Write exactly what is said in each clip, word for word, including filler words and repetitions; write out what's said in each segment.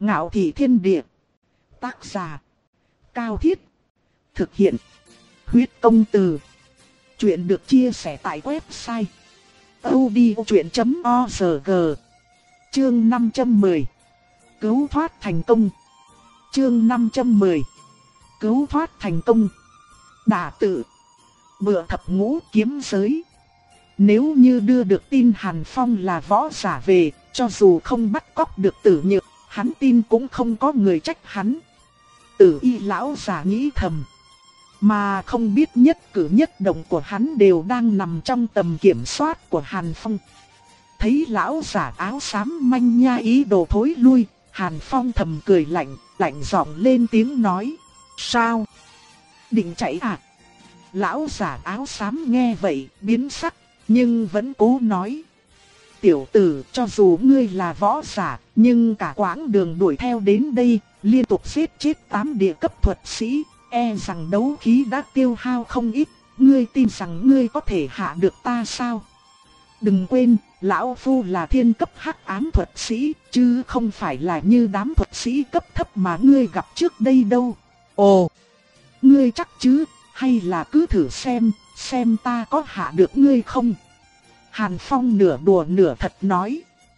Ngạo thị thiên địa. Tác giả. Cao Thiết. Thực hiện. Huyết công từ. Chuyện được chia sẻ tại website audiochuyện chấm org. Chương năm trăm mười. Cứu thoát thành công. Chương năm trăm mười. Cứu thoát thành công. Đả tự. Bựa thập ngũ kiếm giới. Nếu như đưa được tin Hàn Phong là võ giả về, cho dù không bắt cóc được Tử Nhược, hắn tin cũng không có người trách hắn. Tử Y lão giả nghĩ thầm, mà không biết nhất cử nhất động của hắn đều đang nằm trong tầm kiểm soát của Hàn Phong. Thấy lão giả áo xám manh nha ý đồ thối lui, Hàn Phong thầm cười lạnh, lạnh giọng lên tiếng nói: "Sao? Định chạy à?" Lão giả áo xám nghe vậy, biến sắc, nhưng vẫn cố nói: "Tiểu tử, cho dù ngươi là võ giả, nhưng cả quãng đường đuổi theo đến đây, liên tục giết chết tám địa cấp thuật sĩ, e rằng đấu khí đã tiêu hao không ít, ngươi tin rằng ngươi có thể hạ được ta sao? Đừng quên, lão phu là thiên cấp hắc ám thuật sĩ, chứ không phải là như đám thuật sĩ cấp thấp mà ngươi gặp trước đây đâu." "Ồ, ngươi chắc chứ, hay là cứ thử xem, xem ta có hạ được ngươi không?" Hàn Phong nửa đùa nửa thật nói.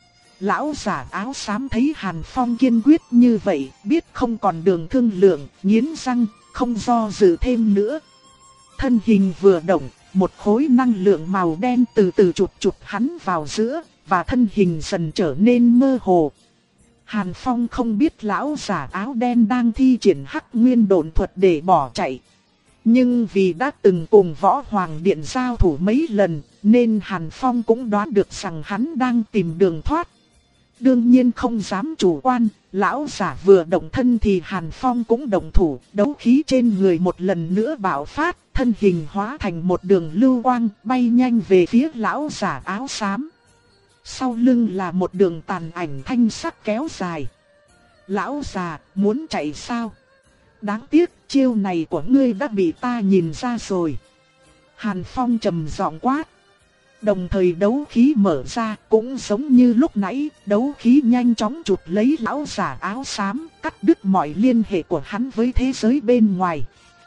Lão giả áo xám thấy Hàn Phong kiên quyết như vậy, biết không còn đường thương lượng, nghiến răng, không do dự thêm nữa. Thân hình vừa động, một khối năng lượng màu đen từ từ chụp chụp hắn vào giữa, và thân hình dần trở nên mơ hồ. Hàn Phong không biết lão giả áo đen đang thi triển Hắc Nguyên Độn thuật để bỏ chạy. Nhưng vì đã từng cùng Võ Hoàng Điện giao thủ mấy lần, nên Hàn Phong cũng đoán được rằng hắn đang tìm đường thoát. Đương nhiên không dám chủ quan, lão giả vừa động thân thì Hàn Phong cũng động thủ, đấu khí trên người một lần nữa bạo phát, thân hình hóa thành một đường lưu quang bay nhanh về phía lão giả áo xám. Sau lưng là một đường tàn ảnh thanh sắc kéo dài. "Lão già, muốn chạy sao? Đáng tiếc, chiêu này của ngươi đã bị ta nhìn ra rồi." Hàn Phong trầm giọng quát. Đồng thời đấu khí mở ra, cũng giống như lúc nãy, đấu khí nhanh chóng chụp lấy lão giả áo xám, cắt đứt mọi liên hệ của hắn với thế giới bên ngoài.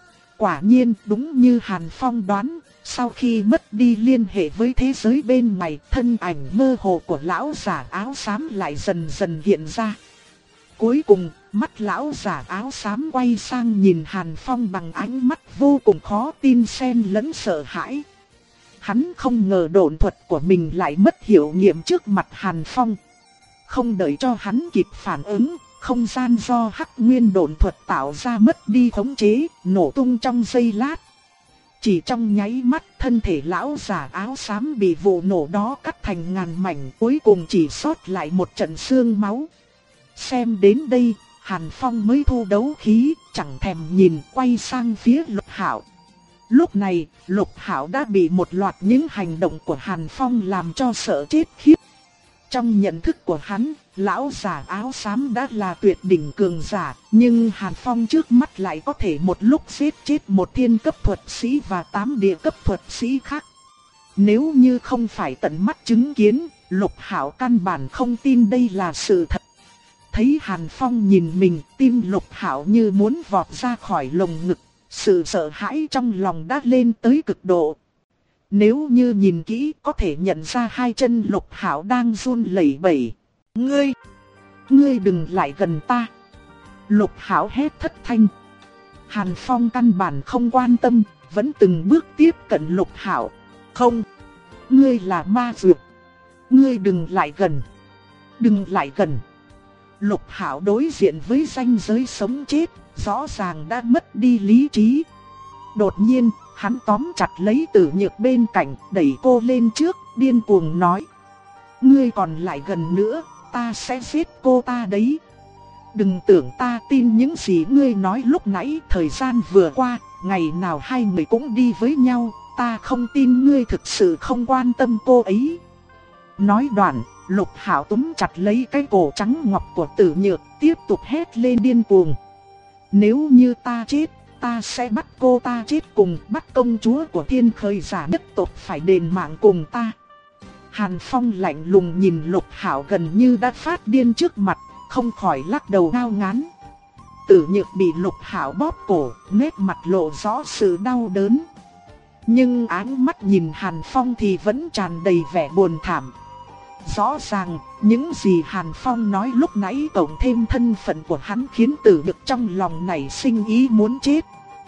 Quả nhiên, đúng như Hàn Phong đoán, sau khi mất đi liên hệ với thế giới bên ngoài, thân ảnh mơ hồ của lão giả áo xám lại dần dần hiện ra. Cuối cùng, mắt lão giả áo xám quay sang nhìn Hàn Phong bằng ánh mắt vô cùng khó tin xen lẫn sợ hãi. Hắn không ngờ độn thuật của mình lại mất hiệu nghiệm trước mặt Hàn Phong. Không đợi cho hắn kịp phản ứng, không gian do Hắc Nguyên Độn thuật tạo ra mất đi khống chế, nổ tung trong giây lát. Chỉ trong nháy mắt, thân thể lão giả áo xám bị vụ nổ đó cắt thành ngàn mảnh, cuối cùng chỉ sót lại một trận xương máu. Xem đến đây, Hàn Phong mới thu đấu khí, chẳng thèm nhìn, quay sang phía Lục Hạo. Lúc này, Lục Hạo đã bị một loạt những hành động của Hàn Phong làm cho sợ chết khiếp. Trong nhận thức của hắn, lão giả áo xám đã là tuyệt đỉnh cường giả, nhưng Hàn Phong trước mắt lại có thể một lúc giết chết một thiên cấp thuật sĩ và tám địa cấp thuật sĩ khác. Nếu như không phải tận mắt chứng kiến, Lục Hạo căn bản không tin đây là sự thật. Thấy Hàn Phong nhìn mình, tim Lục Hạo như muốn vọt ra khỏi lồng ngực. Sự sợ hãi trong lòng đã lên tới cực độ. Nếu như nhìn kỹ có thể nhận ra hai chân Lục Hạo đang run lẩy bẩy. "Ngươi, ngươi đừng lại gần ta!" Lục Hạo hét thất thanh. Hàn Phong căn bản không quan tâm, vẫn từng bước tiếp cận Lục Hạo. "Không, ngươi là ma dược. Ngươi đừng lại gần. Đừng lại gần." Lục Hạo đối diện với ranh giới sống chết, rõ ràng đã mất đi lý trí. Đột nhiên, hắn tóm chặt lấy Tử Nhược bên cạnh, đẩy cô lên trước, điên cuồng nói: "Ngươi còn lại gần nữa, ta sẽ giết cô ta đấy. Đừng tưởng ta tin những gì ngươi nói lúc nãy, thời gian vừa qua, ngày nào hai người cũng đi với nhau, ta không tin ngươi thực sự không quan tâm cô ấy." Nói đoạn, Lục Hạo túm chặt lấy cái cổ trắng ngọc của Tử Nhược, tiếp tục hét lên điên cuồng: "Nếu như ta chết, ta sẽ bắt cô ta chết cùng, bắt công chúa của Thiên Khởi Giả nhất tộc phải đền mạng cùng ta." Hàn Phong lạnh lùng nhìn Lục Hạo gần như đã phát điên trước mặt, không khỏi lắc đầu ngao ngán. Tử Nhược bị Lục Hạo bóp cổ, nét mặt lộ rõ sự đau đớn. Nhưng ánh mắt nhìn Hàn Phong thì vẫn tràn đầy vẻ buồn thảm. Rõ ràng, những gì Hàn Phong nói lúc nãy cộng thêm thân phận của hắn khiến Tử Nhược trong lòng nảy sinh ý muốn chết.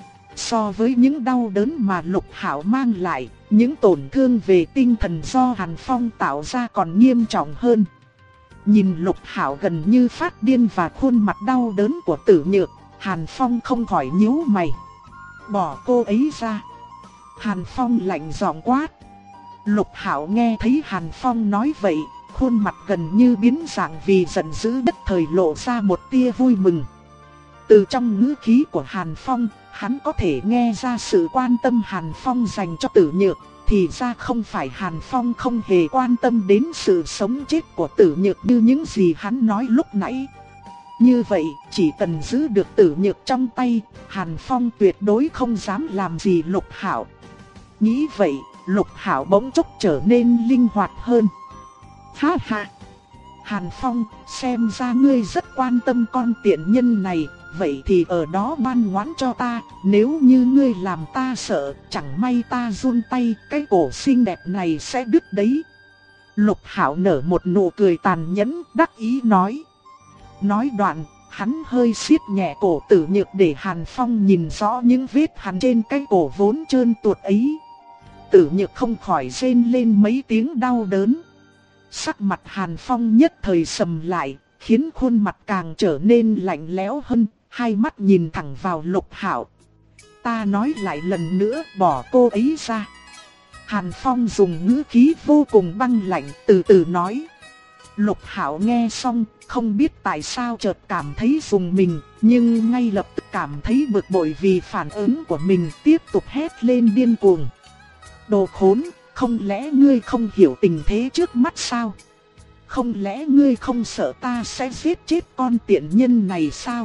So với những đau đớn mà Lục Hạo mang lại, những tổn thương về tinh thần do Hàn Phong tạo ra còn nghiêm trọng hơn. Nhìn Lục Hạo gần như phát điên và khuôn mặt đau đớn của Tử Nhược, Hàn Phong không khỏi nhíu mày. Bỏ cô ấy ra. Hàn Phong lạnh giọng quát. Lục Hạo nghe thấy Hàn Phong nói vậy, khuôn mặt gần như biến dạng vì giận dữ, nhất thời lộ ra một tia vui mừng. Từ trong ngữ khí của Hàn Phong, hắn có thể nghe ra sự quan tâm Hàn Phong dành cho Tử Nhược. Thì ra không phải Hàn Phong không hề quan tâm đến sự sống chết của Tử Nhược như những gì hắn nói lúc nãy. Như vậy, chỉ cần giữ được Tử Nhược trong tay, Hàn Phong tuyệt đối không dám làm gì Lục Hạo. Nghĩ vậy, Lục Hạo bỗng chốc trở nên linh hoạt hơn. Ha ha! Hàn Phong, xem ra ngươi rất quan tâm con tiện nhân này, vậy thì ở đó ngoan ngoãn cho ta, nếu như ngươi làm ta sợ, chẳng may ta run tay, cái cổ xinh đẹp này sẽ đứt đấy. Lục Hạo nở một nụ cười tàn nhẫn, đắc ý nói. Nói đoạn, hắn hơi siết nhẹ cổ Tử Nhược để Hàn Phong nhìn rõ những vết hằn trên cái cổ vốn trơn tuột ấy. Tử Nhược không khỏi rên lên mấy tiếng đau đớn. Sắc mặt Hàn Phong nhất thời sầm lại, khiến khuôn mặt càng trở nên lạnh lẽo hơn, hai mắt nhìn thẳng vào Lục Hạo. Ta nói lại lần nữa, bỏ cô ấy ra. Hàn Phong dùng ngữ khí vô cùng băng lạnh, từ từ nói. Lục Hạo nghe xong, không biết tại sao chợt cảm thấy rùng mình, nhưng ngay lập tức cảm thấy bực bội vì phản ứng của mình, tiếp tục hét lên điên cuồng. Đồ khốn, không lẽ ngươi không hiểu tình thế trước mắt sao? Không lẽ ngươi không sợ ta sẽ giết chết con tiện nhân này sao?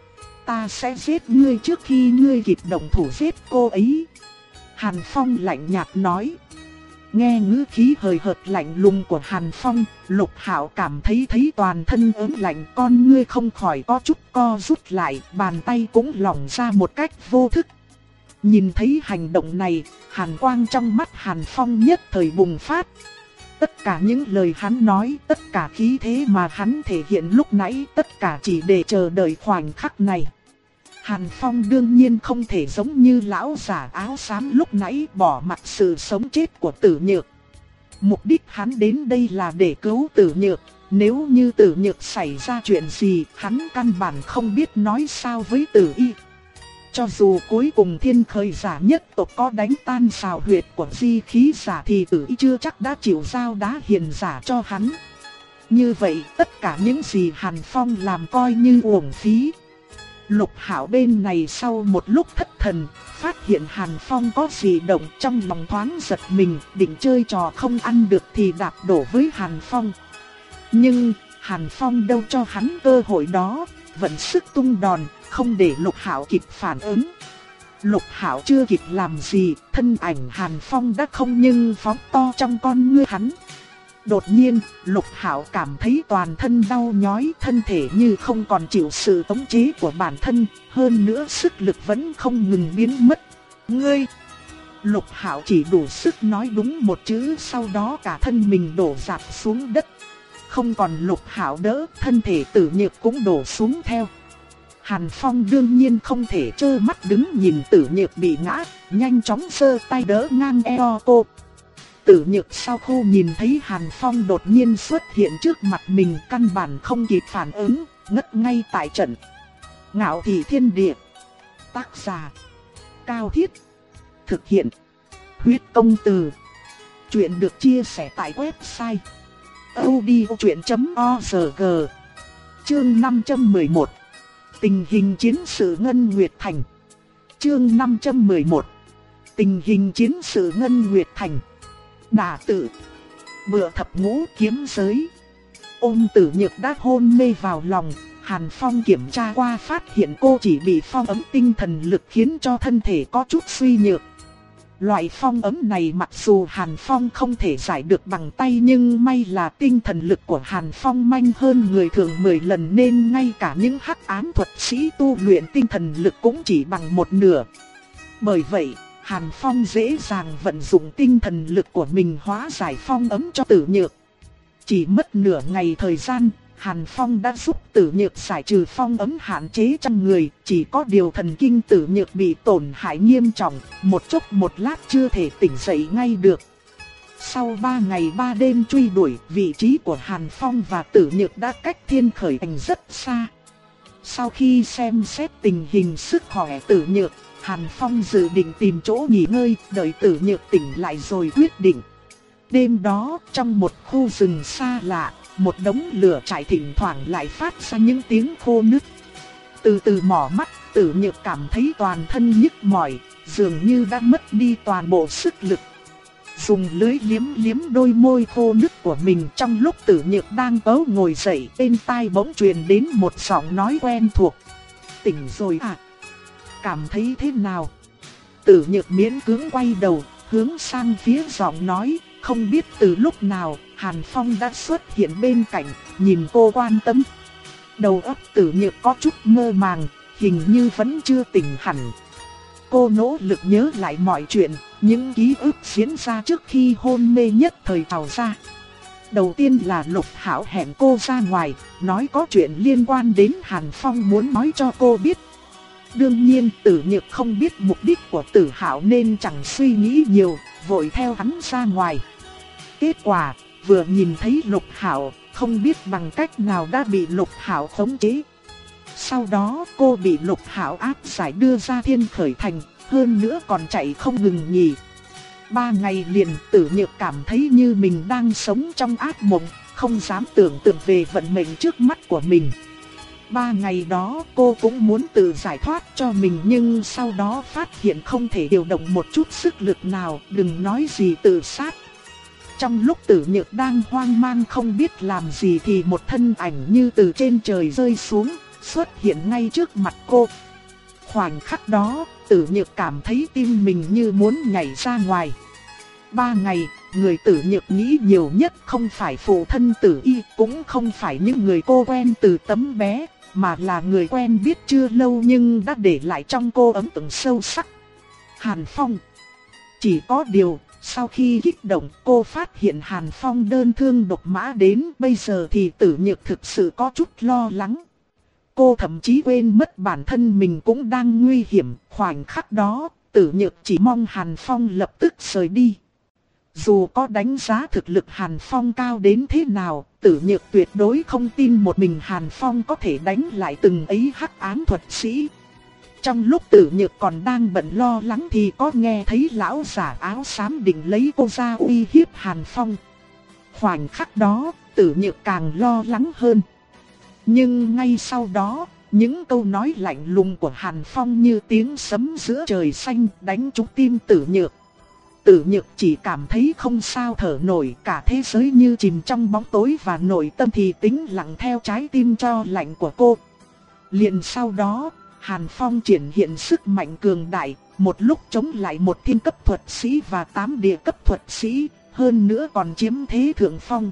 Ta sẽ giết ngươi trước khi ngươi kịp động thủ giết cô ấy. Hàn Phong lạnh nhạt nói. Nghe ngữ khí hời hợt lạnh lùng của Hàn Phong, Lục Hạo cảm thấy thấy toàn thân ớn lạnh, con ngươi không khỏi có chút co rút lại, bàn tay cũng lỏng ra một cách vô thức. Nhìn thấy hành động này, hàn quang trong mắt Hàn Phong nhất thời bùng phát. Tất cả những lời hắn nói, tất cả khí thế mà hắn thể hiện lúc nãy, tất cả chỉ để chờ đợi khoảnh khắc này. Hàn Phong đương nhiên không thể giống như lão giả áo xám lúc nãy bỏ mặc sự sống chết của Tử Nhược. Mục đích hắn đến đây là để cứu Tử Nhược, nếu như Tử Nhược xảy ra chuyện gì, hắn căn bản không biết nói sao với Tử Y. Cho dù cuối cùng thiên khởi giả nhất tộc có đánh tan xào huyệt của di khí giả thì Tử Y chưa chắc đã chịu giao đá hiền giả cho hắn. Như vậy tất cả những gì Hàn Phong làm coi như uổng phí. Lục Hạo bên này sau một lúc thất thần, phát hiện Hàn Phong có gì động, trong lòng thoáng giật mình, định chơi trò không ăn được thì đạp đổ với Hàn Phong. Nhưng Hàn Phong đâu cho hắn cơ hội đó, vận sức tung đòn, không để Lục Hạo kịp phản ứng. Lục Hạo chưa kịp làm gì, thân ảnh Hàn Phong đã không nhưng phóng to trong con ngươi hắn. Đột nhiên, Lục Hạo cảm thấy toàn thân đau nhói, thân thể như không còn chịu sự khống chế của bản thân, hơn nữa sức lực vẫn không ngừng biến mất. Ngươi! Lục Hạo chỉ đủ sức nói đúng một chữ, sau đó cả thân mình đổ rạp xuống đất. Không còn Lục Hạo đỡ, thân thể Tử Nhược cũng đổ xuống theo. Hàn Phong đương nhiên không thể trơ mắt đứng nhìn Tử Nhược bị ngã, nhanh chóng giơ tay đỡ ngang eo cô. Tử Nhược sau khi nhìn thấy Hàn Phong đột nhiên xuất hiện trước mặt mình, căn bản không kịp phản ứng, ngất ngay tại trận. Ngạo Thị Thiên Địa. Tác giả: Cao Thiết. Thực hiện: Huyết Công Từ. Chuyện được chia sẻ tại website audiochuyện chấm org. Chương năm trăm mười một. Tình hình chiến sự Ngân Nguyệt Thành. Chương năm trăm mười một. Tình hình chiến sự Ngân Nguyệt Thành. Đả Tử. Bựa thập ngũ kiếm giới. Ôm Tử Nhược đã hôn mê vào lòng, Hàn Phong kiểm tra qua phát hiện cô chỉ bị phong ấm tinh thần lực khiến cho thân thể có chút suy nhược. Loại phong ấm này mặc dù Hàn Phong không thể giải được bằng tay, nhưng may là tinh thần lực của Hàn Phong manh hơn người thường mười lần, nên ngay cả những hắc ám thuật sĩ tu luyện tinh thần lực cũng chỉ bằng một nửa. Bởi vậy, Hàn Phong dễ dàng vận dụng tinh thần lực của mình hóa giải phong ấm cho Tử Nhược. Chỉ mất nửa ngày thời gian, Hàn Phong đã giúp Tử Nhược giải trừ phong ấm hạn chế trong người, chỉ có điều thần kinh Tử Nhược bị tổn hại nghiêm trọng, một chốc một lát chưa thể tỉnh dậy ngay được. Sau ba ngày ba đêm truy đuổi, vị trí của Hàn Phong và Tử Nhược đã cách Thiên Khởi Thành rất xa. Sau khi xem xét tình hình sức khỏe Tử Nhược, Hàn Phong dự định tìm chỗ nghỉ ngơi, đợi Tử Nhược tỉnh lại rồi quyết định. Đêm đó, trong một khu rừng xa lạ, một đống lửa trại thỉnh thoảng lại phát ra những tiếng khô nứt. Từ từ mỏ mắt, Tử Nhược cảm thấy toàn thân nhức mỏi, dường như đã mất đi toàn bộ sức lực. Dùng lưỡi liếm liếm đôi môi khô nứt của mình, trong lúc Tử Nhược đang cố ngồi dậy, bên tai bỗng truyền đến một giọng nói quen thuộc. Tỉnh rồi à? Cảm thấy thế nào? Tử Nhược miễn cưỡng quay đầu, hướng sang phía giọng nói. Không biết từ lúc nào, Hàn Phong đã xuất hiện bên cạnh, nhìn cô quan tâm. Đầu óc Tử Nhược có chút mơ màng, hình như vẫn chưa tỉnh hẳn. Cô nỗ lực nhớ lại mọi chuyện, những ký ức diễn ra trước khi hôn mê nhất thời trào ra. Đầu tiên là Lục Hạo hẹn cô ra ngoài, nói có chuyện liên quan đến Hàn Phong muốn nói cho cô biết. Đương nhiên Tử Nhược không biết mục đích của Tử Hạo nên chẳng suy nghĩ nhiều, vội theo hắn ra ngoài. Kết quả, vừa nhìn thấy Lục Hạo, không biết bằng cách nào đã bị Lục Hạo khống chế. Sau đó cô bị Lục Hạo áp giải đưa ra Thiên Khởi Thành, hơn nữa còn chạy không ngừng nghỉ. Ba ngày liền, Tử Nhược cảm thấy như mình đang sống trong ác mộng, không dám tưởng tượng về vận mệnh trước mắt của mình. Ba ngày đó cô cũng muốn tự giải thoát cho mình, nhưng sau đó phát hiện không thể điều động một chút sức lực nào, đừng nói gì tự sát. Trong lúc Tử Nhược đang hoang mang không biết làm gì thì một thân ảnh như từ trên trời rơi xuống, xuất hiện ngay trước mặt cô. Khoảnh khắc đó, Tử Nhược cảm thấy tim mình như muốn nhảy ra ngoài. Ba ngày, người Tử Nhược nghĩ nhiều nhất không phải phụ thân Tử Y, cũng không phải những người cô quen từ tấm bé, mà là người quen biết chưa lâu nhưng đã để lại trong cô ấn tượng sâu sắc. Hàn Phong. Chỉ có điều, sau khi kích động cô phát hiện Hàn Phong đơn thương độc mã đến, bây giờ thì Tử Nhược thực sự có chút lo lắng. Cô thậm chí quên mất bản thân mình cũng đang nguy hiểm, khoảnh khắc đó, Tử Nhược chỉ mong Hàn Phong lập tức rời đi. Dù có đánh giá thực lực Hàn Phong cao đến thế nào, Tử Nhược tuyệt đối không tin một mình Hàn Phong có thể đánh lại từng ấy hắc ám thuật sĩ. Trong lúc Tử Nhược còn đang bận lo lắng thì có nghe thấy lão giả áo xám định lấy cô ra uy hiếp Hàn Phong. Khoảnh khắc đó, Tử Nhược càng lo lắng hơn. Nhưng ngay sau đó, những câu nói lạnh lùng của Hàn Phong như tiếng sấm giữa trời xanh đánh trúng tim Tử Nhược. Tử Nhược chỉ cảm thấy không sao thở nổi, cả thế giới như chìm trong bóng tối và nội tâm thì tĩnh lặng theo trái tim cho lạnh của cô. Liền sau đó, Hàn Phong triển hiện sức mạnh cường đại, một lúc chống lại một thiên cấp thuật sĩ và tám địa cấp thuật sĩ, hơn nữa còn chiếm thế thượng phong.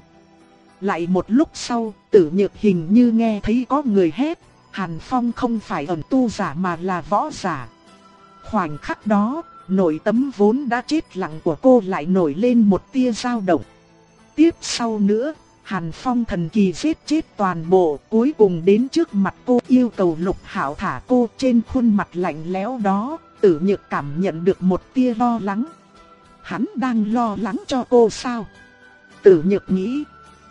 Lại một lúc sau, Tử Nhược hình như nghe thấy có người hét, Hàn Phong không phải ẩn tu giả mà là võ giả. Khoảnh khắc đó, nội tâm vốn đã chết lặng của cô lại nổi lên một tia dao động. Tiếp sau nữa, Hàn Phong thần kỳ giết chết toàn bộ, cuối cùng đến trước mặt cô yêu cầu Lục Hạo thả cô. Trên khuôn mặt lạnh lẽo đó, Tử Nhược cảm nhận được một tia lo lắng. Hắn đang lo lắng cho cô sao? Tử Nhược nghĩ.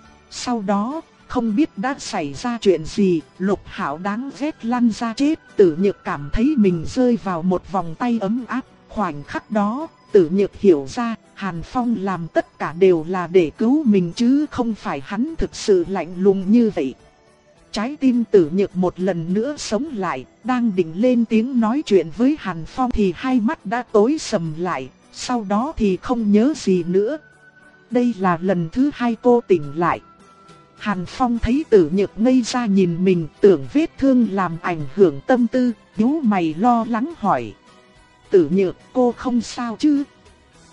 Sau đó, không biết đã xảy ra chuyện gì, Lục Hạo đáng ghét lăn ra chết. Tử Nhược cảm thấy mình rơi vào một vòng tay ấm áp. Khoảnh khắc đó, Tử Nhược hiểu ra, Hàn Phong làm tất cả đều là để cứu mình chứ không phải hắn thực sự lạnh lùng như vậy. Trái tim Tử Nhược một lần nữa sống lại, đang định lên tiếng nói chuyện với Hàn Phong thì hai mắt đã tối sầm lại, sau đó thì không nhớ gì nữa. Đây là lần thứ hai cô tỉnh lại. Hàn Phong thấy Tử Nhược ngây ra nhìn mình, tưởng vết thương làm ảnh hưởng tâm tư, nhíu mày lo lắng hỏi. Tử Nhược, cô không sao chứ?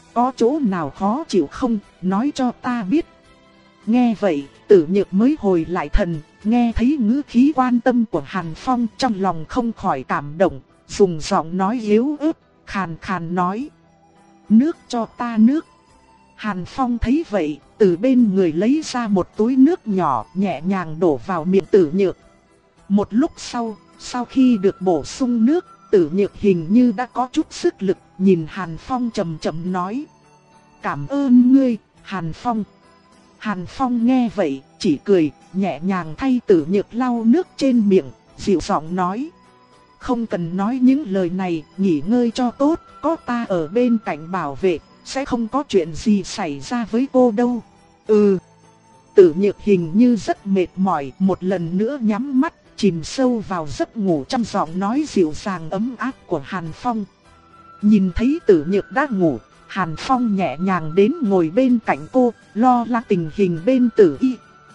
Có chỗ nào khó chịu không, nói cho ta biết. Nghe vậy, Tử Nhược mới hồi lại thần, nghe thấy ngữ khí quan tâm của Hàn Phong trong lòng không khỏi cảm động, dùng giọng nói yếu ớt, khàn khàn nói. Nước cho ta nước. Hàn Phong thấy vậy, từ bên người lấy ra một túi nước nhỏ nhẹ nhàng đổ vào miệng Tử Nhược. Một lúc sau, sau khi được bổ sung nước, Tử Nhược hình như đã có chút sức lực, nhìn Hàn Phong chậm chậm nói. Cảm ơn ngươi, Hàn Phong. Hàn Phong nghe vậy, chỉ cười, nhẹ nhàng thay Tử Nhược lau nước trên miệng, dịu giọng nói. Không cần nói những lời này, nghỉ ngơi cho tốt, có ta ở bên cạnh bảo vệ, sẽ không có chuyện gì xảy ra với cô đâu. Ừ. Tử Nhược hình như rất mệt mỏi, một lần nữa nhắm mắt, chìm sâu vào giấc ngủ trong giọng nói dịu dàng ấm áp của Hàn Phong. Nhìn thấy Tử Nhược đã ngủ, Hàn Phong nhẹ nhàng đến ngồi bên cạnh cô, lo lắng tình hình bên Tử Y.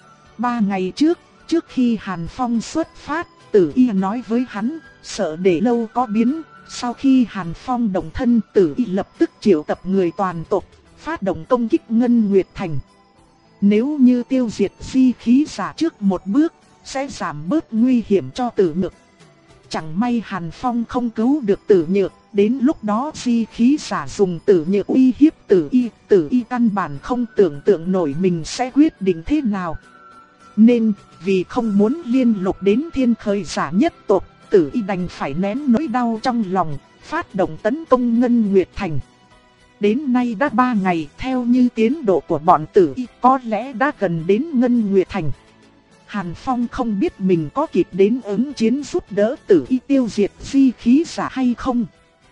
Ba ngày trước, trước khi Hàn Phong xuất phát, Tử Y nói với hắn, sợ để lâu có biến. Sau khi Hàn Phong động thân, Tử Y lập tức triệu tập người toàn tộc, phát động công kích Ngân Nguyệt Thành. Nếu như tiêu diệt di khí giả trước một bước, sẽ giảm bớt nguy hiểm cho Tử Nhược. Chẳng may Hàn Phong không cứu được Tử Nhược, đến lúc đó di khí giả dùng Tử Nhược uy hiếp Tử Y, Tử Y căn bản không tưởng tượng nổi mình sẽ quyết định thế nào. Nên, vì không muốn liên lụy đến thiên khởi giả nhất tộc, Tử Y đành phải nén nỗi đau trong lòng, phát động tấn công Ngân Nguyệt Thành. Đến nay đã ba ngày, theo như tiến độ của bọn Tử Y có lẽ đã gần đến Ngân Nguyệt Thành. Hàn Phong không biết mình có kịp đến ứng chiến giúp đỡ Tử Y tiêu diệt di khí giả hay không.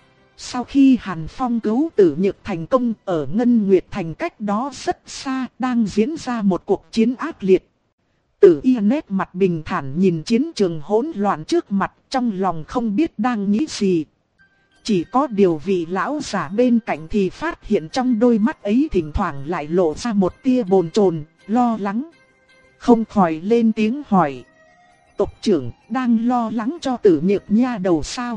Sau khi Hàn Phong cứu Tử Nhược thành công, ở Ngân Nguyệt Thành cách đó rất xa đang diễn ra một cuộc chiến ác liệt. Tử Y nét mặt bình thản nhìn chiến trường hỗn loạn trước mặt, trong lòng không biết đang nghĩ gì. Chỉ có điều vị lão giả bên cạnh thì phát hiện trong đôi mắt ấy thỉnh thoảng lại lộ ra một tia bồn chồn, lo lắng. Không khỏi lên tiếng hỏi. Tộc trưởng đang lo lắng cho Tử Nhược nha đầu sao?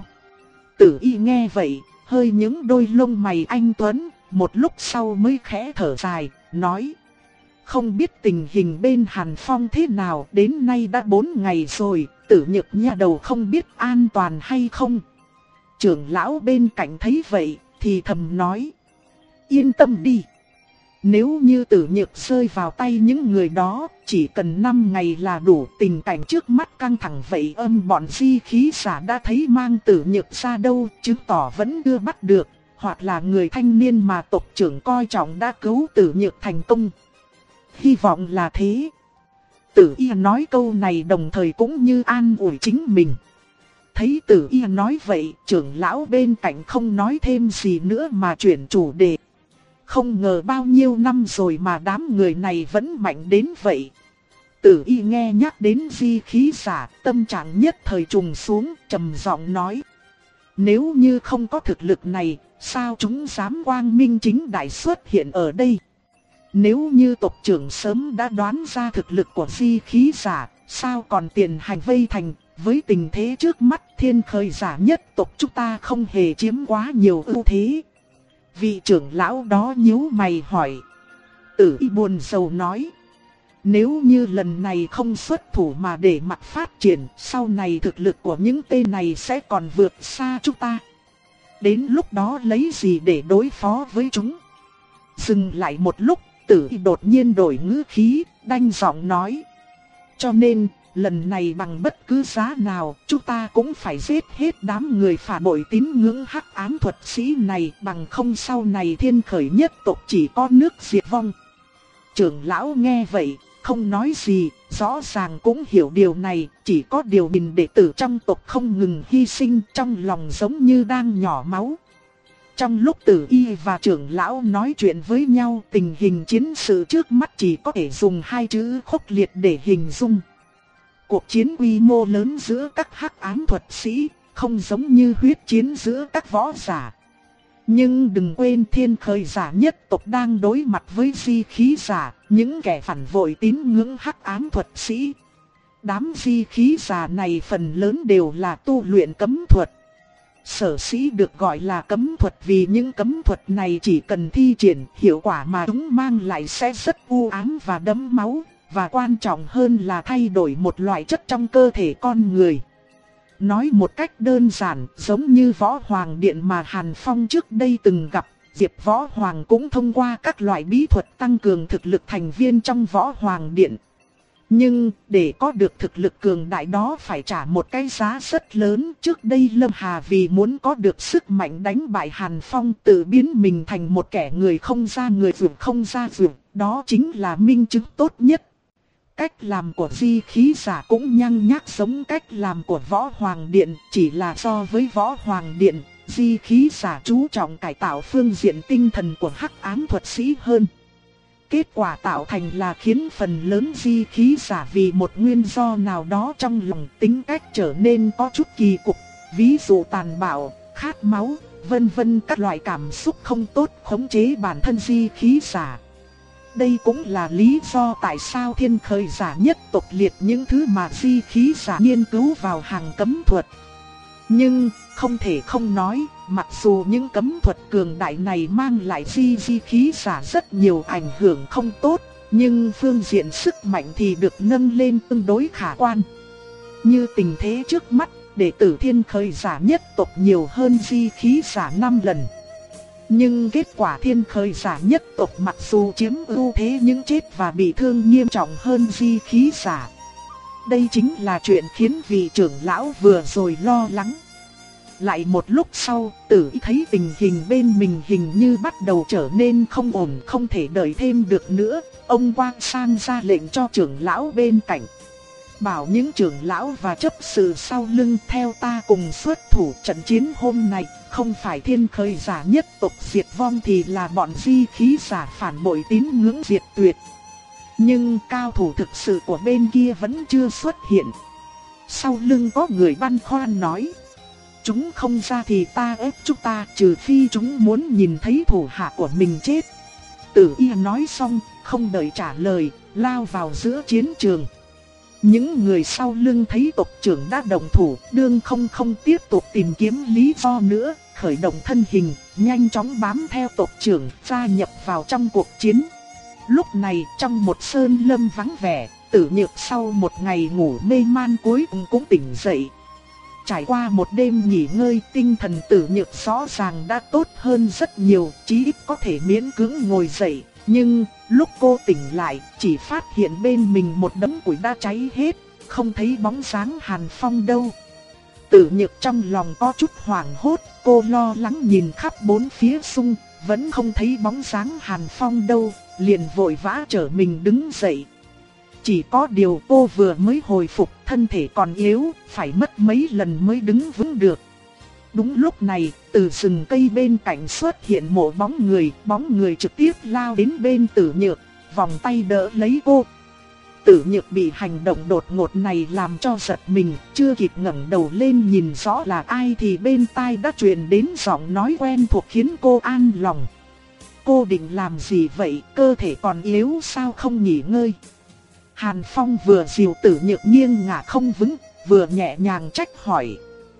Tử Y nghe vậy, hơi nhướng đôi lông mày anh tuấn, một lúc sau mới khẽ thở dài, nói. Không biết tình hình bên Hàn Phong thế nào, đến nay đã bốn ngày rồi, Tử Nhược nha đầu không biết an toàn hay không. Trưởng lão bên cạnh thấy vậy, thì thầm nói. Yên tâm đi. Nếu như Tử Nhược rơi vào tay những người đó, chỉ cần năm ngày là đủ. Tình cảnh trước mắt căng thẳng vậy, âm bọn di khí giả đã thấy mang Tử Nhược ra đâu, chứng tỏ vẫn chưa bắt được. Hoặc là người thanh niên mà tộc trưởng coi trọng đã cứu Tử Nhược thành công. Hy vọng là thế. Tử Y nói câu này đồng thời cũng như an ủi chính mình. Thấy Tử Y nói vậy, trưởng lão bên cạnh không nói thêm gì nữa mà chuyển chủ đề. Không ngờ bao nhiêu năm rồi mà đám người này vẫn mạnh đến vậy. Tử Y nghe nhắc đến di khí giả, tâm trạng nhất thời trùng xuống, trầm giọng nói. Nếu như không có thực lực này, sao chúng dám quang minh chính đại xuất hiện ở đây? Nếu như tộc trưởng sớm đã đoán ra thực lực của di khí giả, sao còn tiền hành vây thành? Với tình thế trước mắt, thiên khởi giả nhất tộc chúng ta không hề chiếm quá nhiều ưu thế. Vị trưởng lão đó nhíu mày hỏi. Tử Y buồn rầu nói. Nếu như lần này không xuất thủ mà để mặc phát triển, sau này thực lực của những tên này sẽ còn vượt xa chúng ta. Đến lúc đó lấy gì để đối phó với chúng? Dừng lại một lúc, Tử Y đột nhiên đổi ngữ khí, đanh giọng nói. Cho nên, lần này bằng bất cứ giá nào, chúng ta cũng phải giết hết đám người phản bội tín ngưỡng hắc ám thuật sĩ này, bằng không sau này thiên khởi nhất tộc chỉ có nước diệt vong. Trưởng lão nghe vậy, không nói gì, rõ ràng cũng hiểu điều này, chỉ có điều mình đệ tử trong tộc không ngừng hy sinh, trong lòng giống như đang nhỏ máu. Trong lúc Tử Y và trưởng lão nói chuyện với nhau, tình hình chiến sự trước mắt chỉ có thể dùng hai chữ khốc liệt để hình dung. Cuộc chiến quy mô lớn giữa các hắc ám thuật sĩ, không giống như huyết chiến giữa các võ giả. Nhưng đừng quên thiên khởi giả nhất tộc đang đối mặt với di khí giả, những kẻ phản bội tín ngưỡng hắc ám thuật sĩ. Đám di khí giả này phần lớn đều là tu luyện cấm thuật. Sở sĩ được gọi là cấm thuật vì những cấm thuật này chỉ cần thi triển, hiệu quả mà chúng mang lại sẽ rất u ám và đẫm máu, và quan trọng hơn là thay đổi một loại chất trong cơ thể con người. Nói một cách đơn giản, giống như Võ Hoàng Điện mà Hàn Phong trước đây từng gặp, Diệp Võ Hoàng cũng thông qua các loại bí thuật tăng cường thực lực thành viên trong Võ Hoàng Điện. Nhưng, để có được thực lực cường đại đó phải trả một cái giá rất lớn. Trước đây Lâm Hà vì muốn có được sức mạnh đánh bại Hàn Phong tự biến mình thành một kẻ người không ra người vượt không ra vượt. Đó chính là minh chứng tốt nhất. Cách làm của Di Khí Giả cũng nhăng nhác giống cách làm của Võ Hoàng Điện. Chỉ là so với Võ Hoàng Điện, Di Khí Giả chú trọng cải tạo phương diện tinh thần của hắc ám thuật sĩ hơn. Kết quả tạo thành là khiến phần lớn Di Khí Giả vì một nguyên do nào đó trong lòng tính cách trở nên có chút kỳ cục, ví dụ tàn bạo, khát máu, vân vân, các loại cảm xúc không tốt khống chế bản thân Di Khí Giả. Đây cũng là lý do tại sao Thiên Khởi Giả nhất tộc liệt những thứ mà Di Khí Giả nghiên cứu vào hàng cấm thuật. Nhưng, không thể không nói, mặc dù những cấm thuật cường đại này mang lại Di Di Khí Giả rất nhiều ảnh hưởng không tốt, nhưng phương diện sức mạnh thì được nâng lên tương đối khả quan. Như tình thế trước mắt, đệ tử Thiên Khởi Giả nhất tộc nhiều hơn Di Khí Giả năm lần. Nhưng kết quả Thiên Khởi Giả nhất tộc mặc dù chiếm ưu thế nhưng chết và bị thương nghiêm trọng hơn Di Khí Giả. Đây chính là chuyện khiến vị trưởng lão vừa rồi lo lắng. Lại một lúc sau, Tử Y thấy tình hình bên mình hình như bắt đầu trở nên không ổn, không thể đợi thêm được nữa. Ông quay sang ra lệnh cho trưởng lão bên cạnh, bảo những trưởng lão và chấp sự sau lưng theo ta cùng xuất thủ. Trận chiến hôm nay không phải Thiên Khởi Giả nhất tộc diệt vong thì là bọn Di Khí Giả phản bội tín ngưỡng diệt tuyệt. Nhưng cao thủ thực sự của bên kia vẫn chưa xuất hiện. Sau lưng có người băn khoăn nói, chúng không ra thì ta ép chúng ta, trừ phi chúng muốn nhìn thấy thủ hạ của mình chết. Tử Y nói xong, không đợi trả lời, lao vào giữa chiến trường. Những người sau lưng thấy tộc trưởng đã đồng thủ, đương không không tiếp tục tìm kiếm lý do nữa, khởi động thân hình, nhanh chóng bám theo tộc trưởng, gia nhập vào trong cuộc chiến. Lúc này trong một sơn lâm vắng vẻ, Tử Nhược sau một ngày ngủ mê man cuối cùng cũng tỉnh dậy. Trải qua một đêm nghỉ ngơi, tinh thần Tử Nhược rõ ràng đã tốt hơn rất nhiều, chí ít có thể miễn cưỡng ngồi dậy. Nhưng lúc cô tỉnh lại, chỉ phát hiện bên mình một đống củi đã cháy hết, không thấy bóng dáng Hàn Phong đâu. Tử Nhược trong lòng có chút hoảng hốt, cô lo lắng nhìn khắp bốn phía xung, vẫn không thấy bóng dáng Hàn Phong đâu, liền vội vã trở mình đứng dậy. Chỉ có điều cô vừa mới hồi phục, thân thể còn yếu, phải mất mấy lần mới đứng vững được. Đúng lúc này, từ rừng cây bên cạnh xuất hiện một bóng người, bóng người trực tiếp lao đến bên Tử Nhược, vòng tay đỡ lấy cô. Tử Nhược bị hành động đột ngột này làm cho giật mình, chưa kịp ngẩng đầu lên nhìn rõ là ai thì bên tai đã truyền đến giọng nói quen thuộc khiến cô an lòng. Cô định làm gì vậy, cơ thể còn yếu sao không nghỉ ngơi? Hàn Phong vừa dìu Tử Nhược nghiêng ngả không vững, vừa nhẹ nhàng trách hỏi.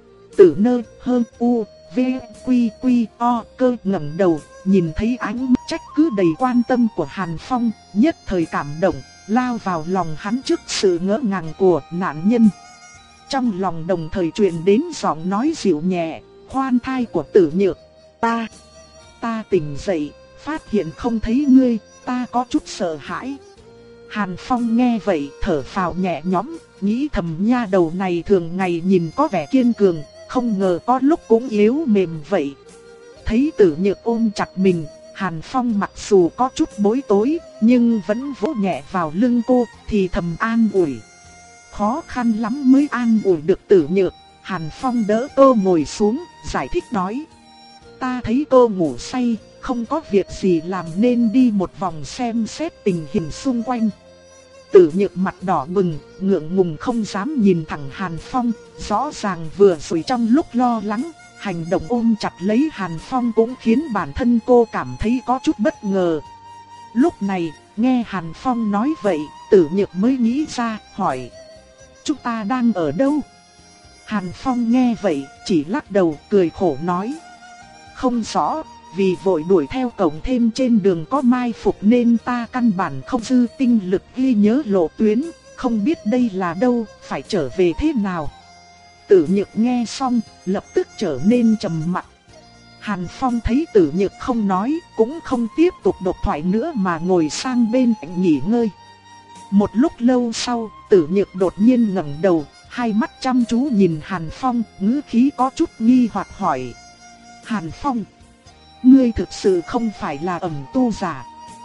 Tử Nơ hơn u, v, quy quy o, cơ ngẩng đầu, nhìn thấy ánh mắt trách cứ đầy quan tâm của Hàn Phong, nhất thời cảm động, lao vào lòng hắn trước sự ngỡ ngàng của nạn nhân. Trong lòng đồng thời truyền đến giọng nói dịu nhẹ, khoan thai của Tử Nhược. Ta, ta tỉnh dậy, phát hiện không thấy ngươi, ta có chút sợ hãi. Hàn Phong nghe vậy thở phào nhẹ nhõm, nghĩ thầm nha đầu này thường ngày nhìn có vẻ kiên cường, không ngờ có lúc cũng yếu mềm vậy. Thấy Tử Nhược ôm chặt mình, Hàn Phong mặc dù có chút bối rối, nhưng vẫn vỗ nhẹ vào lưng cô, thì thầm an ủi. Khó khăn lắm mới an ủi được Tử Nhược, Hàn Phong đỡ cô ngồi xuống, giải thích nói. Ta thấy cô ngủ say, không có việc gì làm nên đi một vòng xem xét tình hình xung quanh. Tử Nhược mặt đỏ bừng, ngượng ngùng không dám nhìn thẳng Hàn Phong, rõ ràng vừa rồi trong lúc lo lắng, hành động ôm chặt lấy Hàn Phong cũng khiến bản thân cô cảm thấy có chút bất ngờ. Lúc này, nghe Hàn Phong nói vậy, Tử Nhược mới nghĩ ra, hỏi. Chúng ta đang ở đâu? Hàn Phong nghe vậy, chỉ lắc đầu cười khổ nói. Không rõ, vì vội đuổi theo cổng thêm trên đường có mai phục nên ta căn bản không dư tinh lực ghi nhớ lộ tuyến, không biết đây là đâu, phải trở về thế nào. Tử Nhược nghe xong, lập tức trở nên trầm mặc. Hàn Phong thấy Tử Nhược không nói, cũng không tiếp tục độc thoại nữa mà ngồi sang bên cạnh nghỉ ngơi. Một lúc lâu sau, Tử Nhược đột nhiên ngẩng đầu, hai mắt chăm chú nhìn Hàn Phong, ngữ khí có chút nghi hoặc hỏi. Hàn Phong, ngươi thực sự không phải là ẩn tu giả?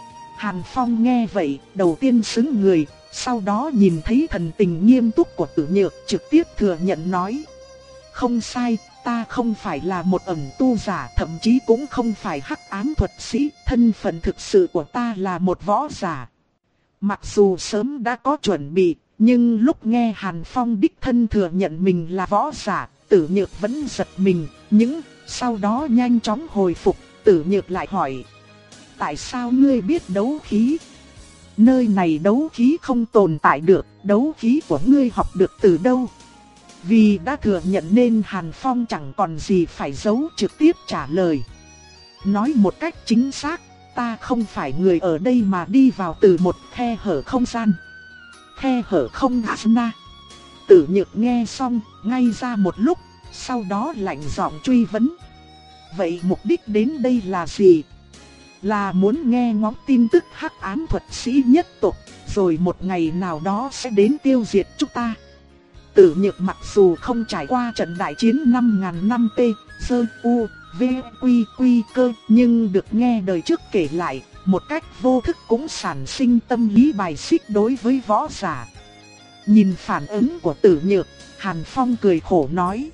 Hàn Phong nghe vậy, đầu tiên sững người, sau đó nhìn thấy thần tình nghiêm túc của Tử Nhược, trực tiếp thừa nhận nói. Không sai, ta không phải là một ẩn tu giả, thậm chí cũng không phải hắc ám thuật sĩ, thân phận thực sự của ta là một võ giả. Mặc dù sớm đã có chuẩn bị, nhưng lúc nghe Hàn Phong đích thân thừa nhận mình là võ giả, Tử Nhược vẫn giật mình, nhưng sau đó nhanh chóng hồi phục. Tử Nhược lại hỏi. Tại sao ngươi biết đấu khí? Nơi này đấu khí không tồn tại được, đấu khí của ngươi học được từ đâu? Vì đã thừa nhận nên Hàn Phong chẳng còn gì phải giấu, trực tiếp trả lời. Nói một cách chính xác, ta không phải người ở đây mà đi vào từ một khe hở không gian. Khe hở không gian. Tử Nhược nghe xong, ngay ra một lúc, sau đó lạnh giọng truy vấn. Vậy mục đích đến đây là gì? Là muốn nghe ngóng tin tức hắc ám thuật sĩ nhất tộc, rồi một ngày nào đó sẽ đến tiêu diệt chúng ta. Tử Nhược mặc dù không trải qua trận đại chiến năm ngàn năm T, Sơ, U, V, Quy, Quy cơ, nhưng được nghe đời trước kể lại, một cách vô thức cũng sản sinh tâm lý bài xích đối với võ giả. Nhìn phản ứng của Tử Nhược, Hàn Phong cười khổ nói.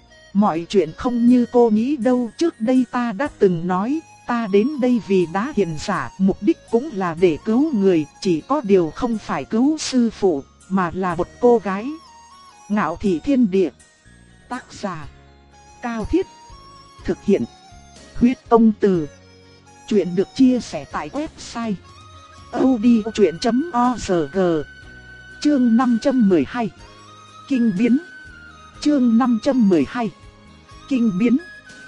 Mọi chuyện không như cô nghĩ đâu, trước đây ta đã từng nói, ta đến đây vì đá hiền giả, mục đích cũng là để cứu người, chỉ có điều không phải cứu sư phụ, mà là một cô gái. Ngạo Thị Thiên Địa. Tác giả Cao Thiết. Thực hiện Huyết Tông Từ. Chuyện được chia sẻ tại website audiochuyện chấm org. Chương năm trăm mười hai Kinh biến. Chương năm trăm mười hai Kinh biến.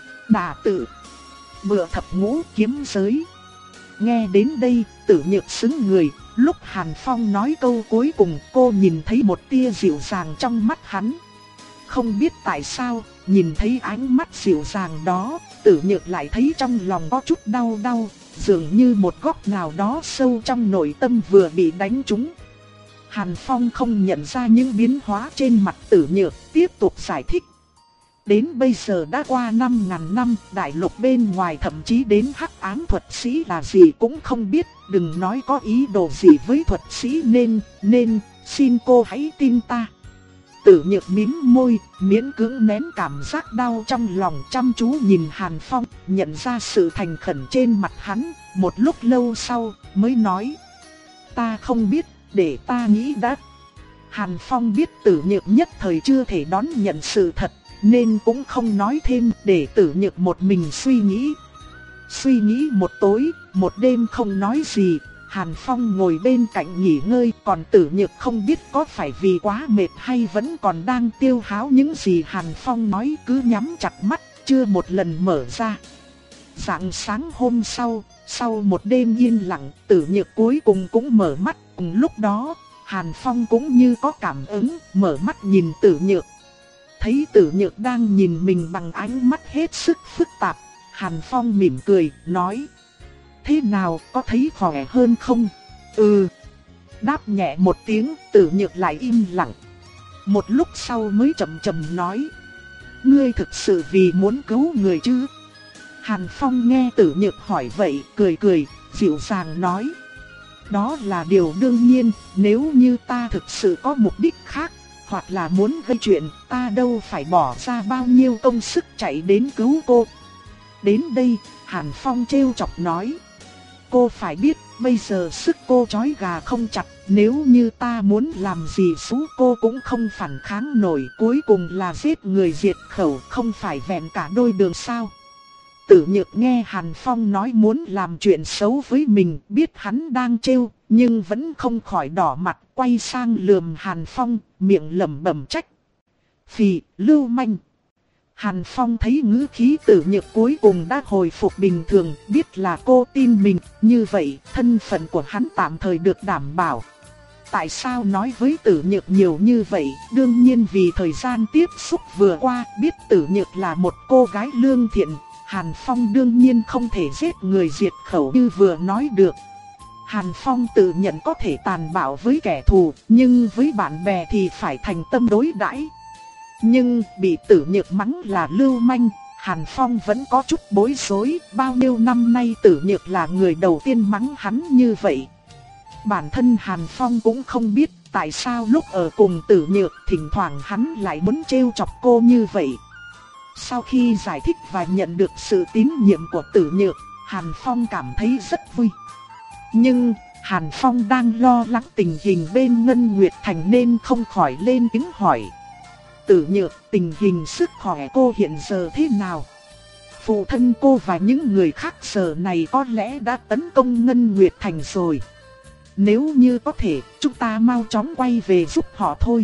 Đả tử. Bựa thập ngũ kiếm giới. Nghe đến đây, Tử Nhược sững người. Lúc Hàn Phong nói câu cuối cùng, cô nhìn thấy một tia dịu dàng trong mắt hắn. Không biết tại sao, nhìn thấy ánh mắt dịu dàng đó, Tử Nhược lại thấy trong lòng có chút đau đau, dường như một góc nào đó sâu trong nội tâm vừa bị đánh trúng. Hàn Phong không nhận ra những biến hóa trên mặt Tử Nhược, tiếp tục giải thích. Đến bây giờ đã qua năm ngàn năm, đại lục bên ngoài thậm chí đến hắc ám thuật sĩ là gì cũng không biết, đừng nói có ý đồ gì với thuật sĩ nên, nên, xin cô hãy tin ta. Tử Nhược mím môi, miễn cưỡng nén cảm giác đau trong lòng, chăm chú nhìn Hàn Phong, nhận ra sự thành khẩn trên mặt hắn, một lúc lâu sau mới nói. Ta không biết, để ta nghĩ đã. Hàn Phong biết Tử Nhược nhất thời chưa thể đón nhận sự thật, nên cũng không nói thêm, để Tử Nhược một mình suy nghĩ. Suy nghĩ một tối, một đêm không nói gì, Hàn Phong ngồi bên cạnh nghỉ ngơi, còn Tử Nhược không biết có phải vì quá mệt hay vẫn còn đang tiêu háo những gì Hàn Phong nói, cứ nhắm chặt mắt, chưa một lần mở ra. Rạng sáng hôm sau, sau một đêm yên lặng, Tử Nhược cuối cùng cũng mở mắt, cùng lúc đó, Hàn Phong cũng như có cảm ứng, mở mắt nhìn Tử Nhược. Thấy Tử Nhược đang nhìn mình bằng ánh mắt hết sức phức tạp, Hàn Phong mỉm cười, nói. Thế nào, có thấy khỏe hơn không? Ừ. Đáp nhẹ một tiếng, Tử Nhược lại im lặng. Một lúc sau mới chậm chậm nói. Ngươi thực sự vì muốn cứu người chứ? Hàn Phong nghe Tử Nhược hỏi vậy, cười cười, dịu dàng nói. Đó là điều đương nhiên, nếu như ta thực sự có mục đích khác, hoặc là muốn gây chuyện, ta đâu phải bỏ ra bao nhiêu công sức chạy đến cứu cô. Đến đây, Hàn Phong trêu chọc nói. Cô phải biết, bây giờ sức cô trói gà không chặt, nếu như ta muốn làm gì xú cô cũng không phản kháng nổi, cuối cùng là giết người diệt khẩu, không phải vẹn cả đôi đường sao. Tử Nhược nghe Hàn Phong nói muốn làm chuyện xấu với mình, biết hắn đang trêu, nhưng vẫn không khỏi đỏ mặt, quay sang lườm Hàn Phong, miệng lẩm bẩm trách. Phì, lưu manh. Hàn Phong thấy ngữ khí Tử Nhược cuối cùng đã hồi phục bình thường, biết là cô tin mình, như vậy thân phận của hắn tạm thời được đảm bảo. Tại sao nói với Tử Nhược nhiều như vậy? Đương nhiên vì thời gian tiếp xúc vừa qua, biết Tử Nhược là một cô gái lương thiện, Hàn Phong đương nhiên không thể giết người diệt khẩu như vừa nói được. Hàn Phong tự nhận có thể tàn bạo với kẻ thù, nhưng với bạn bè thì phải thành tâm đối đãi. Nhưng bị Tử Nhược mắng là lưu manh, Hàn Phong vẫn có chút bối rối, bao nhiêu năm nay Tử Nhược là người đầu tiên mắng hắn như vậy. Bản thân Hàn Phong cũng không biết tại sao lúc ở cùng Tử Nhược thỉnh thoảng hắn lại muốn trêu chọc cô như vậy. Sau khi giải thích và nhận được sự tín nhiệm của Tử Nhược, Hàn Phong cảm thấy rất vui. Nhưng Hàn Phong đang lo lắng tình hình bên Ngân Nguyệt Thành nên không khỏi lên tiếng hỏi. Tử Nhược, tình hình sức khỏe cô hiện giờ thế nào? Phụ thân cô và những người khác giờ này có lẽ đã tấn công Ngân Nguyệt Thành rồi. Nếu như có thể, chúng ta mau chóng quay về giúp họ thôi.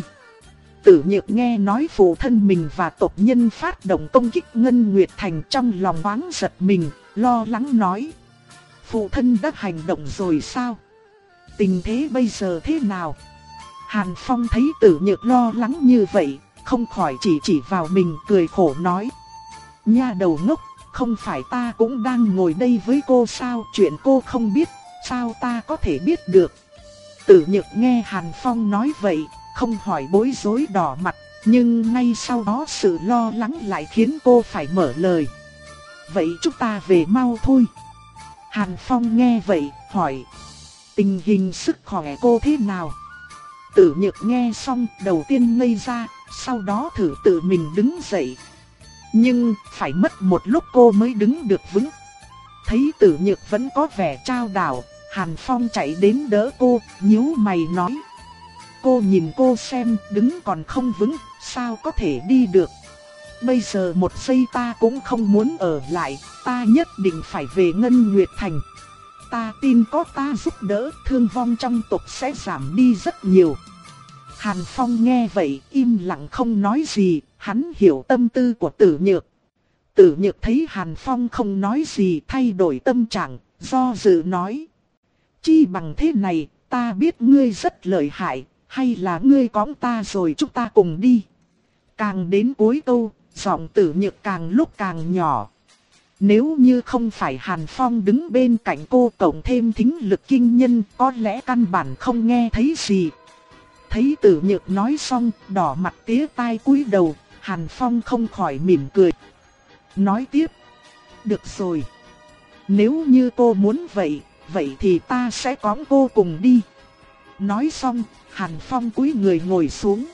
Tử Nhược nghe nói phụ thân mình và tộc nhân phát động công kích Ngân Nguyệt Thành, trong lòng hoang giật mình, lo lắng nói. Phụ thân đã hành động rồi sao? Tình thế bây giờ thế nào? Hàn Phong thấy Tử Nhược lo lắng như vậy, không khỏi chỉ chỉ vào mình cười khổ nói. Nha đầu ngốc, không phải ta cũng đang ngồi đây với cô sao? Chuyện cô không biết, sao ta có thể biết được? Tử Nhược nghe Hàn Phong nói vậy, không hỏi bối rối đỏ mặt, nhưng ngay sau đó sự lo lắng lại khiến cô phải mở lời. Vậy chúng ta về mau thôi. Hàn Phong nghe vậy, hỏi. Tình hình sức khỏe cô thế nào? Tử Nhược nghe xong, đầu tiên ngây ra, sau đó thử tự mình đứng dậy. Nhưng phải mất một lúc cô mới đứng được vững. Thấy Tử Nhược vẫn có vẻ trao đảo, Hàn Phong chạy đến đỡ cô, nhíu mày nói. Cô nhìn cô xem, đứng còn không vững, sao có thể đi được? Bây giờ một giây ta cũng không muốn ở lại, ta nhất định phải về Ngân Nguyệt Thành. Ta tin có ta giúp đỡ, thương vong trong tộc sẽ giảm đi rất nhiều. Hàn Phong nghe vậy, im lặng không nói gì, hắn hiểu tâm tư của Tử Nhược. Tử Nhược thấy Hàn Phong không nói gì, thay đổi tâm trạng, do dự nói. Chi bằng thế này, ta biết ngươi rất lợi hại, hay là ngươi cõng ta rồi chúng ta cùng đi. Càng đến cuối câu, giọng Tử Nhược càng lúc càng nhỏ. Nếu như không phải Hàn Phong đứng bên cạnh cô cộng thêm thính lực kinh nhân, có lẽ căn bản không nghe thấy gì. Thấy Tử Nhược nói xong, đỏ mặt tía tai cúi đầu, Hàn Phong không khỏi mỉm cười. Nói tiếp. Được rồi. Nếu như cô muốn vậy, vậy thì ta sẽ cõng cô cùng đi. Nói xong, Hàn Phong cúi người ngồi xuống.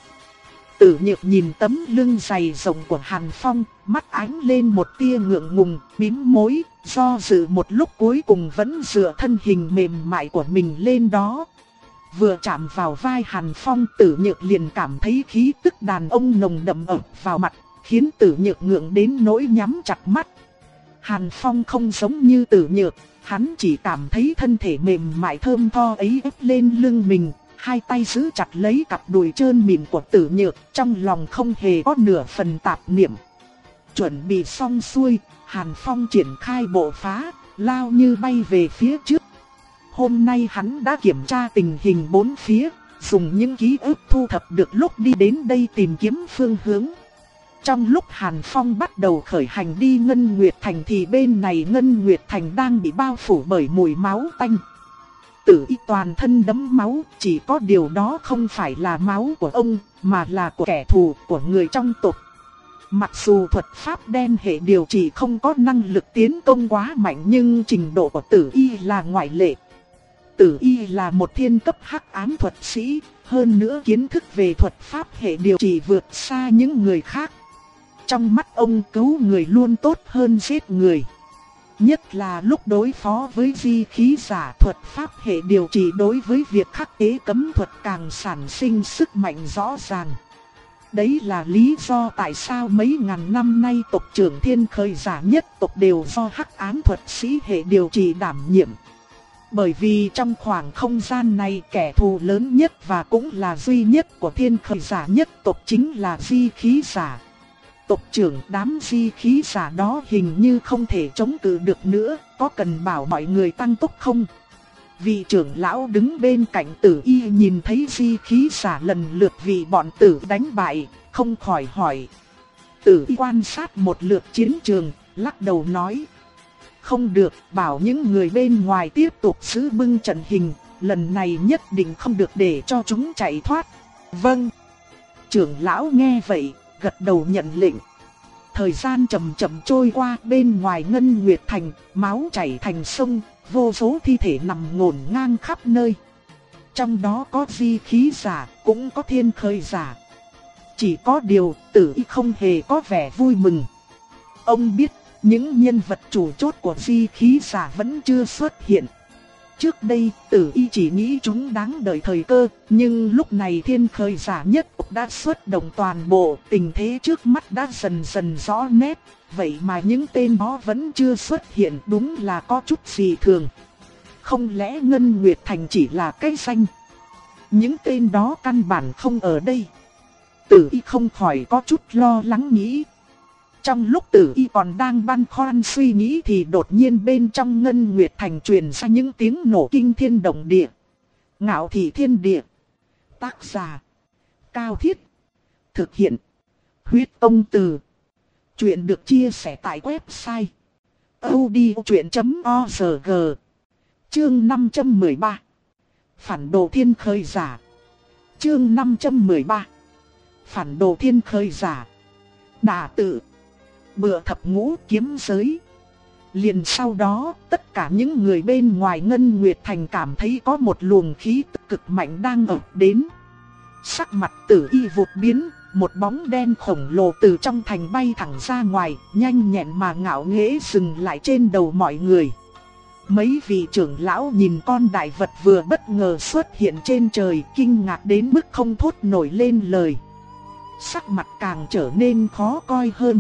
Tử Nhược nhìn tấm lưng dày rộng của Hàn Phong, mắt ánh lên một tia ngượng ngùng, mím môi, do dự một lúc cuối cùng vẫn dựa thân hình mềm mại của mình lên đó. Vừa chạm vào vai Hàn Phong, Tử Nhược liền cảm thấy khí tức đàn ông nồng đậm ập vào mặt, khiến Tử Nhược ngượng đến nỗi nhắm chặt mắt. Hàn Phong không giống như Tử Nhược, hắn chỉ cảm thấy thân thể mềm mại thơm tho ấy ép lên lưng mình, hai tay giữ chặt lấy cặp đùi trơn mịn của Tử Nhược, trong lòng không hề có nửa phần tạp niệm. Chuẩn bị xong xuôi, Hàn Phong triển khai bộ phá, lao như bay về phía trước. Hôm nay hắn đã kiểm tra tình hình bốn phía, dùng những ký ức thu thập được lúc đi đến đây tìm kiếm phương hướng. Trong lúc Hàn Phong bắt đầu khởi hành đi Ngân Nguyệt Thành thì bên này Ngân Nguyệt Thành đang bị bao phủ bởi mùi máu tanh. Tử Y toàn thân đẫm máu, chỉ có điều đó không phải là máu của ông, mà là của kẻ thù của người trong tộc. Mặc dù thuật pháp đen hệ điều trị không có năng lực tiến công quá mạnh, nhưng trình độ của Tử Y là ngoại lệ. Tử Y là một thiên cấp hắc ám thuật sĩ, hơn nữa kiến thức về thuật pháp hệ điều trị vượt xa những người khác. Trong mắt ông, cứu người luôn tốt hơn giết người. Nhất là lúc đối phó với di khí giả, thuật pháp hệ điều trị đối với việc khắc chế cấm thuật càng sản sinh sức mạnh rõ ràng. Đấy là lý do tại sao mấy ngàn năm nay tộc trưởng thiên khởi giả nhất tộc đều do hắc ám thuật sĩ hệ điều trị đảm nhiệm. Bởi vì trong khoảng không gian này kẻ thù lớn nhất và cũng là duy nhất của thiên khởi giả nhất tộc chính là di khí giả. Tộc trưởng đám di khí giả đó hình như không thể chống cự được nữa, có cần bảo mọi người tăng tốc không? Vị trưởng lão đứng bên cạnh Tử Y nhìn thấy di khí giả lần lượt vì bọn tử đánh bại, không khỏi hỏi. Tử Y quan sát một lượt chiến trường, lắc đầu nói. Không được, bảo những người bên ngoài tiếp tục giữ bưng trận hình, lần này nhất định không được để cho chúng chạy thoát. Vâng. Trưởng lão nghe vậy, gật đầu nhận lệnh. Thời gian chậm chậm trôi qua, bên ngoài Ngân Nguyệt Thành, máu chảy thành sông, vô số thi thể nằm ngổn ngang khắp nơi. Trong đó có di khí giả, cũng có thiên khởi giả. Chỉ có điều, Tử Y không hề có vẻ vui mừng. Ông biết, những nhân vật chủ chốt của di khí giả vẫn chưa xuất hiện. Trước đây, Tử Y chỉ nghĩ chúng đáng đợi thời cơ, nhưng lúc này thiên khởi giả nhất đã xuất động toàn bộ, tình thế trước mắt đã dần dần rõ nét. Vậy mà những tên đó vẫn chưa xuất hiện, đúng là có chút gì thường. Không lẽ Ngân Nguyệt Thành chỉ là cái danh? Những tên đó căn bản không ở đây. Tử Y không khỏi có chút lo lắng nghĩ. Trong lúc Tử Y còn đang băn khoăn suy nghĩ thì đột nhiên bên trong Ngân Nguyệt Thành truyền ra những tiếng nổ kinh thiên động địa. Ngạo Thị Thiên Địa. Tác giả Cao Thiết. Thực hiện Huyết Tông Từ. Chuyện được chia sẻ tại website audiochuyện chấm org. Chương năm trăm mười ba. Phản đồ thiên khởi giả. Chương năm trăm mười ba. Phản đồ thiên khởi giả. Đả tự. Bựa thập ngũ kiếm giới. Liền sau đó, tất cả những người bên ngoài Ngân Nguyệt Thành cảm thấy có một luồng khí tức cực mạnh đang ập đến. Sắc mặt Tử Y vụt biến, một bóng đen khổng lồ từ trong thành bay thẳng ra ngoài, nhanh nhẹn mà ngạo nghễ dừng lại trên đầu mọi người. Mấy vị trưởng lão nhìn con đại vật vừa bất ngờ xuất hiện trên trời, kinh ngạc đến mức không thốt nổi lên lời. Sắc mặt càng trở nên khó coi hơn.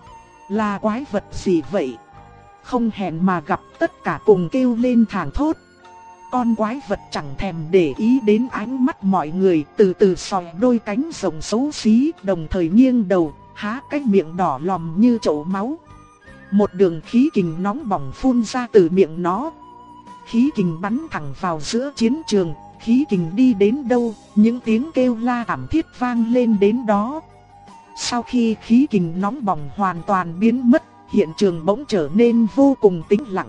Là quái vật gì vậy? Không hẹn mà gặp, tất cả cùng kêu lên thảng thốt. Con quái vật chẳng thèm để ý đến ánh mắt mọi người, từ từ sòi đôi cánh rồng xấu xí, đồng thời nghiêng đầu, há cái miệng đỏ lòm như chậu máu. Một đường khí kình nóng bỏng phun ra từ miệng nó. Khí kình bắn thẳng vào giữa chiến trường, khí kình đi đến đâu, những tiếng kêu la thảm thiết vang lên đến đó. Sau khi khí kình nóng bỏng hoàn toàn biến mất, hiện trường bỗng trở nên vô cùng tĩnh lặng.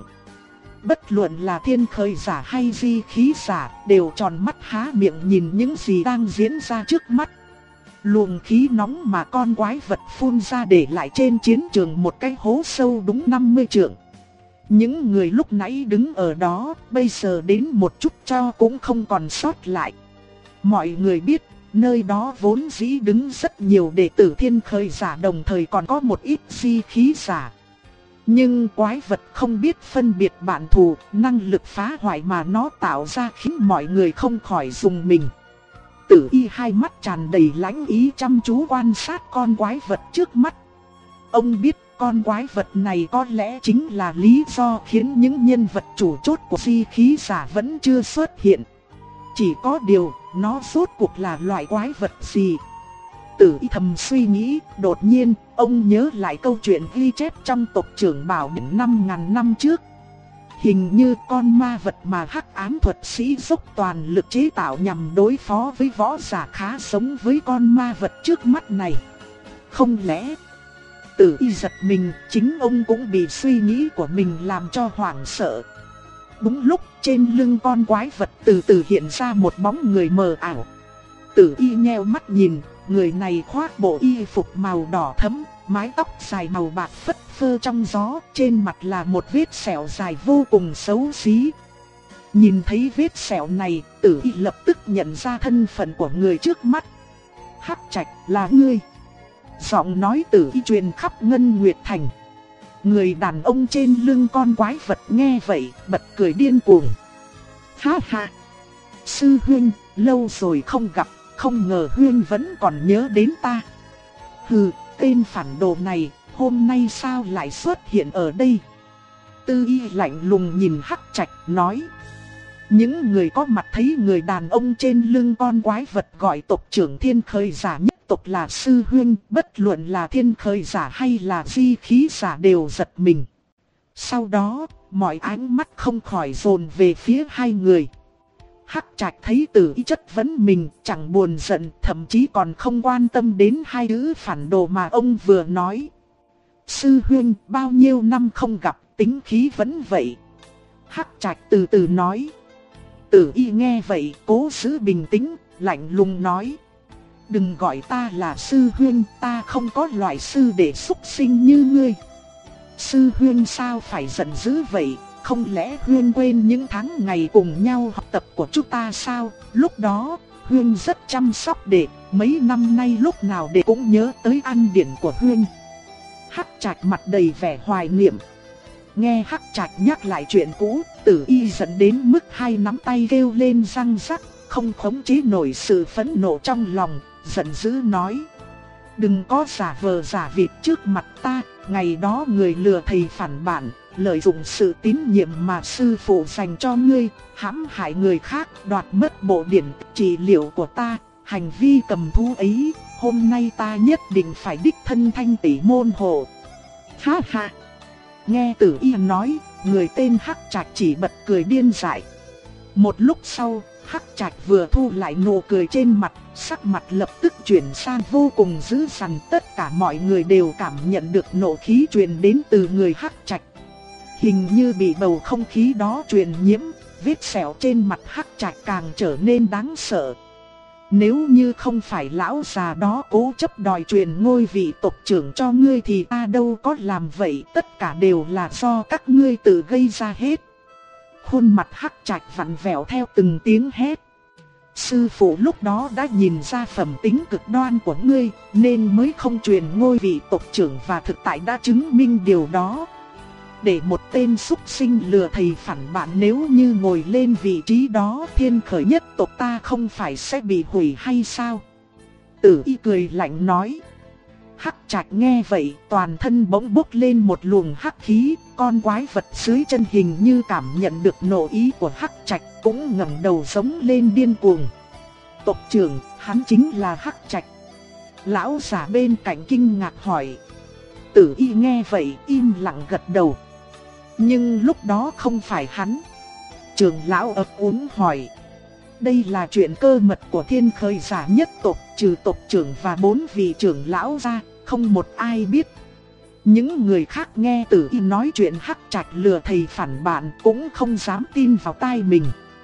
Bất luận là thiên khởi giả hay di khí giả, đều tròn mắt há miệng nhìn những gì đang diễn ra trước mắt. Luồng khí nóng mà con quái vật phun ra để lại trên chiến trường một cái hố sâu đúng năm mươi trượng. Những người lúc nãy đứng ở đó, bây giờ đến một chút cho cũng không còn sót lại. Mọi người biết, nơi đó vốn dĩ đứng rất nhiều đệ tử thiên khởi giả, đồng thời còn có một ít di khí giả. Nhưng quái vật không biết phân biệt bạn thù, năng lực phá hoại mà nó tạo ra khiến mọi người không khỏi rùng mình. Tử Y hai mắt tràn đầy lãnh ý chăm chú quan sát con quái vật trước mắt. Ông biết con quái vật này có lẽ chính là lý do khiến những nhân vật chủ chốt của di khí giả vẫn chưa xuất hiện. Chỉ có điều, nó rốt cuộc là loại quái vật gì? Tử Y thầm suy nghĩ, đột nhiên, ông nhớ lại câu chuyện ghi chép trong tộc trưởng Bảo Điện năm ngàn năm trước. Hình như con ma vật mà Hắc Ám thuật sĩ dốc toàn lực chế tạo nhằm đối phó với võ giả khá giống với con ma vật trước mắt này. Không lẽ... Tử Y giật mình, chính ông cũng bị suy nghĩ của mình làm cho hoảng sợ. Đúng lúc trên lưng con quái vật từ từ hiện ra một bóng người mờ ảo. Tử Y nheo mắt nhìn, người này khoác bộ y phục màu đỏ thẫm, mái tóc dài màu bạc phất phơ trong gió, trên mặt là một vết sẹo dài vô cùng xấu xí. Nhìn thấy vết sẹo này, Tử Y lập tức nhận ra thân phận của người trước mắt. Hắc Trạch, là ngươi. Giọng nói Tử Y truyền khắp Ngân Nguyệt Thành. Người đàn ông trên lưng con quái vật nghe vậy, bật cười điên cuồng. Ha ha! Sư huynh, lâu rồi không gặp, không ngờ huynh vẫn còn nhớ đến ta. Hừ, tên phản đồ này, hôm nay sao lại xuất hiện ở đây? Tư Y lạnh lùng nhìn Hắc Trạch nói. Những người có mặt thấy người đàn ông trên lưng con quái vật gọi tộc trưởng thiên khởi giả nhất tộc là sư huynh, bất luận là thiên khởi giả hay là di khí giả đều giật mình. Sau đó, mọi ánh mắt không khỏi dồn về phía hai người. Hắc Trạch thấy Tử Y chất vấn mình, chẳng buồn giận, thậm chí còn không quan tâm đến hai chữ phản đồ mà ông vừa nói. Sư huynh, bao nhiêu năm không gặp, tính khí vẫn vậy. Hắc Trạch từ từ nói. Tử Y nghe vậy, cố giữ bình tĩnh, lạnh lùng nói. Đừng gọi ta là sư huynh, ta không có loại sư để xúc sinh như ngươi. Sư huynh sao phải giận dữ vậy? Không lẽ huynh quên những tháng ngày cùng nhau học tập của chúng ta sao? Lúc đó, huynh rất chăm sóc đệ, mấy năm nay lúc nào đệ cũng nhớ tới ăn điển của huynh. Hắc Trạch mặt đầy vẻ hoài niệm. Nghe Hắc Trạch nhắc lại chuyện cũ, Tử Y giận đến mức hai nắm tay kêu lên răng rắc, không khống chế nổi sự phẫn nộ trong lòng, giận dữ nói. Đừng có giả vờ giả vịt trước mặt ta, ngày đó người lừa thầy phản bản, lợi dụng sự tín nhiệm mà sư phụ dành cho ngươi, hãm hại người khác, đoạt mất bộ điển trị liệu của ta, hành vi cầm thú ấy, hôm nay ta nhất định phải đích thân thanh tẩy môn hộ. Ha ha! Nghe Tử Y nói, người tên Hắc Trạch chỉ bật cười điên dại. Một lúc sau, Hắc Trạch vừa thu lại nụ cười trên mặt, sắc mặt lập tức chuyển sang vô cùng dữ dằn. Tất cả mọi người đều cảm nhận được nộ khí truyền đến từ người Hắc Trạch. Hình như bị bầu không khí đó truyền nhiễm, vết sẹo trên mặt Hắc Trạch càng trở nên đáng sợ. Nếu như không phải lão già đó cố chấp đòi truyền ngôi vị tộc trưởng cho ngươi thì ta đâu có làm vậy, tất cả đều là do các ngươi tự gây ra hết. Khuôn mặt Hắc Trạch vặn vẹo theo từng tiếng hét. Sư phụ lúc đó đã nhìn ra phẩm tính cực đoan của ngươi, nên mới không truyền ngôi vị tộc trưởng, và thực tại đã chứng minh điều đó. Để một tên súc sinh lừa thầy phản bạn nếu như ngồi lên vị trí đó, thiên khởi nhất tộc ta không phải sẽ bị hủy hay sao? Tử Y cười lạnh nói. Hắc Trạch nghe vậy, toàn thân bỗng bốc lên một luồng hắc khí, con quái vật dưới chân hình như cảm nhận được nộ ý của Hắc Trạch, cũng ngẩng đầu giống lên điên cuồng. Tộc trưởng, hắn chính là Hắc Trạch. Lão giả bên cạnh kinh ngạc hỏi. Tử Y nghe vậy, im lặng gật đầu. Nhưng lúc đó không phải hắn. Trưởng lão ấp úng hỏi. Đây là chuyện cơ mật của thiên khởi giả nhất tộc, trừ tộc trưởng và bốn vị trưởng lão ra, không một ai biết. Những người khác nghe Tử Y nói chuyện Hắc Trạch lừa thầy phản bạn cũng không dám tin vào tai mình.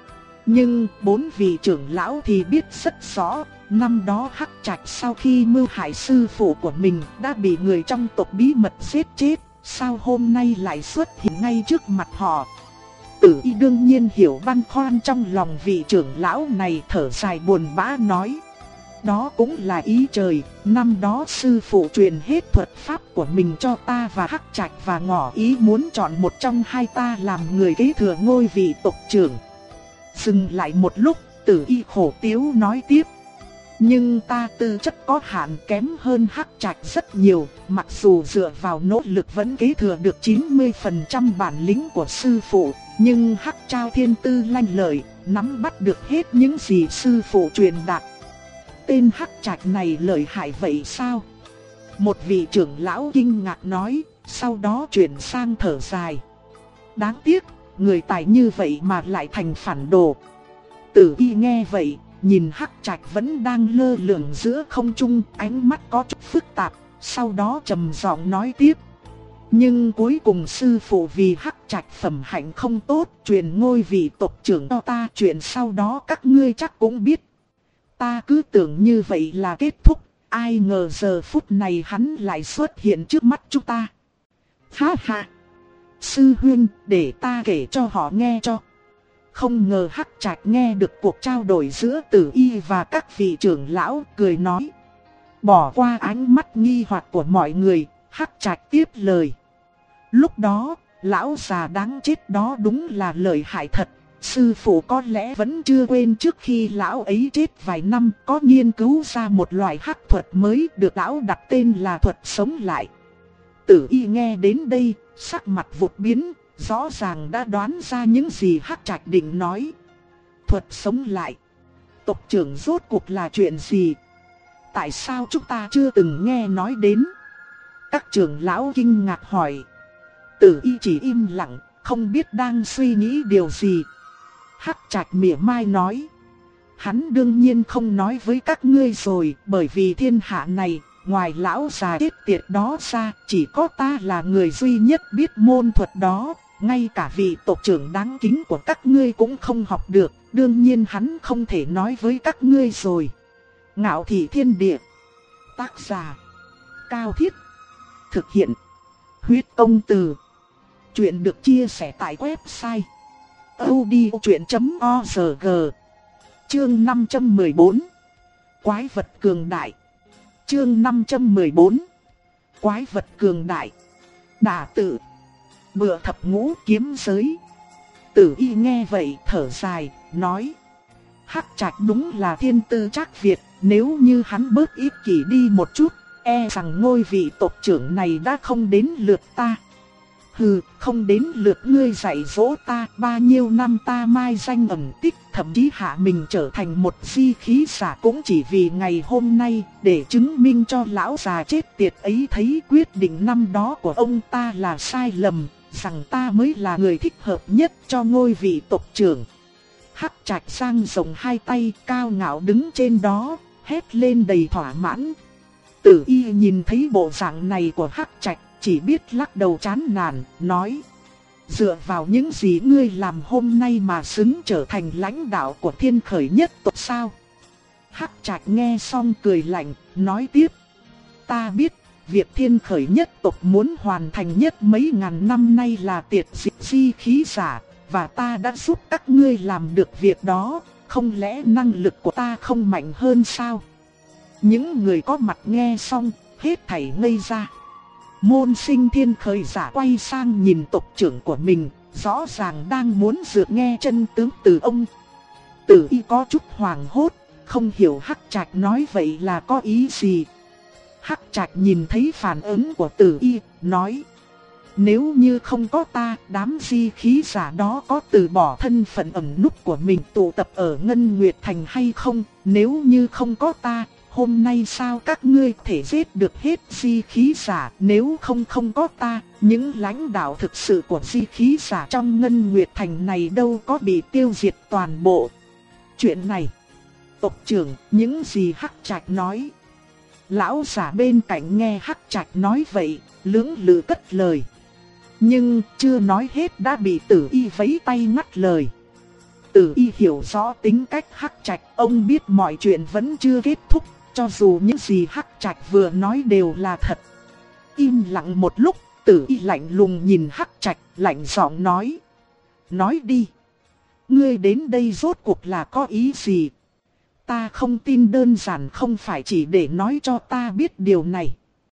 Nhưng bốn vị trưởng lão thì biết rất rõ, năm đó Hắc Trạch sau khi mưu hại sư phụ của mình đã bị người trong tộc bí mật giết chết, sao hôm nay lại xuất hiện ngay trước mặt họ. Tử Y đương nhiên hiểu băn khoăn trong lòng vị trưởng lão này, thở dài buồn bã nói. Đó cũng là ý trời, năm đó sư phụ truyền hết thuật pháp của mình cho ta và Hắc Trạch, và ngỏ ý muốn chọn một trong hai ta làm người kế thừa ngôi vị tộc trưởng. Dừng lại một lúc, Tử Y khổ tiếu nói tiếp. Nhưng ta tư chất có hạn, kém hơn Hắc Trạch rất nhiều, mặc dù dựa vào nỗ lực vẫn kế thừa được chín mươi phần trăm bản lĩnh của sư phụ, nhưng Hắc Trao thiên tư lanh lợi, nắm bắt được hết những gì sư phụ truyền đạt. Tên Hắc Trạch này lợi hại vậy sao? Một vị trưởng lão kinh ngạc nói, sau đó chuyển sang thở dài. Đáng tiếc, người tài như vậy mà lại thành phản đồ. Tử Y nghe vậy, nhìn Hắc Trạch vẫn đang lơ lửng giữa không trung, ánh mắt có chút phức tạp, sau đó trầm giọng nói tiếp. Nhưng cuối cùng sư phụ vì Hắc Trạch phẩm hạnh không tốt, truyền ngôi vị tộc trưởng cho ta, chuyện sau đó các ngươi chắc cũng biết. Ta cứ tưởng như vậy là kết thúc, ai ngờ giờ phút này hắn lại xuất hiện trước mắt chúng ta. Ha ha! Sư huynh, để ta kể cho họ nghe cho. Không ngờ Hắc Trạch nghe được cuộc trao đổi giữa Tử Y và các vị trưởng lão, cười nói. Bỏ qua ánh mắt nghi hoặc của mọi người, Hắc Trạch tiếp lời. Lúc đó, lão già đáng chết đó đúng là lợi hại thật. Sư phụ có lẽ vẫn chưa quên trước khi lão ấy chết vài năm có nghiên cứu ra một loại hắc thuật mới được lão đặt tên là thuật sống lại. Tử Y nghe đến đây, sắc mặt vụt biến, rõ ràng đã đoán ra những gì Hắc Trạch định nói. thuật sống lại. Tộc trưởng rốt cuộc là chuyện gì? Tại sao chúng ta chưa từng nghe nói đến? Các trưởng lão kinh ngạc hỏi. Tử Y chỉ im lặng, không biết đang suy nghĩ điều gì. Hắc Trạch mỉa mai nói. Hắn đương nhiên không nói với các ngươi rồi, bởi vì thiên hạ này, ngoài lão già chết tiệt đó ra, chỉ có ta là người duy nhất biết môn thuật đó. Ngay cả vị tộc trưởng đáng kính của các ngươi cũng không học được, đương nhiên hắn không thể nói với các ngươi rồi. Ngạo Thị Thiên Địa. Tác giả Cao Thiết. Thực hiện Huyết Công Từ. Chuyện được chia sẻ tại website audiochuyện chấm org. Chương năm trăm mười bốn. Quái vật cường đại. Chương năm trăm mười bốn. Quái vật cường đại. Đả tự. Bựa thập ngũ kiếm giới. Tử Y nghe vậy thở dài, nói. Hắc Trạch đúng là thiên tư trác Việt, nếu như hắn bớt ích kỷ đi một chút, e rằng ngôi vị tộc trưởng này đã không đến lượt ta. Hừ, không đến lượt ngươi dạy dỗ ta, bao nhiêu năm ta mai danh ẩn tích, thậm chí hạ mình trở thành một di khí giả cũng chỉ vì ngày hôm nay, để chứng minh cho lão già chết tiệt ấy thấy quyết định năm đó của ông ta là sai lầm, rằng ta mới là người thích hợp nhất cho ngôi vị tộc trưởng. Hắc Trạch sang rộng hai tay, cao ngạo đứng trên đó, hét lên đầy thỏa mãn. Tử Y nhìn thấy bộ dạng này của Hắc Trạch, chỉ biết lắc đầu chán nản, nói. Dựa vào những gì ngươi làm hôm nay mà xứng trở thành lãnh đạo của Thiên Khởi Nhất tộc sao? Hắc Trạch nghe xong cười lạnh, nói tiếp. Ta biết, việc Thiên Khởi Nhất tộc muốn hoàn thành nhất mấy ngàn năm nay là tiệt diệt di khí giả, và ta đã giúp các ngươi làm được việc đó, không lẽ năng lực của ta không mạnh hơn sao? Những người có mặt nghe xong, hết thảy ngây ra. Môn sinh Thiên Khởi giả quay sang nhìn tộc trưởng của mình, rõ ràng đang muốn dựa nghe chân tướng từ ông. Tử Y có chút hoảng hốt, không hiểu Hắc Trạch nói vậy là có ý gì. Hắc Trạch nhìn thấy phản ứng của Tử Y, nói. Nếu như không có ta, đám di khí giả đó có từ bỏ thân phận ẩn núp của mình tụ tập ở Ngân Nguyệt Thành hay không? Nếu như không có ta, hôm nay sao các ngươi thể giết được hết di khí giả? Nếu không không có ta, những lãnh đạo thực sự của di khí giả trong Ngân Nguyệt Thành này đâu có bị tiêu diệt toàn bộ. Chuyện này, tộc trưởng, những gì Hắc Trạch nói. Lão giả bên cạnh nghe Hắc Trạch nói vậy, lưỡng lự cất lời. Nhưng chưa nói hết đã bị Tử Y vẫy tay ngắt lời. Tử Y hiểu rõ tính cách Hắc Trạch, ông biết mọi chuyện vẫn chưa kết thúc, cho dù những gì Hắc Trạch vừa nói đều là thật. Im lặng một lúc, Tử Y lạnh lùng nhìn Hắc Trạch, lạnh giọng nói. Nói đi, ngươi đến đây rốt cuộc là có ý gì? Ta không tin đơn giản không phải chỉ để nói cho ta biết điều này.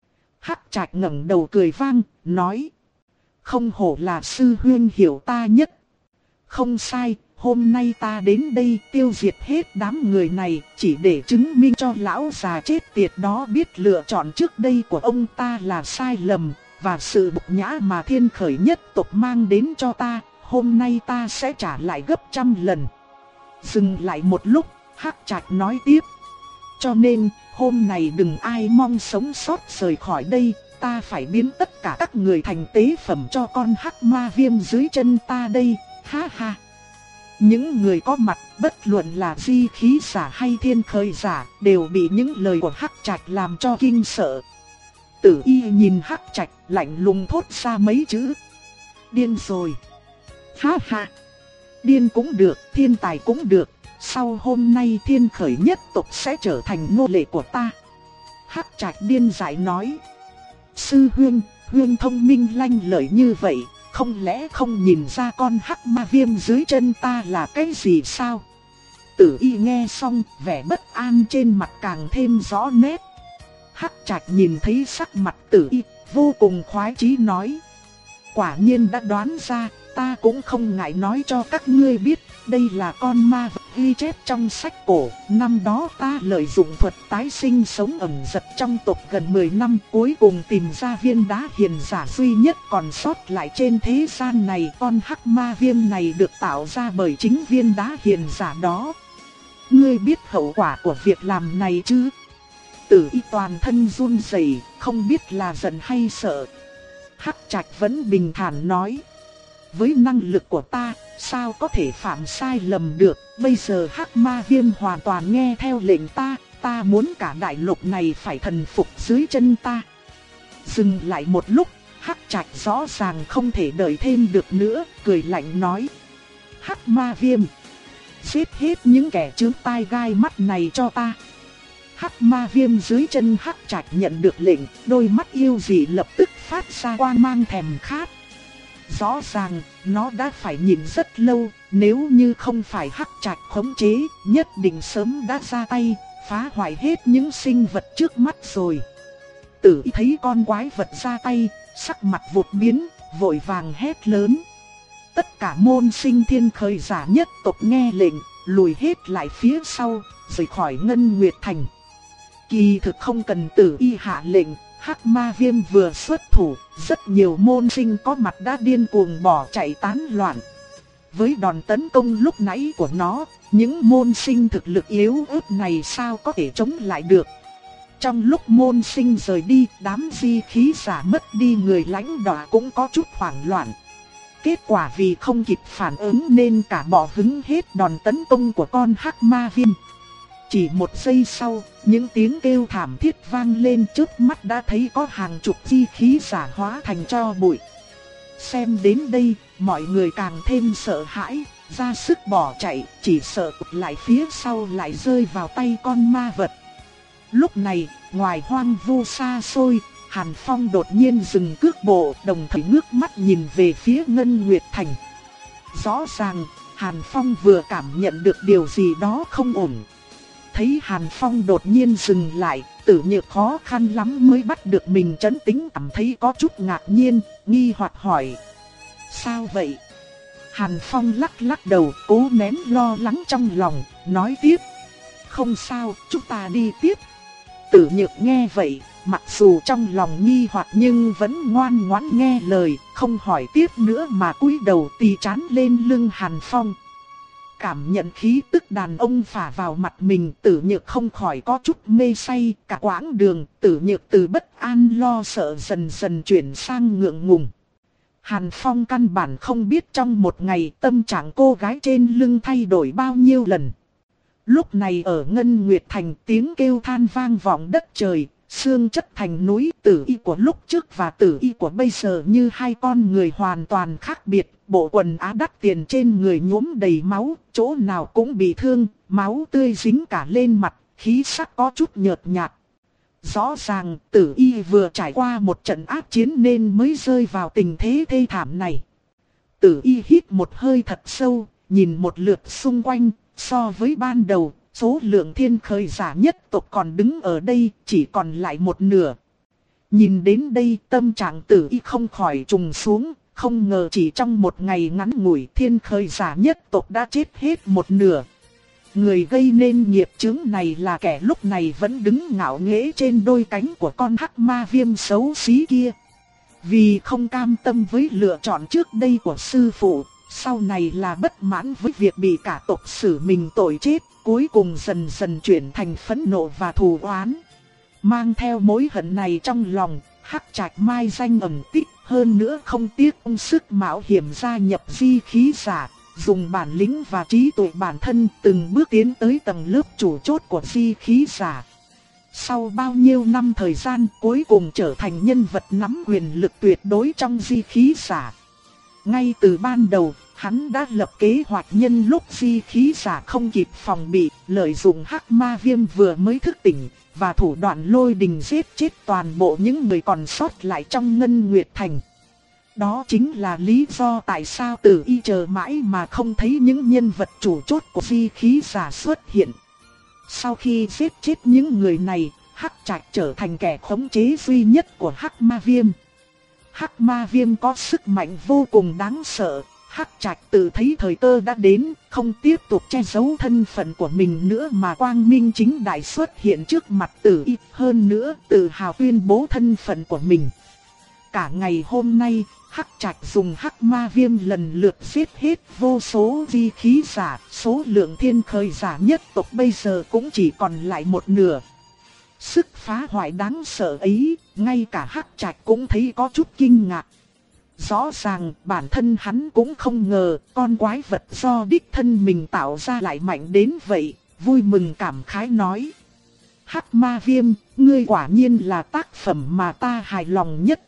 Hắc Trạch ngẩng đầu cười vang, nói. Không hổ là sư huynh hiểu ta nhất. Không sai, hôm nay ta đến đây tiêu diệt hết đám người này, chỉ để chứng minh cho lão già chết tiệt đó biết lựa chọn trước đây của ông ta là sai lầm, và sự bục nhã mà Thiên Khởi Nhất tộc mang đến cho ta, hôm nay ta sẽ trả lại gấp trăm lần. Dừng lại một lúc, Hắc Trạch nói tiếp. Cho nên, hôm nay đừng ai mong sống sót rời khỏi đây. Ta phải biến tất cả các người thành tế phẩm cho con hắc ma viêm dưới chân ta đây, ha ha. Những người có mặt, bất luận là di khí giả hay Thiên Khởi giả, đều bị những lời của Hắc Trạch làm cho kinh sợ. Tử Y nhìn Hắc Trạch, lạnh lùng thốt ra mấy chữ. Điên rồi. Ha ha. Điên cũng được, thiên tài cũng được. Sau hôm nay Thiên Khởi Nhất tộc sẽ trở thành nô lệ của ta. Hắc Trạch điên dại nói. Sư huynh, huynh thông minh lanh lợi như vậy, không lẽ không nhìn ra con hắc ma viêm dưới chân ta là cái gì sao? Tử Y nghe xong, vẻ bất an trên mặt càng thêm rõ nét. Hắc Trạch nhìn thấy sắc mặt Tử Y, vô cùng khoái chí nói. Quả nhiên đã đoán ra, ta cũng không ngại nói cho các ngươi biết, đây là con ma vật ghi chép trong sách cổ. Năm đó ta lợi dụng thuật tái sinh sống ẩn giật trong tộc gần mười năm, cuối cùng tìm ra viên đá hiền giả duy nhất còn sót lại trên thế gian này. Con hắc ma viêm này được tạo ra bởi chính viên đá hiền giả đó. Ngươi biết hậu quả của việc làm này chứ? Tử Y toàn thân run rẩy, không biết là giận hay sợ. Hắc Trạch vẫn bình thản nói: với năng lực của ta, sao có thể phạm sai lầm được? Bây giờ hắc ma viêm hoàn toàn nghe theo lệnh ta, ta muốn cả đại lục này phải thần phục dưới chân ta. Dừng lại một lúc, Hắc Trạch rõ ràng không thể đợi thêm được nữa, cười lạnh nói: hắc ma viêm, giết hết những kẻ chướng tai gai mắt này cho ta. Hắc ma viêm dưới chân Hắc Trạch nhận được lệnh, đôi mắt yêu dị lập tức phát ra quang mang thèm khát. Rõ ràng, nó đã phải nhìn rất lâu, nếu như không phải Hắc Trạch khống chế, nhất định sớm đã ra tay, phá hoại hết những sinh vật trước mắt rồi. Tử Y thấy con quái vật ra tay, sắc mặt vụt biến, vội vàng hét lớn. Tất cả môn sinh thiên khởi giả nhất tộc nghe lệnh, lùi hết lại phía sau, rời khỏi Ngân Nguyệt Thành. Kỳ thực không cần Tử Y hạ lệnh, hắc ma viêm vừa xuất thủ, rất nhiều môn sinh có mặt đã điên cuồng bỏ chạy tán loạn. Với đòn tấn công lúc nãy của nó, những môn sinh thực lực yếu ớt này sao có thể chống lại được. Trong lúc môn sinh rời đi, đám di khí giả mất đi người lãnh đạo cũng có chút hoảng loạn. Kết quả vì không kịp phản ứng nên cả bỏ hứng hết đòn tấn công của con hắc ma viêm. Chỉ một giây sau, những tiếng kêu thảm thiết vang lên, trước mắt đã thấy có hàng chục di khí giả hóa thành tro bụi. Xem đến đây, mọi người càng thêm sợ hãi, ra sức bỏ chạy, chỉ sợ lại phía sau lại rơi vào tay con ma vật. Lúc này, ngoài hoang vu xa xôi, Hàn Phong đột nhiên dừng cước bộ, đồng thời ngước mắt nhìn về phía Ngân Nguyệt Thành. Rõ ràng, Hàn Phong vừa cảm nhận được điều gì đó không ổn. Thấy Hàn Phong đột nhiên dừng lại, Tử Nhược khó khăn lắm mới bắt được mình trấn tĩnh, cảm thấy có chút ngạc nhiên, nghi hoặc hỏi: sao vậy? Hàn Phong lắc lắc đầu, cố nén lo lắng trong lòng, nói tiếp: không sao, chúng ta đi tiếp. Tử Nhược nghe vậy, mặc dù trong lòng nghi hoặc nhưng vẫn ngoan ngoãn nghe lời, không hỏi tiếp nữa mà cúi đầu tì trán lên lưng Hàn Phong. Cảm nhận khí tức đàn ông phả vào mặt mình, Tử Nhược không khỏi có chút mê say. Cả quãng đường, Tử Nhược từ bất an lo sợ dần dần chuyển sang ngượng ngùng. Hàn Phong căn bản không biết trong một ngày tâm trạng cô gái trên lưng thay đổi bao nhiêu lần. Lúc này ở Ngân Nguyệt Thành, tiếng kêu than vang vọng đất trời, xương chất thành núi. Tử Y của lúc trước và Tử Y của bây giờ như hai con người hoàn toàn khác biệt. Bộ quần áo đắt tiền trên người nhuốm đầy máu, chỗ nào cũng bị thương, máu tươi dính cả lên mặt, khí sắc có chút nhợt nhạt. Rõ ràng Tử Y vừa trải qua một trận ác chiến nên mới rơi vào tình thế thê thảm này. Tử Y hít một hơi thật sâu, nhìn một lượt xung quanh. So với ban đầu, số lượng thiên khởi giả nhất tộc còn đứng ở đây chỉ còn lại một nửa. Nhìn đến đây, tâm trạng Tử Y không khỏi trùng xuống. Không ngờ chỉ trong một ngày ngắn ngủi, thiên khởi giả nhất tộc đã chết hết một nửa. Người gây nên nghiệp chướng này là kẻ lúc này vẫn đứng ngạo nghễ trên đôi cánh của con hắc ma viêm xấu xí kia. Vì không cam tâm với lựa chọn trước đây của sư phụ, sau này là bất mãn với việc bị cả tộc xử mình tội chết, cuối cùng dần dần chuyển thành phẫn nộ và thù oán. Mang theo mối hận này trong lòng, Hắc Trạch mai danh ẩn tích, hơn nữa không tiếc công sức mạo hiểm gia nhập di khí giả, dùng bản lĩnh và trí tuệ bản thân từng bước tiến tới tầng lớp chủ chốt của di khí giả. Sau bao nhiêu năm thời gian, cuối cùng trở thành nhân vật nắm quyền lực tuyệt đối trong di khí giả. Ngay từ ban đầu, hắn đã lập kế hoạch nhân lúc di khí giả không kịp phòng bị, lợi dụng hắc ma viêm vừa mới thức tỉnh, và thủ đoạn lôi đình giết chết toàn bộ những người còn sót lại trong Ngân Nguyệt Thành. Đó chính là lý do tại sao Tử Y chờ mãi mà không thấy những nhân vật chủ chốt của di khí giả xuất hiện. Sau khi giết chết những người này, Hắc Trạch trở thành kẻ khống chế duy nhất của hắc ma viêm. Hắc ma viêm có sức mạnh vô cùng đáng sợ, Hắc Trạch tự thấy thời cơ đã đến, không tiếp tục che giấu thân phận của mình nữa mà quang minh chính đại xuất hiện trước mặt Tử Y, hơn nữa tự hào tuyên bố thân phận của mình. Cả ngày hôm nay, Hắc Trạch dùng Hắc Ma Viêm lần lượt giết hết vô số vi khí giả, số lượng thiên khởi giả nhất tộc bây giờ cũng chỉ còn lại một nửa. Sức phá hoại đáng sợ ấy, ngay cả Hắc Trạch cũng thấy có chút kinh ngạc. Rõ ràng bản thân hắn cũng không ngờ con quái vật do đích thân mình tạo ra lại mạnh đến vậy, vui mừng cảm khái nói. Hắc Ma Viêm, ngươi quả nhiên là tác phẩm mà ta hài lòng nhất.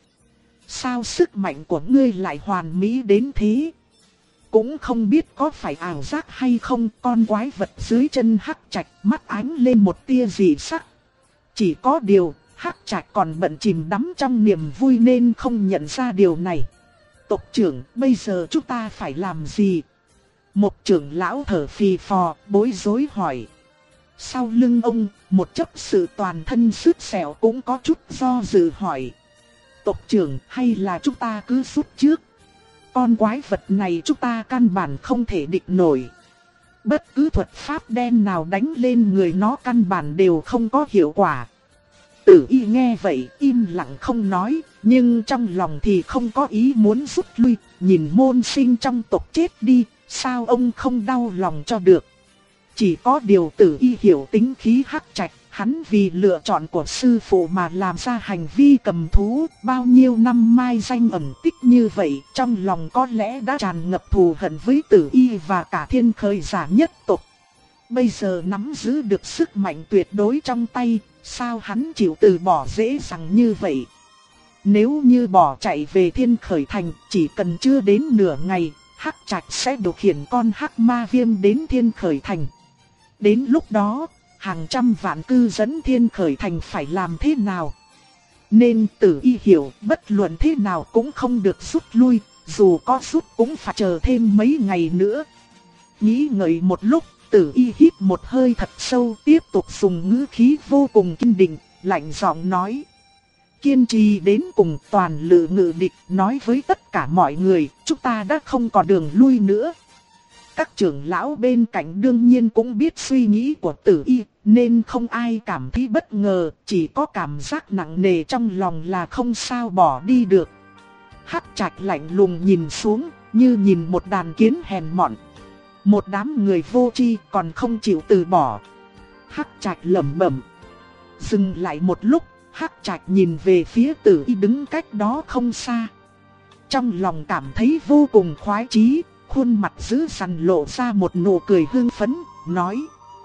Sao sức mạnh của ngươi lại hoàn mỹ đến thế? Cũng không biết có phải ảo giác hay không, con quái vật dưới chân Hắc Trạch mắt ánh lên một tia dị sắc. Chỉ có điều, Hắc Trạch còn bận chìm đắm trong niềm vui nên không nhận ra điều này. Tộc trưởng, bây giờ chúng ta phải làm gì? Một trưởng lão thở phì phò, bối rối hỏi. Sau lưng ông, một chấp sự toàn thân sứt sẹo cũng có chút do dự hỏi. Tộc trưởng, hay là chúng ta cứ rút trước? Con quái vật này chúng ta căn bản không thể địch nổi. Bất cứ thuật pháp đen nào đánh lên người nó căn bản đều không có hiệu quả. Tử Y nghe vậy im lặng không nói, nhưng trong lòng thì không có ý muốn rút lui, nhìn môn sinh trong tộc chết đi, sao ông không đau lòng cho được. Chỉ có điều Tử Y hiểu tính khí Hắc Trạch, hắn vì lựa chọn của sư phụ mà làm ra hành vi cầm thú, bao nhiêu năm mai danh ẩn tích như vậy, trong lòng có lẽ đã tràn ngập thù hận với Tử Y và cả thiên khởi giả nhất tộc. Bây giờ nắm giữ được sức mạnh tuyệt đối trong tay, sao hắn chịu từ bỏ dễ dàng như vậy? Nếu như bỏ chạy về Thiên Khởi Thành, chỉ cần chưa đến nửa ngày, Hắc Trạch sẽ điều khiển con Hắc Ma Viêm đến Thiên Khởi Thành. Đến lúc đó, hàng trăm vạn cư dân Thiên Khởi Thành phải làm thế nào? Nên Tử Y hiểu bất luận thế nào cũng không được rút lui, dù có rút cũng phải chờ thêm mấy ngày nữa. Nghĩ ngợi một lúc, Tử Y hít một hơi thật sâu, tiếp tục dùng ngữ khí vô cùng kiên định, lạnh giọng nói. Kiên trì đến cùng, toàn lự ngự địch, nói với tất cả mọi người, chúng ta đã không còn đường lui nữa. Các trưởng lão bên cạnh đương nhiên cũng biết suy nghĩ của Tử Y, nên không ai cảm thấy bất ngờ, chỉ có cảm giác nặng nề trong lòng là không sao bỏ đi được. Hắc Trạch lạnh lùng nhìn xuống, như nhìn một đàn kiến hèn mọn. Một đám người vô tri còn không chịu từ bỏ. Hắc Trạch lẩm bẩm. Dừng lại một lúc, Hắc Trạch nhìn về phía Tử Y đứng cách đó không xa. Trong lòng cảm thấy vô cùng khoái chí, khuôn mặt dữ dằn lộ ra một nụ cười hưng phấn, nói.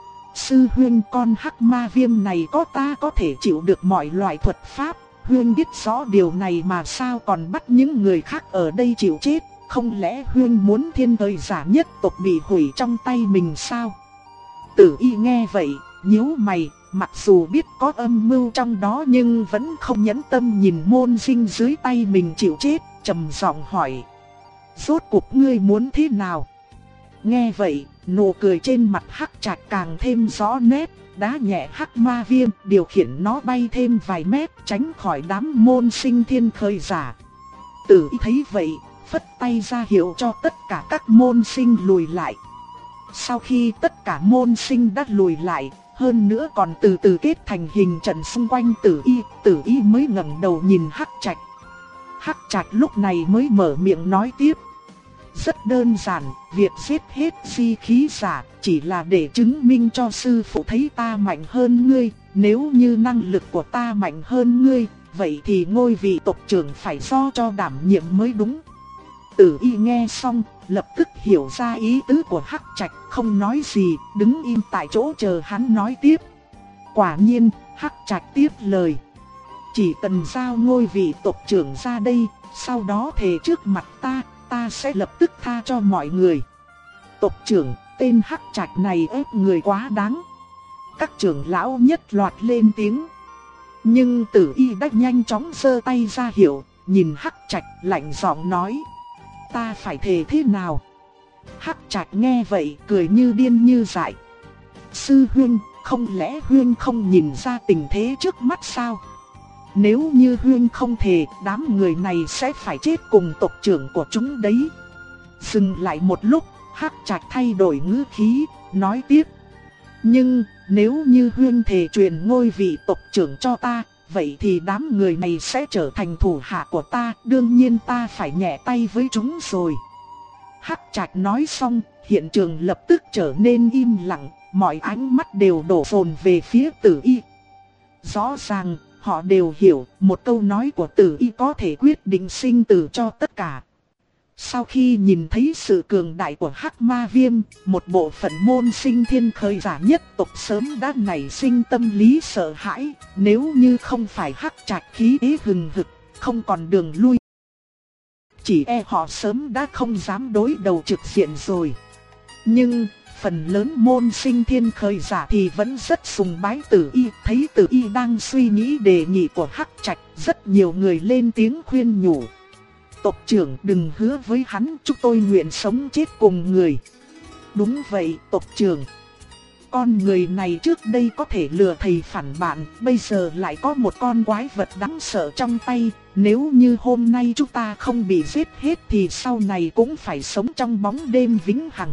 Sư huynh, con Hắc Ma Viêm này có ta có thể chịu được mọi loại thuật pháp. Huynh biết rõ điều này mà sao còn bắt những người khác ở đây chịu chết? Không lẽ Huynh muốn thiên thời giả nhất tộc bị hủy trong tay mình sao? Tử Y nghe vậy, nhíu mày, mặc dù biết có âm mưu trong đó nhưng vẫn không nhẫn tâm nhìn môn sinh dưới tay mình chịu chết, trầm giọng hỏi. Rốt cuộc ngươi muốn thế nào? Nghe vậy, nụ cười trên mặt Hắc Trạch càng thêm rõ nét, đá nhẹ Hắc Ma Viêm, điều khiển nó bay thêm vài mét, tránh khỏi đám môn sinh thiên khởi giả. Tử Y thấy vậy, phất tay ra hiệu cho tất cả các môn sinh lùi lại. Sau khi tất cả môn sinh đã lùi lại, hơn nữa còn từ từ kết thành hình trận xung quanh Tử Y, Tử Y mới ngẩng đầu nhìn Hắc Trạch. Hắc Trạch lúc này mới mở miệng nói tiếp. Rất đơn giản, việc giết hết di khí giả chỉ là để chứng minh cho sư phụ thấy ta mạnh hơn ngươi. Nếu như năng lực của ta mạnh hơn ngươi, vậy thì ngôi vị tộc trưởng phải do cho đảm nhiệm mới đúng. Tử Y nghe xong, lập tức hiểu ra ý tứ của Hắc Trạch, không nói gì, đứng im tại chỗ chờ hắn nói tiếp. Quả nhiên, Hắc Trạch tiếp lời. Chỉ cần giao ngôi vị tộc trưởng ra đây, sau đó thề trước mặt ta, ta sẽ lập tức tha cho mọi người. Tộc trưởng, tên Hắc Trạch này ép người quá đáng. Các trưởng lão nhất loạt lên tiếng. Nhưng Tử Y đã nhanh chóng giơ tay ra hiệu, nhìn Hắc Trạch lạnh giọng nói. Ta phải thề thế nào? Hắc Trạch nghe vậy cười như điên như dại. Sư huynh, không lẽ huynh không nhìn ra tình thế trước mắt sao? Nếu như huynh không thề, đám người này sẽ phải chết cùng tộc trưởng của chúng đấy. Dừng lại một lúc, Hắc Trạch thay đổi ngữ khí, nói tiếp. Nhưng, nếu như huynh thề truyền ngôi vị tộc trưởng cho ta, vậy thì đám người này sẽ trở thành thủ hạ của ta, đương nhiên ta phải nhẹ tay với chúng rồi. Hắc Trạch nói xong, hiện trường lập tức trở nên im lặng, mọi ánh mắt đều đổ dồn về phía Tử Y. Rõ ràng, họ đều hiểu, một câu nói của Tử Y có thể quyết định sinh tử cho tất cả. Sau khi nhìn thấy sự cường đại của Hắc Ma Viêm, một bộ phận môn sinh thiên khởi giả nhất tộc sớm đã nảy sinh tâm lý sợ hãi, nếu như không phải Hắc Trạch khí thế hừng hực, không còn đường lui. Chỉ e họ sớm đã không dám đối đầu trực diện rồi. Nhưng, phần lớn môn sinh thiên khởi giả thì vẫn rất sùng bái Tử Y, thấy Tử Y đang suy nghĩ đề nghị của Hắc Trạch, rất nhiều người lên tiếng khuyên nhủ. Tộc trưởng đừng hứa với hắn, chúng tôi nguyện sống chết cùng người. Đúng vậy, tộc trưởng. Con người này trước đây có thể lừa thầy phản bạn, bây giờ lại có một con quái vật đáng sợ trong tay. Nếu như hôm nay chúng ta không bị giết hết thì sau này cũng phải sống trong bóng đêm vĩnh hằng.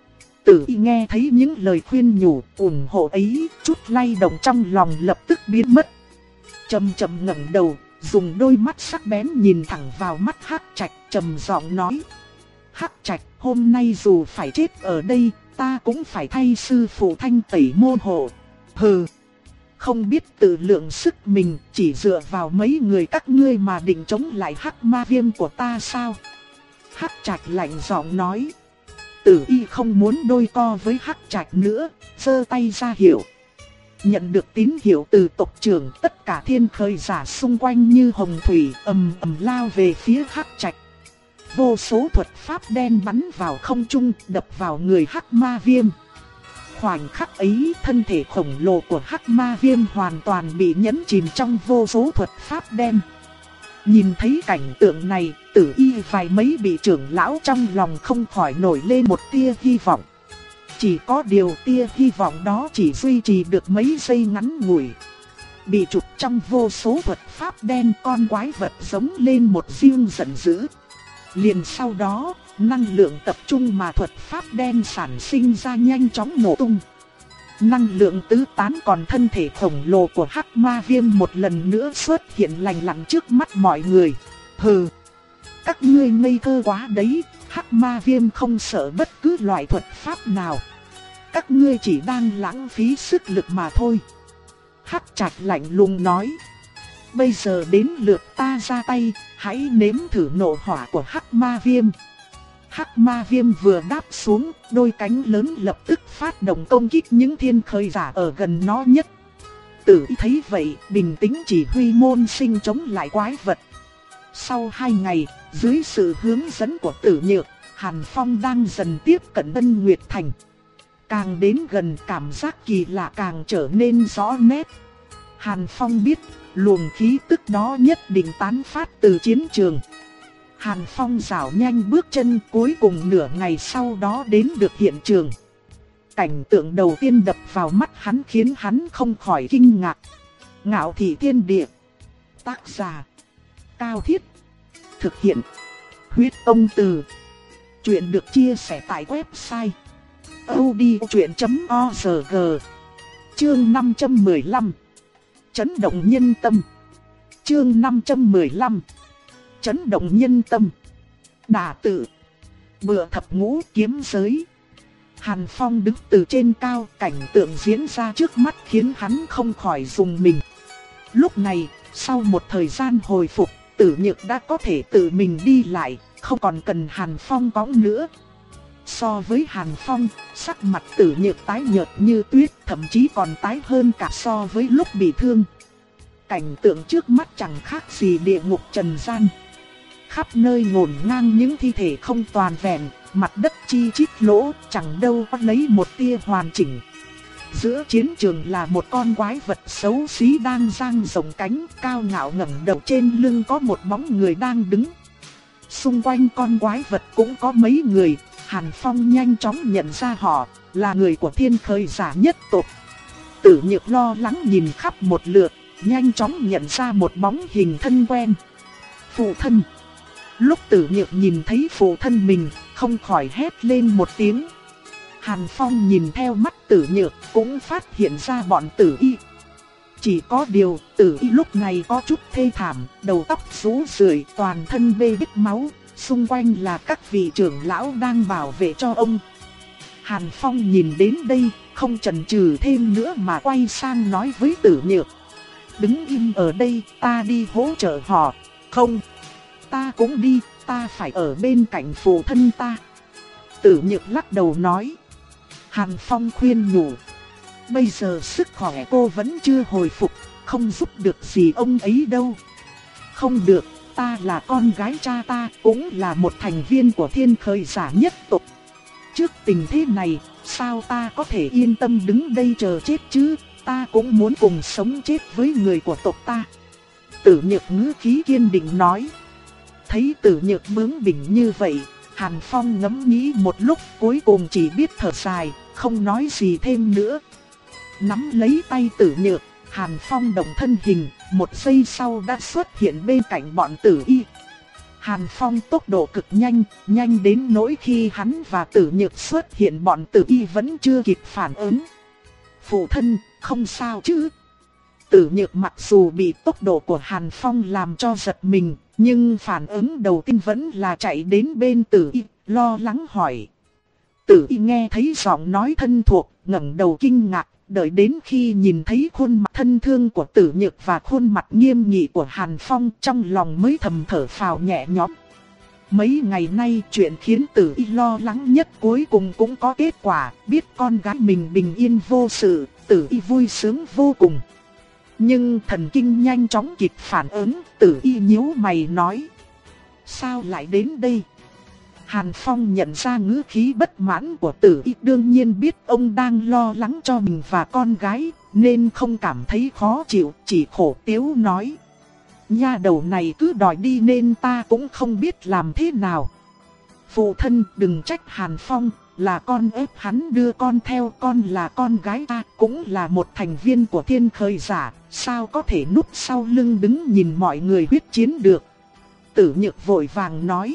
Tử Y nghe thấy những lời khuyên nhủ, ủng hộ ấy, chút lay động trong lòng lập tức biến mất. Chậm chậm ngẩng đầu, dùng đôi mắt sắc bén nhìn thẳng vào mắt Hắc Trạch, trầm giọng nói. Hắc Trạch, hôm nay dù phải chết ở đây, ta cũng phải thay sư phụ thanh tẩy môn hộ. Hừ, không biết tự lượng sức mình, chỉ dựa vào mấy người các ngươi mà định chống lại Hắc Ma Viêm của ta sao? Hắc Trạch lạnh giọng nói. Tử Y không muốn đôi co với Hắc Trạch nữa, giơ tay ra hiệu. Nhận được tín hiệu từ tộc trưởng, tất cả thiên khởi giả xung quanh như hồng thủy ầm ầm lao về phía Hắc Trạch. Vô số thuật pháp đen bắn vào không trung, đập vào người Hắc Ma Viêm. Khoảnh khắc ấy, thân thể khổng lồ của Hắc Ma Viêm hoàn toàn bị nhấn chìm trong vô số thuật pháp đen. Nhìn thấy cảnh tượng này, Tử Y vài mấy vị trưởng lão trong lòng không khỏi nổi lên một tia hy vọng. Chỉ có điều tia hy vọng đó chỉ duy trì được mấy giây ngắn ngủi. Bị trục trong vô số thuật pháp đen, con quái vật giống lên một riêng giận dữ. Liền sau đó, năng lượng tập trung mà thuật pháp đen sản sinh ra nhanh chóng nổ tung. Năng lượng tứ tán, còn thân thể khổng lồ của Hắc Ma Viêm một lần nữa xuất hiện lành lặn trước mắt mọi người. Hừ, các ngươi ngây thơ quá đấy, Hắc Ma Viêm không sợ bất cứ loại thuật pháp nào. Các ngươi chỉ đang lãng phí sức lực mà thôi. Hắc Trạch lạnh lùng nói. Bây giờ đến lượt ta ra tay, hãy nếm thử nộ hỏa của Hắc Ma Viêm. Hắc Ma Viêm vừa đáp xuống, đôi cánh lớn lập tức phát động công kích những thiên khởi giả ở gần nó nhất. Tử Y thấy vậy, bình tĩnh chỉ huy môn sinh chống lại quái vật. Sau hai ngày, dưới sự hướng dẫn của Tử Nhược, Hàn Phong đang dần tiếp cận Ân Nguyệt Thành. Càng đến gần, cảm giác kỳ lạ càng trở nên rõ nét. Hàn Phong biết, luồng khí tức đó nhất định tán phát từ chiến trường. Hàn Phong rảo nhanh bước chân, cuối cùng nửa ngày sau đó đến được hiện trường. Cảnh tượng đầu tiên đập vào mắt hắn khiến hắn không khỏi kinh ngạc. Ngạo Thị Thiên Địa. Tác giả: Cao Thiết. Thực hiện: Huyết Công Từ. Chuyện được chia sẻ tại website audiochuyện chấm org. Chương năm trăm mười lăm. Chấn động nhân tâm. Chương năm trăm mười lăm. Chấn động nhân tâm. Đả tự. Bựa thập ngũ kiếm giới. Hàn Phong đứng từ trên cao, cảnh tượng diễn ra trước mắt khiến hắn không khỏi rùng mình. Lúc này, sau một thời gian hồi phục, Tử Nhược đã có thể tự mình đi lại, không còn cần Hàn Phong cõng nữa. So với Hàn Phong, sắc mặt Tử Nhược tái nhợt như tuyết, thậm chí còn tái hơn cả so với lúc bị thương. Cảnh tượng trước mắt chẳng khác gì địa ngục trần gian. Khắp nơi ngổn ngang những thi thể không toàn vẹn, mặt đất chi chít lỗ, chẳng đâu có lấy một tia hoàn chỉnh. Giữa chiến trường là một con quái vật xấu xí đang dang rộng cánh, cao ngạo ngẩng đầu, trên lưng có một bóng người đang đứng. Xung quanh con quái vật cũng có mấy người. Hàn Phong nhanh chóng nhận ra họ là người của thiên khởi giả nhất tộc. Tử Nhược lo lắng nhìn khắp một lượt, nhanh chóng nhận ra một bóng hình thân quen. Phụ thân. Lúc Tử Nhược nhìn thấy phụ thân mình, không khỏi hét lên một tiếng. Hàn Phong nhìn theo mắt Tử Nhược cũng phát hiện ra bọn Tử Y. Chỉ có điều Tử Y lúc này có chút thê thảm, đầu tóc rũ rượi, toàn thân bê bết máu, xung quanh là các vị trưởng lão đang bảo vệ cho ông. Hàn Phong nhìn đến đây, không chần chừ thêm nữa mà quay sang nói với Tử Nhược. Đứng im ở đây, ta đi hỗ trợ họ. Không, ta cũng đi, ta phải ở bên cạnh phụ thân ta. Tử Nhược lắc đầu nói. Hàn Phong khuyên nhủ. Bây giờ sức khỏe cô vẫn chưa hồi phục, không giúp được gì ông ấy đâu. Không được, ta là con gái cha ta, cũng là một thành viên của Thiên Khởi Giả nhất tộc. Trước tình thế này, sao ta có thể yên tâm đứng đây chờ chết chứ, ta cũng muốn cùng sống chết với người của tộc ta. Tử Nhược ngữ khí kiên định nói. Thấy Tử Nhược bướng bỉnh như vậy, Hàn Phong ngẫm nghĩ một lúc cuối cùng chỉ biết thở dài, không nói gì thêm nữa. Nắm lấy tay Tử Nhược, Hàn Phong động thân hình, một giây sau đã xuất hiện bên cạnh bọn Tử Y. Hàn Phong tốc độ cực nhanh, nhanh đến nỗi khi hắn và Tử Nhược xuất hiện bọn Tử Y vẫn chưa kịp phản ứng. Phụ thân, không sao chứ? Tử Nhược mặc dù bị tốc độ của Hàn Phong làm cho giật mình, nhưng phản ứng đầu tiên vẫn là chạy đến bên Tử Y, lo lắng hỏi. Tử Y nghe thấy giọng nói thân thuộc, ngẩng đầu kinh ngạc, đợi đến khi nhìn thấy khuôn mặt thân thương của Tử Nhược và khuôn mặt nghiêm nghị của Hàn Phong, trong lòng mới thầm thở phào nhẹ nhõm. Mấy ngày nay chuyện khiến Tử Y lo lắng nhất cuối cùng cũng có kết quả, biết con gái mình bình yên vô sự, Tử Y vui sướng vô cùng. Nhưng thần kinh nhanh chóng kịp phản ứng, Tử Y nhíu mày nói. Sao lại đến đây? Hàn Phong nhận ra ngữ khí bất mãn của Tử Y, đương nhiên biết ông đang lo lắng cho mình và con gái, nên không cảm thấy khó chịu, chỉ khổ tiếu nói. Nha đầu này cứ đòi đi nên ta cũng không biết làm thế nào. Phụ thân đừng trách Hàn Phong, là con ép hắn đưa con theo, con là con gái ta, cũng là một thành viên của Thiên Khởi Giả, sao có thể núp sau lưng đứng nhìn mọi người huyết chiến được. Tử Nhược vội vàng nói.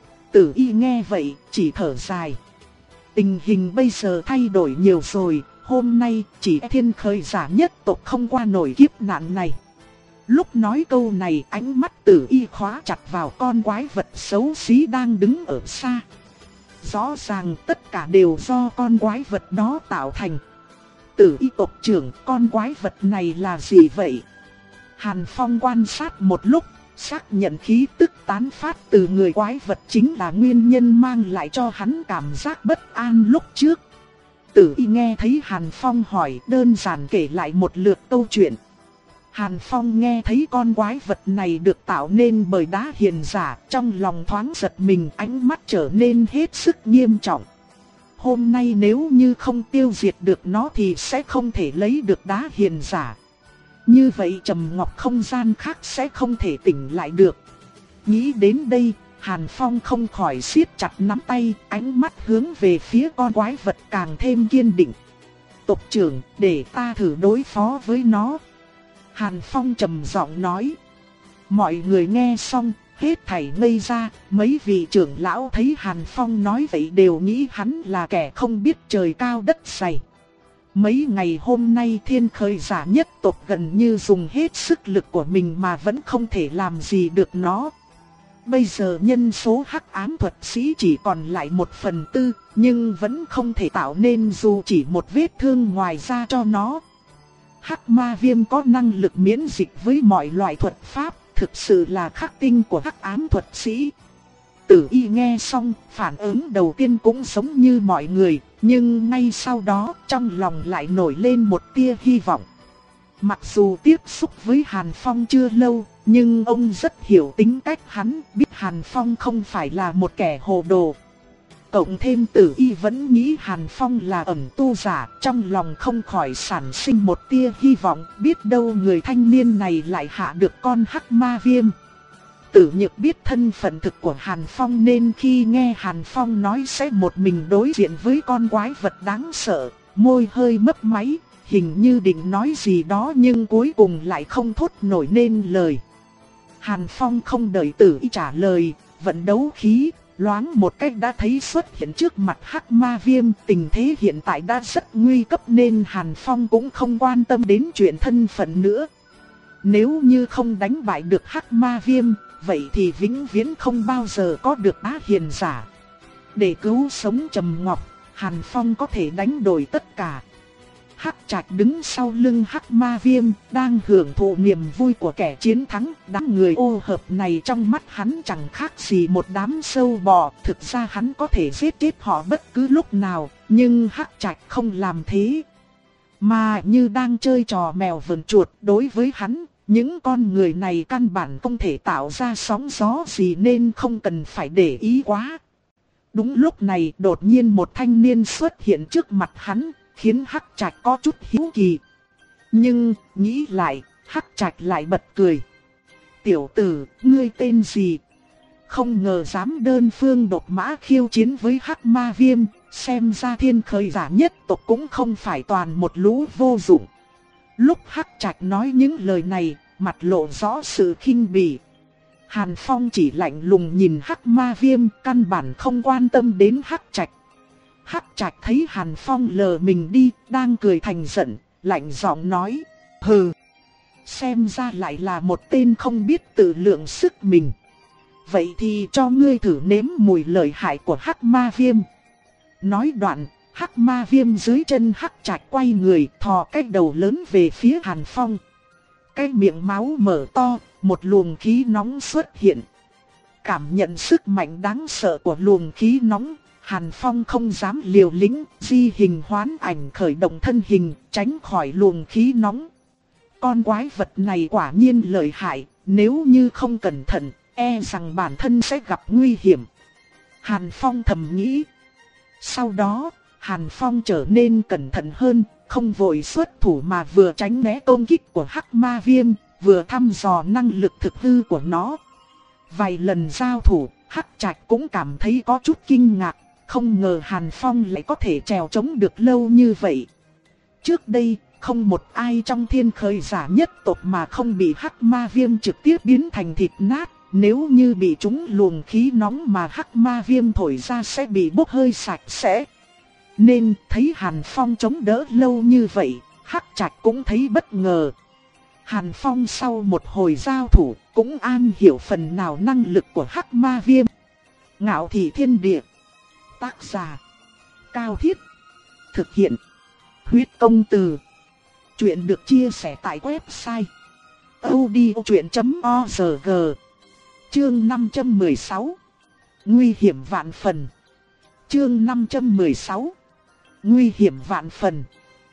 Tử Y nghe vậy, chỉ thở dài. Tình hình bây giờ thay đổi nhiều rồi, hôm nay chỉ Thiên Khởi Giả nhất tộc không qua nổi kiếp nạn này. Lúc nói câu này, ánh mắt Tử Y khóa chặt vào con quái vật xấu xí đang đứng ở xa. Rõ ràng tất cả đều do con quái vật đó tạo thành. Tử Y tộc trưởng, con quái vật này là gì vậy? Hàn Phong quan sát một lúc, xác nhận khí tức tán phát từ người quái vật chính là nguyên nhân mang lại cho hắn cảm giác bất an lúc trước. Tử Y nghe thấy Hàn Phong hỏi, đơn giản kể lại một lượt câu chuyện. Hàn Phong nghe thấy con quái vật này được tạo nên bởi đá hiền giả, trong lòng thoáng giật mình, ánh mắt trở nên hết sức nghiêm trọng. Hôm nay nếu như không tiêu diệt được nó thì sẽ không thể lấy được đá hiền giả. Như vậy trầm ngọc không gian khác sẽ không thể tỉnh lại được. Nghĩ đến đây, Hàn Phong không khỏi siết chặt nắm tay, ánh mắt hướng về phía con quái vật càng thêm kiên định. Tộc trưởng, để ta thử đối phó với nó. Hàn Phong trầm giọng nói. Mọi người nghe xong, hết thảy ngây ra, mấy vị trưởng lão thấy Hàn Phong nói vậy đều nghĩ hắn là kẻ không biết trời cao đất dày. Mấy ngày hôm nay Thiên Khởi Giả nhất tộc gần như dùng hết sức lực của mình mà vẫn không thể làm gì được nó. Bây giờ nhân số hắc ám thuật sĩ chỉ còn lại một phần tư, nhưng vẫn không thể tạo nên dù chỉ một vết thương ngoài da cho nó. Hắc ma viêm có năng lực miễn dịch với mọi loại thuật pháp, thực sự là khắc tinh của hắc ám thuật sĩ. Tử Y nghe xong, phản ứng đầu tiên cũng giống như mọi người, nhưng ngay sau đó trong lòng lại nổi lên một tia hy vọng. Mặc dù tiếp xúc với Hàn Phong chưa lâu, nhưng ông rất hiểu tính cách hắn, biết Hàn Phong không phải là một kẻ hồ đồ. Cộng thêm Tử Y vẫn nghĩ Hàn Phong là ẩn tu giả, trong lòng không khỏi sản sinh một tia hy vọng, biết đâu người thanh niên này lại hạ được con hắc ma viêm. Tử Nhược biết thân phận thực của Hàn Phong nên khi nghe Hàn Phong nói sẽ một mình đối diện với con quái vật đáng sợ, môi hơi mấp máy, hình như định nói gì đó nhưng cuối cùng lại không thốt nổi nên lời. Hàn Phong không đợi Tử Y trả lời, vận đấu khí, loáng một cách đã thấy xuất hiện trước mặt Hắc Ma Viêm. Tình thế hiện tại đã rất nguy cấp nên Hàn Phong cũng không quan tâm đến chuyện thân phận nữa. Nếu như không đánh bại được Hắc Ma Viêm, vậy thì vĩnh viễn không bao giờ có được Á Hiền giả. Để cứu sống Trầm Ngọc, Hàn Phong có thể đánh đổi tất cả. Hắc Trạch đứng sau lưng Hắc Ma Viêm, đang hưởng thụ niềm vui của kẻ chiến thắng. Đám người ô hợp này trong mắt hắn chẳng khác gì một đám sâu bọ. Thực ra hắn có thể giết chết họ bất cứ lúc nào, nhưng Hắc Trạch không làm thế. Mà như đang chơi trò mèo vờn chuột. Đối với hắn, những con người này căn bản không thể tạo ra sóng gió gì nên không cần phải để ý quá. Đúng lúc này đột nhiên một thanh niên xuất hiện trước mặt hắn, khiến Hắc Trạch có chút hiếu kỳ. Nhưng, nghĩ lại, Hắc Trạch lại bật cười. Tiểu tử, ngươi tên gì? Không ngờ dám đơn phương độc mã khiêu chiến với Hắc Ma Viêm, xem ra thiên khởi giả nhất tộc cũng không phải toàn một lũ vô dụng. Lúc Hắc Trạch nói những lời này, mặt lộ rõ sự khinh bỉ. Hàn Phong chỉ lạnh lùng nhìn Hắc Ma Viêm, căn bản không quan tâm đến Hắc Trạch. Hắc Trạch thấy Hàn Phong lờ mình đi, đang cười thành giận, lạnh giọng nói, hừ, xem ra lại là một tên không biết tự lượng sức mình. Vậy thì cho ngươi thử nếm mùi lợi hại của Hắc Ma Viêm. Nói đoạn, Hắc Ma Viêm dưới chân Hắc Trạch quay người, thò cái đầu lớn về phía Hàn Phong. Cái miệng máu mở to, một luồng khí nóng xuất hiện. Cảm nhận sức mạnh đáng sợ của luồng khí nóng, Hàn Phong không dám liều lĩnh, di hình hoán ảnh khởi động thân hình, tránh khỏi luồng khí nóng. Con quái vật này quả nhiên lợi hại, nếu như không cẩn thận, e rằng bản thân sẽ gặp nguy hiểm. Hàn Phong thầm nghĩ. Sau đó, Hàn Phong trở nên cẩn thận hơn, không vội xuất thủ mà vừa tránh né công kích của Hắc Ma Viêm, vừa thăm dò năng lực thực hư của nó. Vài lần giao thủ, Hắc Trạch cũng cảm thấy có chút kinh ngạc, không ngờ Hàn Phong lại có thể trèo chống được lâu như vậy. Trước đây, không một ai trong thiên khởi giả nhất tộc mà không bị Hắc Ma Viêm trực tiếp biến thành thịt nát. Nếu như bị trúng luồng khí nóng mà Hắc Ma Viêm thổi ra sẽ bị bốc hơi sạch sẽ. Nên thấy Hàn Phong chống đỡ lâu như vậy, Hắc Trạch cũng thấy bất ngờ. Hàn Phong sau một hồi giao thủ cũng am hiểu phần nào năng lực của Hắc Ma Viêm. Ngạo Thị Thiên Địa. Tác giả Cao Thiết. Thực hiện Huyết Công Từ. Chuyện được chia sẻ tại website audiochuyện chấm org. Chương năm trăm mười sáu. Nguy hiểm vạn phần. Chương năm trăm mười sáu. Nguy hiểm vạn phần.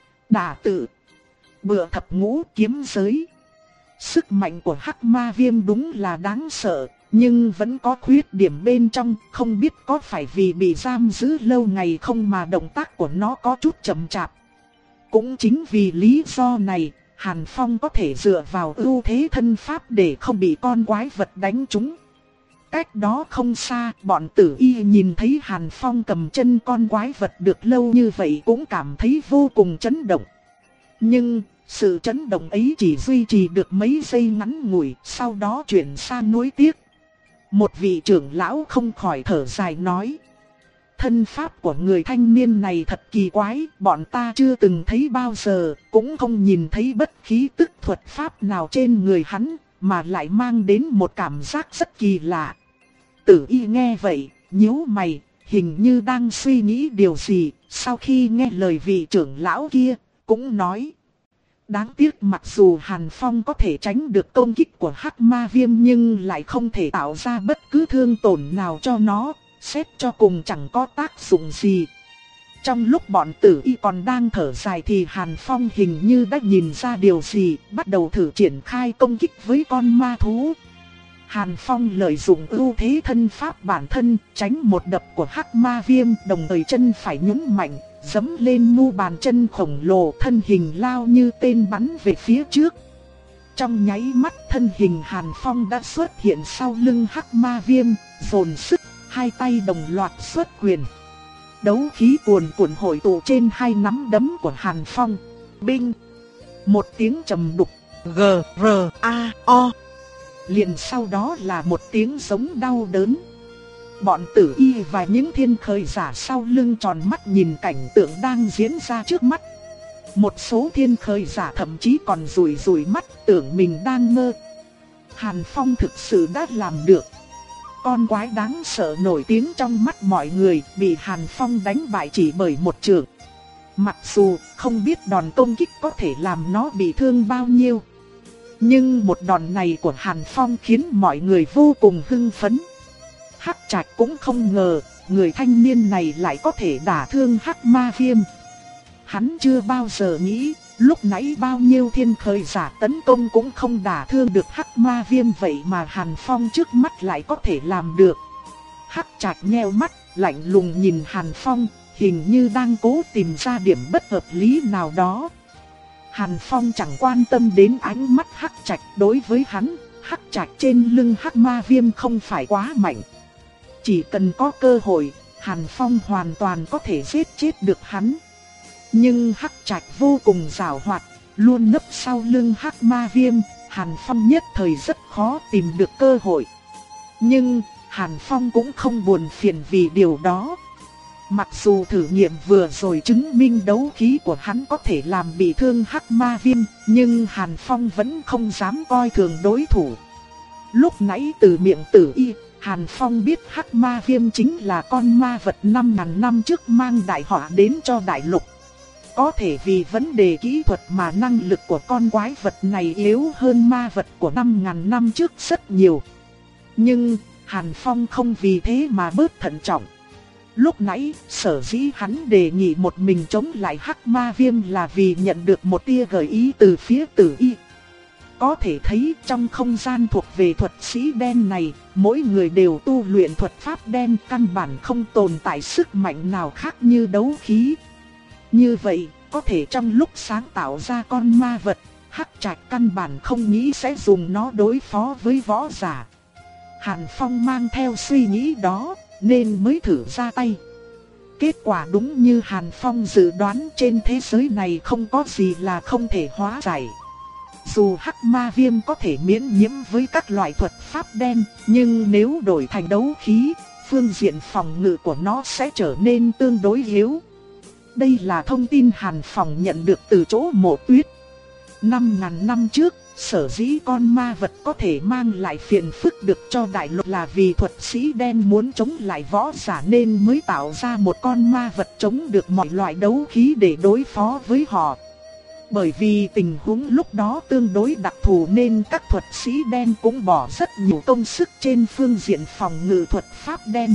Đả tự. Bựa thập ngũ kiếm giới. Sức mạnh của Hắc Ma Viêm đúng là đáng sợ, nhưng vẫn có khuyết điểm bên trong, không biết có phải vì bị giam giữ lâu ngày không mà động tác của nó có chút chậm chạp. Cũng chính vì lý do này, Hàn Phong có thể dựa vào ưu thế thân pháp để không bị con quái vật đánh trúng. Cách đó không xa, bọn Tử Y nhìn thấy Hàn Phong cầm chân con quái vật được lâu như vậy cũng cảm thấy vô cùng chấn động. Nhưng, sự chấn động ấy chỉ duy trì được mấy giây ngắn ngủi, sau đó chuyển sang nuối tiếc. Một vị trưởng lão không khỏi thở dài nói. Thân pháp của người thanh niên này thật kỳ quái, bọn ta chưa từng thấy bao giờ, cũng không nhìn thấy bất khí tức thuật pháp nào trên người hắn, mà lại mang đến một cảm giác rất kỳ lạ. Tử Y nghe vậy, nhíu mày, hình như đang suy nghĩ điều gì, sau khi nghe lời vị trưởng lão kia, cũng nói. Đáng tiếc mặc dù Hàn Phong có thể tránh được công kích của Hắc Ma Viêm nhưng lại không thể tạo ra bất cứ thương tổn nào cho nó, xét cho cùng chẳng có tác dụng gì. Trong lúc bọn Tử Y còn đang thở dài thì Hàn Phong hình như đã nhìn ra điều gì, bắt đầu thử triển khai công kích với con ma thú. Hàn Phong lợi dụng ưu thế thân pháp bản thân, tránh một đập của Hắc Ma Viêm, đồng thời chân phải nhún mạnh, giẫm lên mu bàn chân khổng lồ, thân hình lao như tên bắn về phía trước. Trong nháy mắt thân hình Hàn Phong đã xuất hiện sau lưng Hắc Ma Viêm, dồn sức, hai tay đồng loạt xuất quyền. Đấu khí cuồn cuộn hội tụ trên hai nắm đấm của Hàn Phong. Binh! Một tiếng trầm đục, G, R, A, O. Liền sau đó là một tiếng giống đau đớn. Bọn Tử Y và những thiên khởi giả sau lưng tròn mắt nhìn cảnh tượng đang diễn ra trước mắt. Một số thiên khởi giả thậm chí còn rủi rủi mắt tưởng mình đang mơ. Hàn Phong thực sự đã làm được. Con quái đáng sợ nổi tiếng trong mắt mọi người bị Hàn Phong đánh bại chỉ bởi một chưởng. Mặc dù không biết đòn công kích có thể làm nó bị thương bao nhiêu, nhưng một đòn này của Hàn Phong khiến mọi người vô cùng hưng phấn. Hắc Trạch cũng không ngờ người thanh niên này lại có thể đả thương Hắc Ma Viêm. Hắn chưa bao giờ nghĩ lúc nãy bao nhiêu thiên khởi giả tấn công cũng không đả thương được Hắc Ma Viêm, vậy mà Hàn Phong trước mắt lại có thể làm được. Hắc Trạch nheo mắt, lạnh lùng nhìn Hàn Phong, hình như đang cố tìm ra điểm bất hợp lý nào đó. Hàn Phong chẳng quan tâm đến ánh mắt Hắc Trạch, đối với hắn, Hắc Trạch trên lưng Hắc Ma Viêm không phải quá mạnh. Chỉ cần có cơ hội, Hàn Phong hoàn toàn có thể giết chết được hắn. Nhưng Hắc Trạch vô cùng giàu hoạt, luôn nấp sau lưng Hắc Ma Viêm, Hàn Phong nhất thời rất khó tìm được cơ hội. Nhưng Hàn Phong cũng không buồn phiền vì điều đó. Mặc dù thử nghiệm vừa rồi chứng minh đấu khí của hắn có thể làm bị thương Hắc Ma Viêm, nhưng Hàn Phong vẫn không dám coi thường đối thủ. Lúc nãy từ miệng Tử Y, Hàn Phong biết Hắc Ma Viêm chính là con ma vật năm ngàn năm trước mang đại họa đến cho đại lục. Có thể vì vấn đề kỹ thuật mà năng lực của con quái vật này yếu hơn ma vật của năm ngàn năm trước rất nhiều. Nhưng Hàn Phong không vì thế mà bớt thận trọng. Lúc nãy, sở dĩ hắn đề nghị một mình chống lại Hắc Ma Viêm là vì nhận được một tia gợi ý từ phía Tử Y. Có thể thấy trong không gian thuộc về thuật sĩ đen này, mỗi người đều tu luyện thuật pháp đen, căn bản không tồn tại sức mạnh nào khác như đấu khí. Như vậy, có thể trong lúc sáng tạo ra con ma vật, Hắc Trạch căn bản không nghĩ sẽ dùng nó đối phó với võ giả. Hàn Phong mang theo suy nghĩ đó, nên mới thử ra tay. Kết quả đúng như Hàn Phong dự đoán, trên thế giới này không có gì là không thể hóa giải. Dù Hắc Ma Viêm có thể miễn nhiễm với các loại thuật pháp đen, nhưng nếu đổi thành đấu khí, phương diện phòng ngự của nó sẽ trở nên tương đối yếu. Đây là thông tin Hàn Phong nhận được từ chỗ Mộ Tuyết. Năm ngàn năm trước, sở dĩ con ma vật có thể mang lại phiền phức được cho đại lục là vì thuật sĩ đen muốn chống lại võ giả nên mới tạo ra một con ma vật chống được mọi loại đấu khí để đối phó với họ. Bởi vì tình huống lúc đó tương đối đặc thù nên các thuật sĩ đen cũng bỏ rất nhiều công sức trên phương diện phòng ngự thuật pháp đen.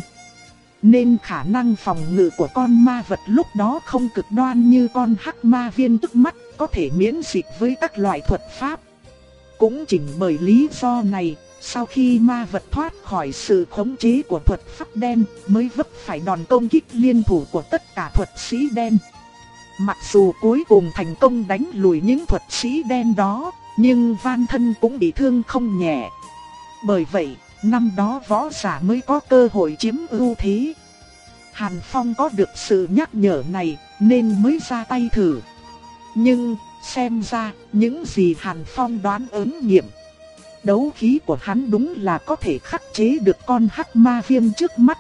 Nên khả năng phòng ngự của con ma vật lúc đó không cực đoan như con Hắc Ma Viêm trước mắt, có thể miễn dịch với các loại thuật pháp. Cũng chính bởi lý do này, sau khi ma vật thoát khỏi sự khống chế của thuật pháp đen, mới vấp phải đòn công kích liên thủ của tất cả thuật sĩ đen. Mặc dù cuối cùng thành công đánh lùi những thuật sĩ đen đó, nhưng Van Thân cũng bị thương không nhẹ. Bởi vậy, năm đó võ giả mới có cơ hội chiếm ưu thế. Hàn Phong có được sự nhắc nhở này, nên mới ra tay thử. Nhưng xem ra, những gì Hàn Phong đoán ứng nghiệm. Đấu khí của hắn đúng là có thể khắc chế được con Hắc Ma Viêm trước mắt.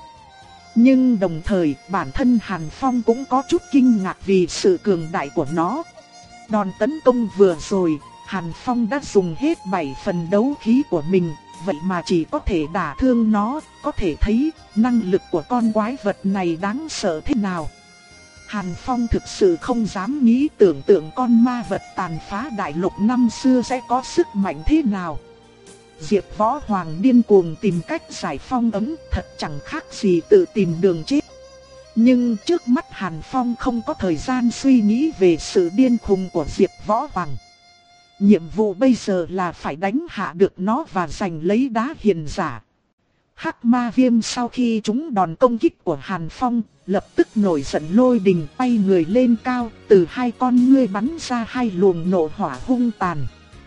Nhưng đồng thời, bản thân Hàn Phong cũng có chút kinh ngạc vì sự cường đại của nó. Đòn tấn công vừa rồi, Hàn Phong đã dùng hết bảy phần đấu khí của mình, vậy mà chỉ có thể đả thương nó, có thể thấy năng lực của con quái vật này đáng sợ thế nào. Hàn Phong thực sự không dám nghĩ tưởng tượng con ma vật tàn phá đại lục năm xưa sẽ có sức mạnh thế nào. Diệp Võ Hoàng điên cuồng tìm cách giải phong ấn, thật chẳng khác gì tự tìm đường chết. Nhưng trước mắt Hàn Phong không có thời gian suy nghĩ về sự điên khùng của Diệp Võ Hoàng. Nhiệm vụ bây giờ là phải đánh hạ được nó và giành lấy đá hiền giả. Hắc Ma Viêm sau khi trúng đòn công kích của Hàn Phong, lập tức nổi giận lôi đình, bay người lên cao, từ hai con ngươi bắn ra hai luồng nộ hỏa hung tàn.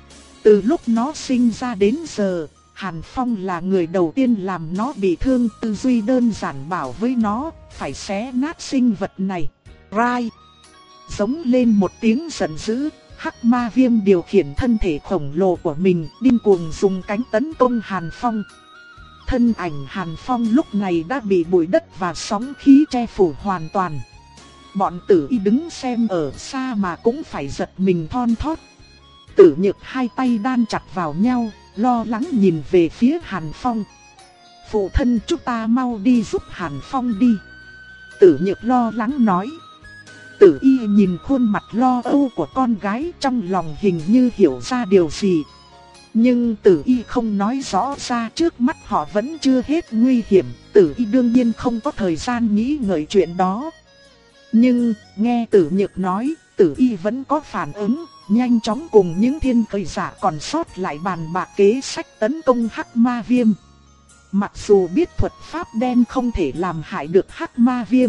Từ lúc nó sinh ra đến giờ, Hàn Phong là người đầu tiên làm nó bị thương, tư duy đơn giản bảo với nó, phải xé nát sinh vật này. Rai! Giống lên một tiếng giận dữ, Hắc Ma Viêm điều khiển thân thể khổng lồ của mình, điên cuồng dùng cánh tấn công Hàn Phong. Thân ảnh Hàn Phong lúc này đã bị bụi đất và sóng khí che phủ hoàn toàn. Bọn Tử Y đứng xem ở xa mà cũng phải giật mình thon thót. Tử Nhược hai tay đan chặt vào nhau, lo lắng nhìn về phía Hàn Phong. Phụ thân, chúng ta mau đi giúp Hàn Phong đi. Tử Nhược lo lắng nói. Tử Y nhìn khuôn mặt lo âu của con gái, trong lòng hình như hiểu ra điều gì. Nhưng Tử Y không nói rõ ra, trước mắt họ vẫn chưa hết nguy hiểm. Tử Y đương nhiên không có thời gian nghĩ ngợi chuyện đó. Nhưng nghe Tử Nhược nói, Tử Y vẫn có phản ứng, nhanh chóng cùng những thiên khởi giả còn sót lại bàn bạc kế sách tấn công Hắc Ma Viêm. Mặc dù biết thuật pháp đen không thể làm hại được Hắc Ma Viêm,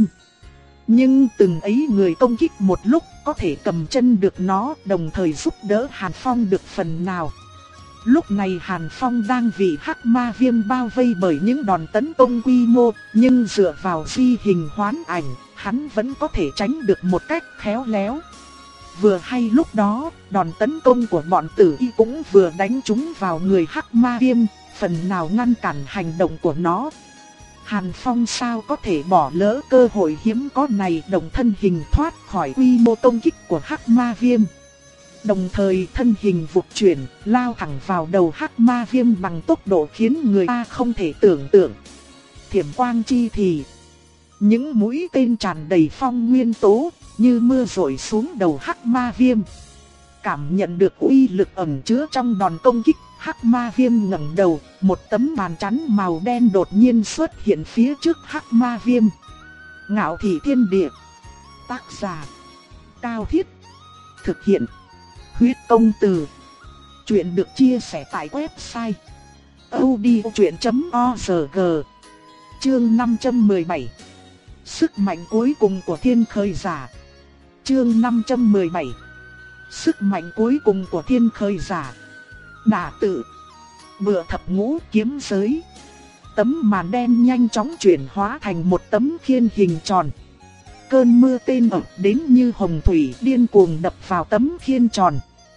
nhưng từng ấy người công kích một lúc có thể cầm chân được nó, đồng thời giúp đỡ Hàn Phong được phần nào. Lúc này Hàn Phong đang bị Hắc Ma Viêm bao vây bởi những đòn tấn công quy mô, nhưng dựa vào di hình hoán ảnh, hắn vẫn có thể tránh được một cách khéo léo. Vừa hay lúc đó, đòn tấn công của bọn Tử Y cũng vừa đánh trúng vào người Hắc Ma Viêm, phần nào ngăn cản hành động của nó. Hàn Phong sao có thể bỏ lỡ cơ hội hiếm có này, đồng thân hình thoát khỏi quy mô công kích của Hắc Ma Viêm. Đồng thời thân hình vụt chuyển, lao thẳng vào đầu Hắc Ma Viêm bằng tốc độ khiến người ta không thể tưởng tượng. Thiểm quang chi thì, những mũi tên tràn đầy phong nguyên tố, như mưa rội xuống đầu Hắc Ma Viêm. Cảm nhận được uy lực ẩn chứa trong đòn công kích, Hắc Ma Viêm ngẩng đầu, một tấm màn chắn màu đen đột nhiên xuất hiện phía trước Hắc Ma Viêm. Ngạo Thị Thiên Địa. Tác giả: Cao Thiết. Thực hiện: Huyết Công Từ. Chuyện được chia sẻ tại website audiochuyện chấm org. Chương năm trăm mười bảy. Sức mạnh cuối cùng của thiên khởi giả. Chương năm trăm mười bảy. Sức mạnh cuối cùng của thiên khởi giả. Đả tự. Bựa thập ngũ kiếm giới. Tấm màn đen nhanh chóng chuyển hóa thành một tấm khiên hình tròn. Cơn mưa tên ập đến như hồng thủy điên cuồng đập vào tấm khiên tròn.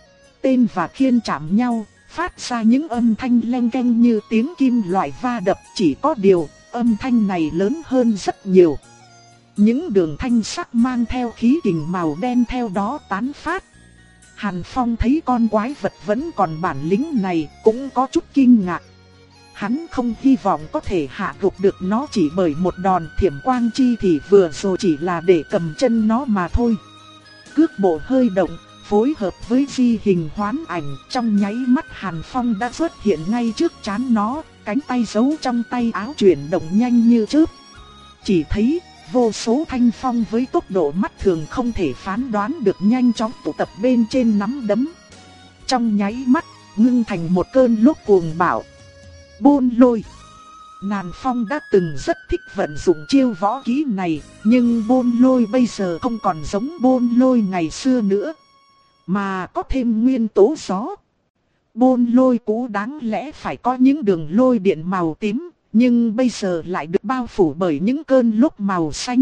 Tên và khiên chạm nhau, phát ra những âm thanh leng keng như tiếng kim loại va đập, chỉ có điều, âm thanh này lớn hơn rất nhiều. Những đường thanh sắc mang theo khí kình màu đen theo đó tán phát. Hàn Phong thấy con quái vật vẫn còn bản lĩnh này, cũng có chút kinh ngạc. Hắn không hy vọng có thể hạ gục được nó chỉ bởi một đòn thiểm quang chi thì vừa rồi chỉ là để cầm chân nó mà thôi. Cước bộ hơi động, phối hợp với di hình hoán ảnh, trong nháy mắt Hàn Phong đã xuất hiện ngay trước trán nó, cánh tay giấu trong tay áo chuyển động nhanh như chớp. Chỉ thấy vô số thanh phong với tốc độ mắt thường không thể phán đoán được nhanh chóng tụ tập bên trên nắm đấm. Trong nháy mắt, ngưng thành một cơn lốc cuồng bạo. Bôn lôi. Nàn Phong đã từng rất thích vận dụng chiêu võ kỹ này, nhưng bôn lôi bây giờ không còn giống bôn lôi ngày xưa nữa, mà có thêm nguyên tố gió. Bôn lôi cũ đáng lẽ phải có những đường lôi điện màu tím, nhưng bây giờ lại được bao phủ bởi những cơn lốc màu xanh.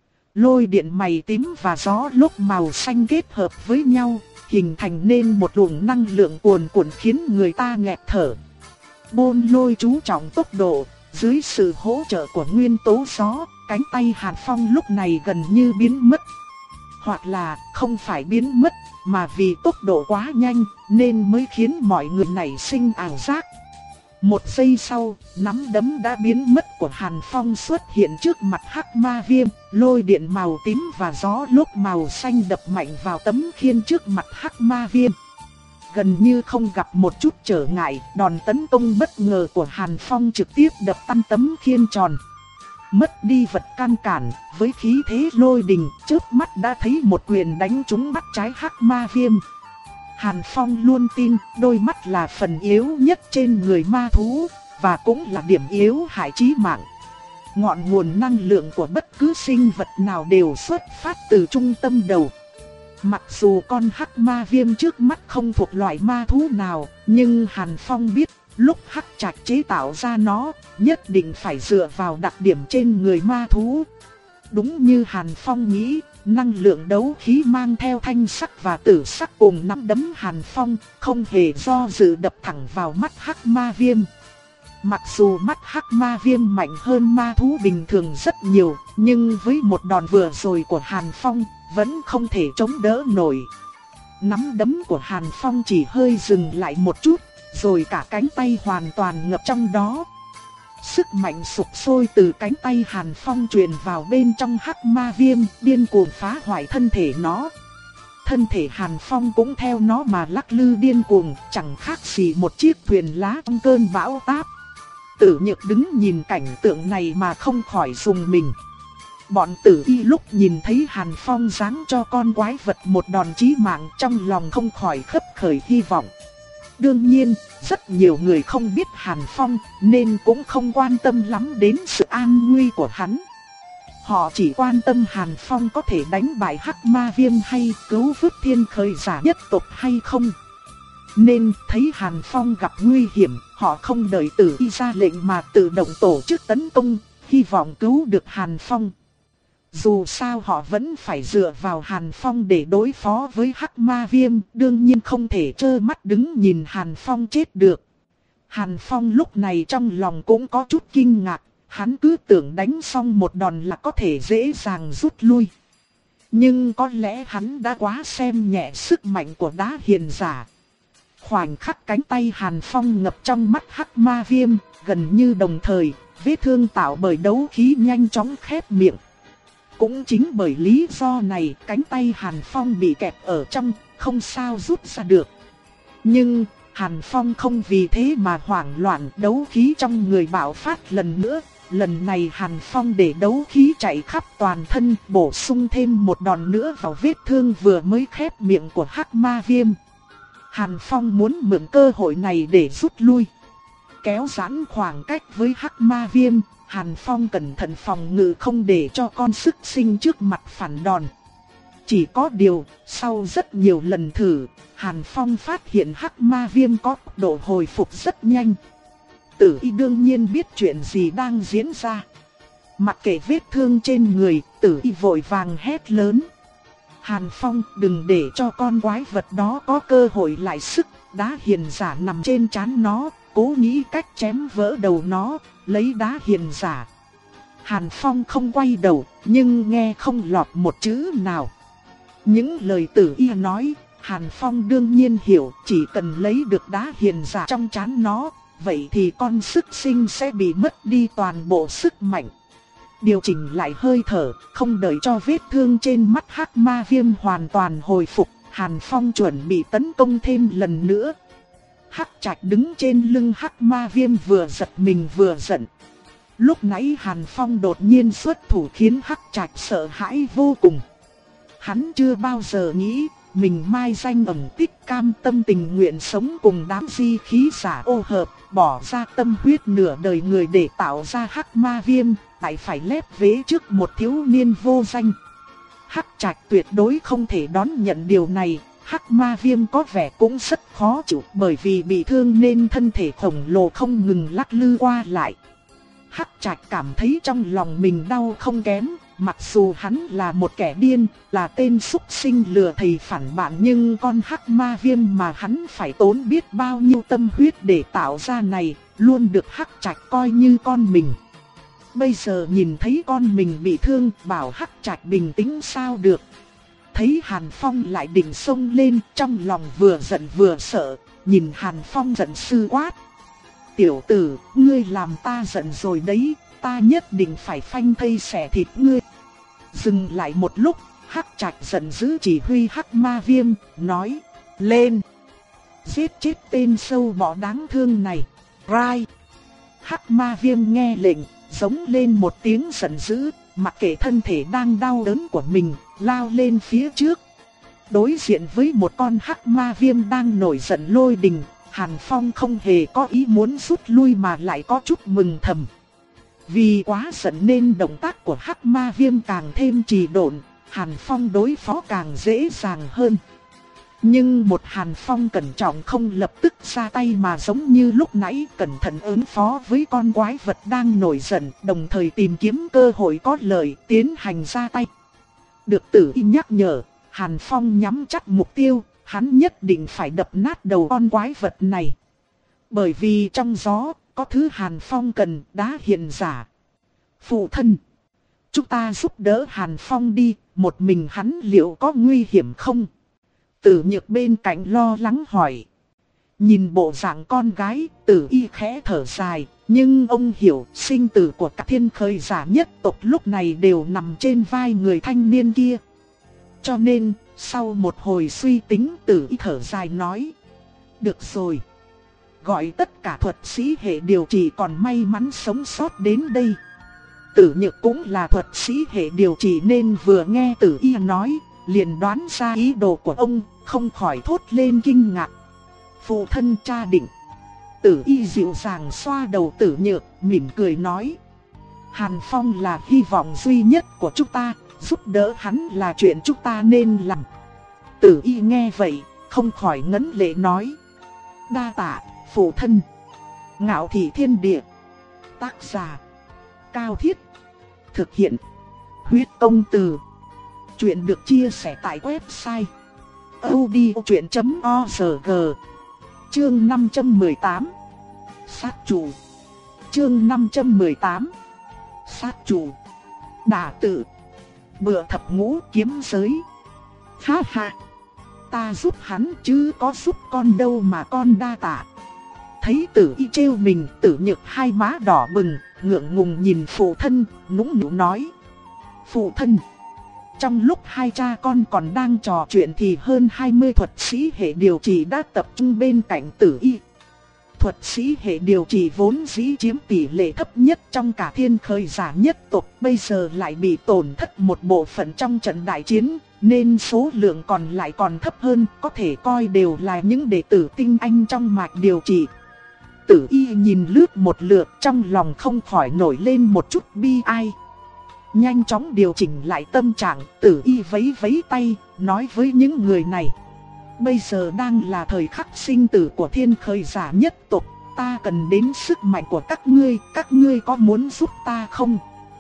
Lôi điện mày tím và gió lốc màu xanh kết hợp với nhau, hình thành nên một luồng năng lượng cuồn cuộn khiến người ta nghẹt thở. Bôn lôi chú trọng tốc độ, dưới sự hỗ trợ của nguyên tố gió, cánh tay Hàn Phong lúc này gần như biến mất. Hoặc là không phải biến mất, mà vì tốc độ quá nhanh nên mới khiến mọi người nảy sinh ảo giác. Một giây sau, nắm đấm đã biến mất của Hàn Phong xuất hiện trước mặt Hắc Ma Viêm, lôi điện màu tím và gió lốc màu xanh đập mạnh vào tấm khiên trước mặt Hắc Ma Viêm. Gần như không gặp một chút trở ngại, đòn tấn công bất ngờ của Hàn Phong trực tiếp đập tan tấm khiên tròn. Mất đi vật can cản, với khí thế lôi đình, chớp mắt đã thấy một quyền đánh trúng mắt trái Hắc Ma Viêm. Hàn Phong luôn tin đôi mắt là phần yếu nhất trên người ma thú, và cũng là điểm yếu hại chí mạng. Ngọn nguồn năng lượng của bất cứ sinh vật nào đều xuất phát từ trung tâm đầu. Mặc dù con Hắc Ma Viêm trước mắt không thuộc loại ma thú nào, nhưng Hàn Phong biết lúc Hắc Trạch chế tạo ra nó, nhất định phải dựa vào đặc điểm trên người ma thú. Đúng như Hàn Phong nghĩ, năng lượng đấu khí mang theo thanh sắc và tử sắc cùng nắm đấm Hàn Phong, không hề do dự đập thẳng vào mắt Hắc Ma Viêm. Mặc dù mắt hắc ma viêm mạnh hơn ma thú bình thường rất nhiều, nhưng với một đòn vừa rồi của Hàn Phong, vẫn không thể chống đỡ nổi. Nắm đấm của Hàn Phong chỉ hơi dừng lại một chút, rồi cả cánh tay hoàn toàn ngập trong đó. Sức mạnh sục sôi từ cánh tay Hàn Phong truyền vào bên trong hắc ma viêm, điên cuồng phá hoại thân thể nó. Thân thể Hàn Phong cũng theo nó mà lắc lư điên cuồng, chẳng khác gì một chiếc thuyền lá trong cơn bão táp. Tử Nhược đứng nhìn cảnh tượng này mà không khỏi rùng mình. Bọn Tử Y lúc nhìn thấy Hàn Phong giáng cho con quái vật một đòn chí mạng, trong lòng không khỏi khấp khởi hy vọng. Đương nhiên, rất nhiều người không biết Hàn Phong nên cũng không quan tâm lắm đến sự an nguy của hắn. Họ chỉ quan tâm Hàn Phong có thể đánh bại hắc ma viêm hay cứu vớt thiên khởi giả nhất tộc hay không. Nên thấy Hàn Phong gặp nguy hiểm, họ không đợi Tử Y ra lệnh mà tự động tổ chức tấn công, hy vọng cứu được Hàn Phong. Dù sao họ vẫn phải dựa vào Hàn Phong để đối phó với hắc ma viêm, đương nhiên không thể trơ mắt đứng nhìn Hàn Phong chết được. Hàn Phong lúc này trong lòng cũng có chút kinh ngạc, hắn cứ tưởng đánh xong một đòn là có thể dễ dàng rút lui. Nhưng có lẽ hắn đã quá xem nhẹ sức mạnh của đá hiền giả. Khoảnh khắc cánh tay Hàn Phong ngập trong mắt hắc ma viêm, gần như đồng thời, vết thương tạo bởi đấu khí nhanh chóng khép miệng. Cũng chính bởi lý do này, cánh tay Hàn Phong bị kẹp ở trong, không sao rút ra được. Nhưng Hàn Phong không vì thế mà hoảng loạn, đấu khí trong người bạo phát lần nữa. Lần này Hàn Phong để đấu khí chạy khắp toàn thân, bổ sung thêm một đòn nữa vào vết thương vừa mới khép miệng của hắc ma viêm. Hàn Phong muốn mượn cơ hội này để rút lui, kéo giãn khoảng cách với hắc ma viêm. Hàn Phong cẩn thận phòng ngự không để cho con sức sinh trước mặt phản đòn. Chỉ có điều, sau rất nhiều lần thử, Hàn Phong phát hiện hắc ma viêm có tốc độ hồi phục rất nhanh. Tử Y đương nhiên biết chuyện gì đang diễn ra. Mặc kệ vết thương trên người, Tử Y vội vàng hét lớn: Hàn Phong, đừng để cho con quái vật đó có cơ hội lại sức. Đá hiền giả nằm trên trán nó, cố nghĩ cách chém vỡ đầu nó, lấy đá hiền giả. Hàn Phong không quay đầu, nhưng nghe không lọt một chữ nào. Những lời Tử Y nói, Hàn Phong đương nhiên hiểu, chỉ cần lấy được đá hiền giả trong trán nó, vậy thì con sức sinh sẽ bị mất đi toàn bộ sức mạnh. Điều chỉnh lại hơi thở, không đợi cho vết thương trên mắt hắc ma viêm hoàn toàn hồi phục, Hàn Phong chuẩn bị tấn công thêm lần nữa. Hắc Trạch đứng trên lưng hắc ma viêm vừa giật mình vừa giận. Lúc nãy Hàn Phong đột nhiên xuất thủ khiến Hắc Trạch sợ hãi vô cùng. Hắn chưa bao giờ nghĩ mình mai danh ẩn tích, cam tâm tình nguyện sống cùng đám di khí giả ô hợp, bỏ ra tâm huyết nửa đời người để tạo ra hắc ma viêm, lại phải lép vế trước một thiếu niên vô danh. Hắc Trạch tuyệt đối không thể đón nhận điều này. Hắc ma viêm có vẻ cũng rất khó chịu, bởi vì bị thương nên thân thể khổng lồ không ngừng lắc lư qua lại. Hắc Trạch cảm thấy trong lòng mình đau không kém. Mặc dù hắn là một kẻ điên, là tên súc sinh lừa thầy phản bạn, nhưng con hắc ma viêm mà hắn phải tốn biết bao nhiêu tâm huyết để tạo ra này, luôn được Hắc Trạch coi như con mình. Bây giờ nhìn thấy con mình bị thương, bảo Hắc Trạch bình tĩnh sao được. Thấy Hàn Phong lại định xông lên, trong lòng vừa giận vừa sợ, nhìn Hàn Phong giận sư quát: Tiểu tử, ngươi làm ta giận rồi đấy, ta nhất định phải phanh thây xẻ thịt ngươi. Dừng lại một lúc, Hắc Trạch giận dữ chỉ huy hắc ma viêm, nói: Lên! Giết chết tên sâu bọ đáng thương này. Rai! Hắc ma viêm nghe lệnh, giống lên một tiếng giận dữ, mặc kệ thân thể đang đau đớn của mình, lao lên phía trước. Đối diện với một con hắc ma viêm đang nổi giận lôi đình, Hàn Phong không hề có ý muốn rút lui mà lại có chút mừng thầm. Vì quá giận nên động tác của hắc ma viêm càng thêm trì độn, Hàn Phong đối phó càng dễ dàng hơn. Nhưng một Hàn Phong cẩn trọng không lập tức ra tay mà giống như lúc nãy cẩn thận ứng phó với con quái vật đang nổi giận, đồng thời tìm kiếm cơ hội có lợi tiến hành ra tay. Được Tử Y nhắc nhở, Hàn Phong nhắm chắc mục tiêu, hắn nhất định phải đập nát đầu con quái vật này. Bởi vì trong gió, có thứ Hàn Phong cần, đã hiện giả. Phụ thân, chúng ta giúp đỡ Hàn Phong đi, một mình hắn liệu có nguy hiểm không? Tử Nhược bên cạnh lo lắng hỏi. Nhìn bộ dạng con gái, Tử Y khẽ thở dài, nhưng ông hiểu sinh tử của cả thiên khởi giả nhất tộc lúc này đều nằm trên vai người thanh niên kia. Cho nên, sau một hồi suy tính, Tử Y thở dài nói. Được rồi, gọi tất cả thuật sĩ hệ điều trị còn may mắn sống sót đến đây. Tử Nhược cũng là thuật sĩ hệ điều trị nên vừa nghe Tử Y nói, liền đoán ra ý đồ của ông, không khỏi thốt lên kinh ngạc. Phụ thân cha định. Tử Y dịu dàng xoa đầu Tử Nhược, mỉm cười nói. Hàn Phong là hy vọng duy nhất của chúng ta, giúp đỡ hắn là chuyện chúng ta nên làm. Tử Y nghe vậy, không khỏi ngấn lệ nói. Đa tạ, phụ thân. Ngạo Thị Thiên Địa. Tác giả Cao Thiết. Thực hiện Huyết Công Từ. Chuyện được chia sẻ tại website audiochuyện chấm org. Chương năm trăm mười tám. Sát chủ. Chương năm trăm mười tám. Sát chủ. Đả tự. Bựa thập ngũ kiếm giới. Ha ha. Ta giúp hắn chứ có giúp con đâu mà con đa tạ. Thấy Tử Y trêu mình, Tử Nhược hai má đỏ bừng, ngượng ngùng nhìn phụ thân, nũng nịu nói. Phụ thân. Trong lúc hai cha con còn đang trò chuyện thì hơn hai mươi thuật sĩ hệ điều trị đã tập trung bên cạnh Tử Y. Thuật sĩ hệ điều trị vốn dĩ chiếm tỷ lệ thấp nhất trong cả thiên khởi giả nhất tộc, bây giờ lại bị tổn thất một bộ phận trong trận đại chiến, nên số lượng còn lại còn thấp hơn, có thể coi đều là những đệ tử tinh anh trong mạch điều trị. Tử Y nhìn lướt một lượt, trong lòng không khỏi nổi lên một chút bi ai. Nhanh chóng điều chỉnh lại tâm trạng, Tử Y vẫy vẫy tay, nói với những người này. Bây giờ đang là thời khắc sinh tử của thiên khởi giả nhất tộc, ta cần đến sức mạnh của các ngươi, các ngươi có muốn giúp ta không?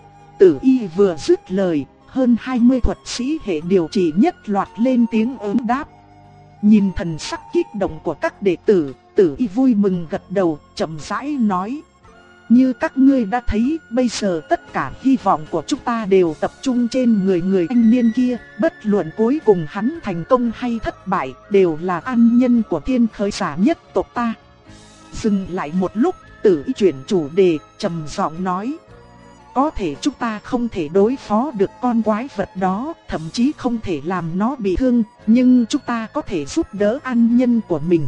Tử Y vừa dứt lời, hơn hai mươi thuật sĩ hệ điều trị nhất loạt lên tiếng ứng đáp. Nhìn thần sắc kích động của các đệ tử, Tử Y vui mừng gật đầu, chậm rãi nói. Như các ngươi đã thấy, bây giờ tất cả hy vọng của chúng ta đều tập trung trên người người thanh niên kia. Bất luận cuối cùng hắn thành công hay thất bại, đều là an nhân của thiên khởi giả nhất tộc ta. Dừng lại một lúc, Tử Y chuyển chủ đề, trầm giọng nói. Có thể chúng ta không thể đối phó được con quái vật đó, thậm chí không thể làm nó bị thương, nhưng chúng ta có thể giúp đỡ an nhân của mình.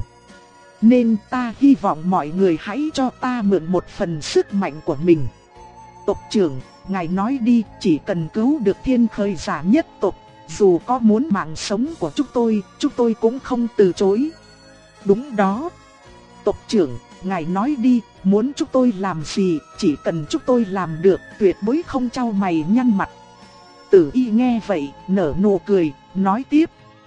Nên ta hy vọng mọi người hãy cho ta mượn một phần sức mạnh của mình. Tộc trưởng, ngài nói đi, chỉ cần cứu được thiên khởi giả nhất tộc, dù có muốn mạng sống của chúng tôi, chúng tôi cũng không từ chối. Đúng đó. Tộc trưởng, ngài nói đi, muốn chúng tôi làm gì, chỉ cần chúng tôi làm được, tuyệt đối không chau mày nhăn mặt. Tử Y nghe vậy, nở nụ cười, nói tiếp.